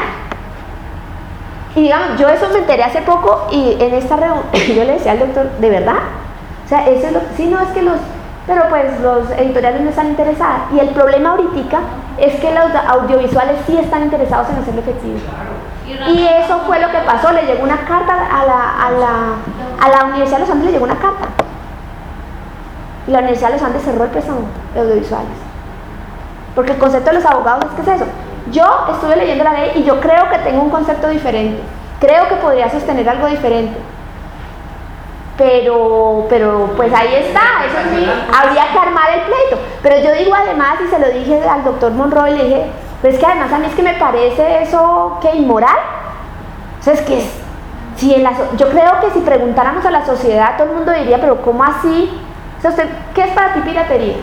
Y digamos, yo eso me enteré hace poco, y en esta reunión yo le decía al doctor, ¿de verdad? O sea, eso es lo que, sí, no, es que pero pues los editoriales no están interesados, y el problema ahorita es que los audiovisuales sí están interesados en hacerlo efectivo. Y eso fue lo que pasó. Le llegó una carta a la Universidad de los Andes, le llegó una carta, y la Universidad de los Andes cerró el préstamo de audiovisuales, porque el concepto de los abogados es que es eso. Yo estuve leyendo la ley y yo creo que tengo un concepto diferente, creo que podría sostener algo diferente, pero pues ahí está, eso sí, habría que armar el pleito. Pero yo digo además, y se lo dije al doctor Monroy, le dije, pero es que además a mí es que me parece eso que inmoral. O sea, es que yo creo que si preguntáramos a la sociedad, todo el mundo diría, pero ¿cómo así? O sea, ¿qué es para ti piratería?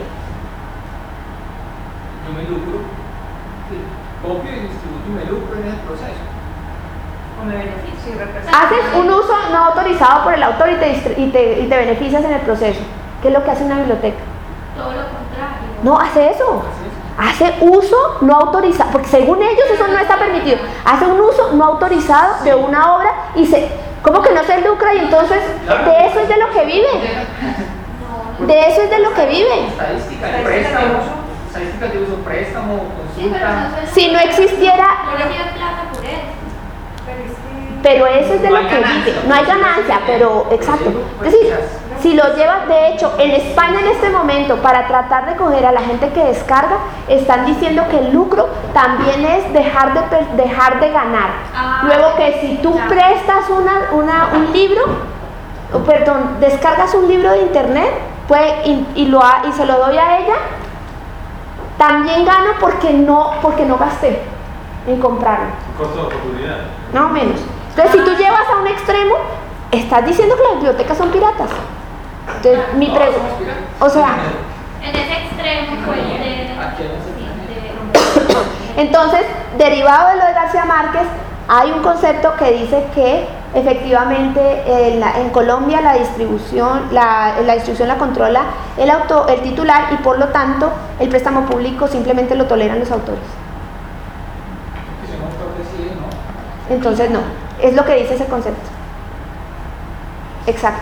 Yo me lucro, copio y distribuyo y me lucro en el proceso. O me beneficio y represento. Haces un uso no autorizado por el autor y te beneficias en el proceso. ¿Qué es lo que hace una biblioteca? Todo lo contrario. No, hace eso. Hace uso no autorizado, porque según ellos eso no está permitido. Hace un uso no autorizado de una obra y ¿cómo que no se lucra? Y entonces de eso es de lo que vive. De eso es de lo que vive. Estadísticas de préstamo, estadísticas de uso, préstamo, consulta. Si no existiera, pero eso es de lo que vive. No hay ganancia, pero exacto. Es decir, si lo llevas, de hecho, en España en este momento, para tratar de coger a la gente que descarga, están diciendo que el lucro también es dejar de ganar. Luego que si tú prestas un libro, descargas un libro de internet, y se lo doy a ella, también gano porque no gasté en comprarlo. Costo de oportunidad. No menos. Entonces, si tú llevas a un extremo, estás diciendo que las bibliotecas son piratas. Entonces, mi pregunta, o sea, En ese extremo puede entonces, derivado de lo de García Márquez, hay un concepto que dice que efectivamente en Colombia la distribución la controla el titular, y por lo tanto el préstamo público simplemente lo toleran los autores. Entonces no, es lo que dice ese concepto. Exacto.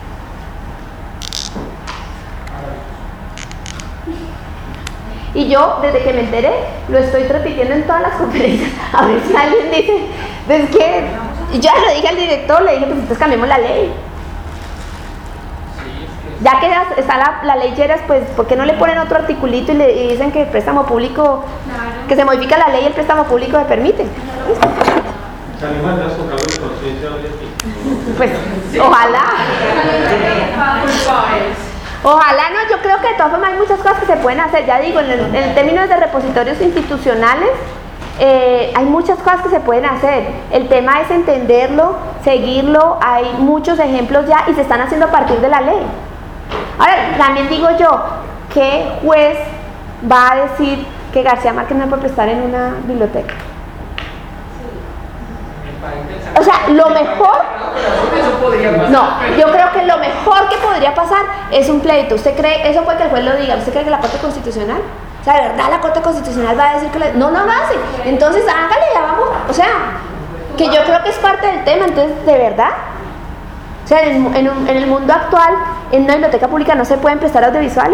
Y yo, desde que me enteré, lo estoy repitiendo en todas las conferencias, a ver si alguien dice, es que, y ya lo dije al director, le dije, pues entonces cambiemos la ley. Ya que está la ley Lleras, pues ¿por qué no le ponen otro articulito y dicen que el préstamo público, que se modifica la ley y el préstamo público se permite? Salimos a tocar de conciencia hoy aquí. Pues, ojalá. Ojalá no, yo creo que de todas formas hay muchas cosas que se pueden hacer. Ya digo, en términos de repositorios institucionales, hay muchas cosas que se pueden hacer. El tema es entenderlo, seguirlo. Hay muchos ejemplos ya y se están haciendo a partir de la ley. Ahora, también digo yo, ¿qué juez va a decir que García Márquez no puede prestar en una biblioteca? O sea, lo mejor, no, yo creo que lo mejor que podría pasar es un pleito. ¿Usted cree, eso fue que el juez lo diga, usted cree que la Corte Constitucional, o sea, de verdad la Corte Constitucional va a decir que no lo hace? Entonces hágale, ya vamos, o sea, que yo creo que es parte del tema. Entonces, de verdad, o sea, en el mundo actual, en una biblioteca pública no se pueden prestar audiovisuales.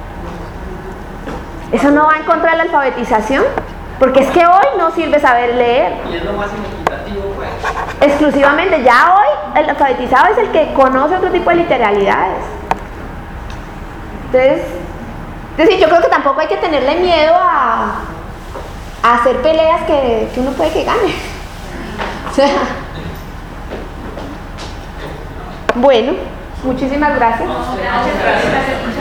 ¿Eso no va en contra de la alfabetización? Porque es que hoy no sirve saber leer. Y es lo más inequitativo, pues. exclusivamente. Ya hoy el alfabetizado es el que conoce otro tipo de literalidades. Entonces, yo creo que tampoco hay que tenerle miedo a hacer peleas que uno puede que gane. O sea, bueno, muchísimas gracias. Gracias.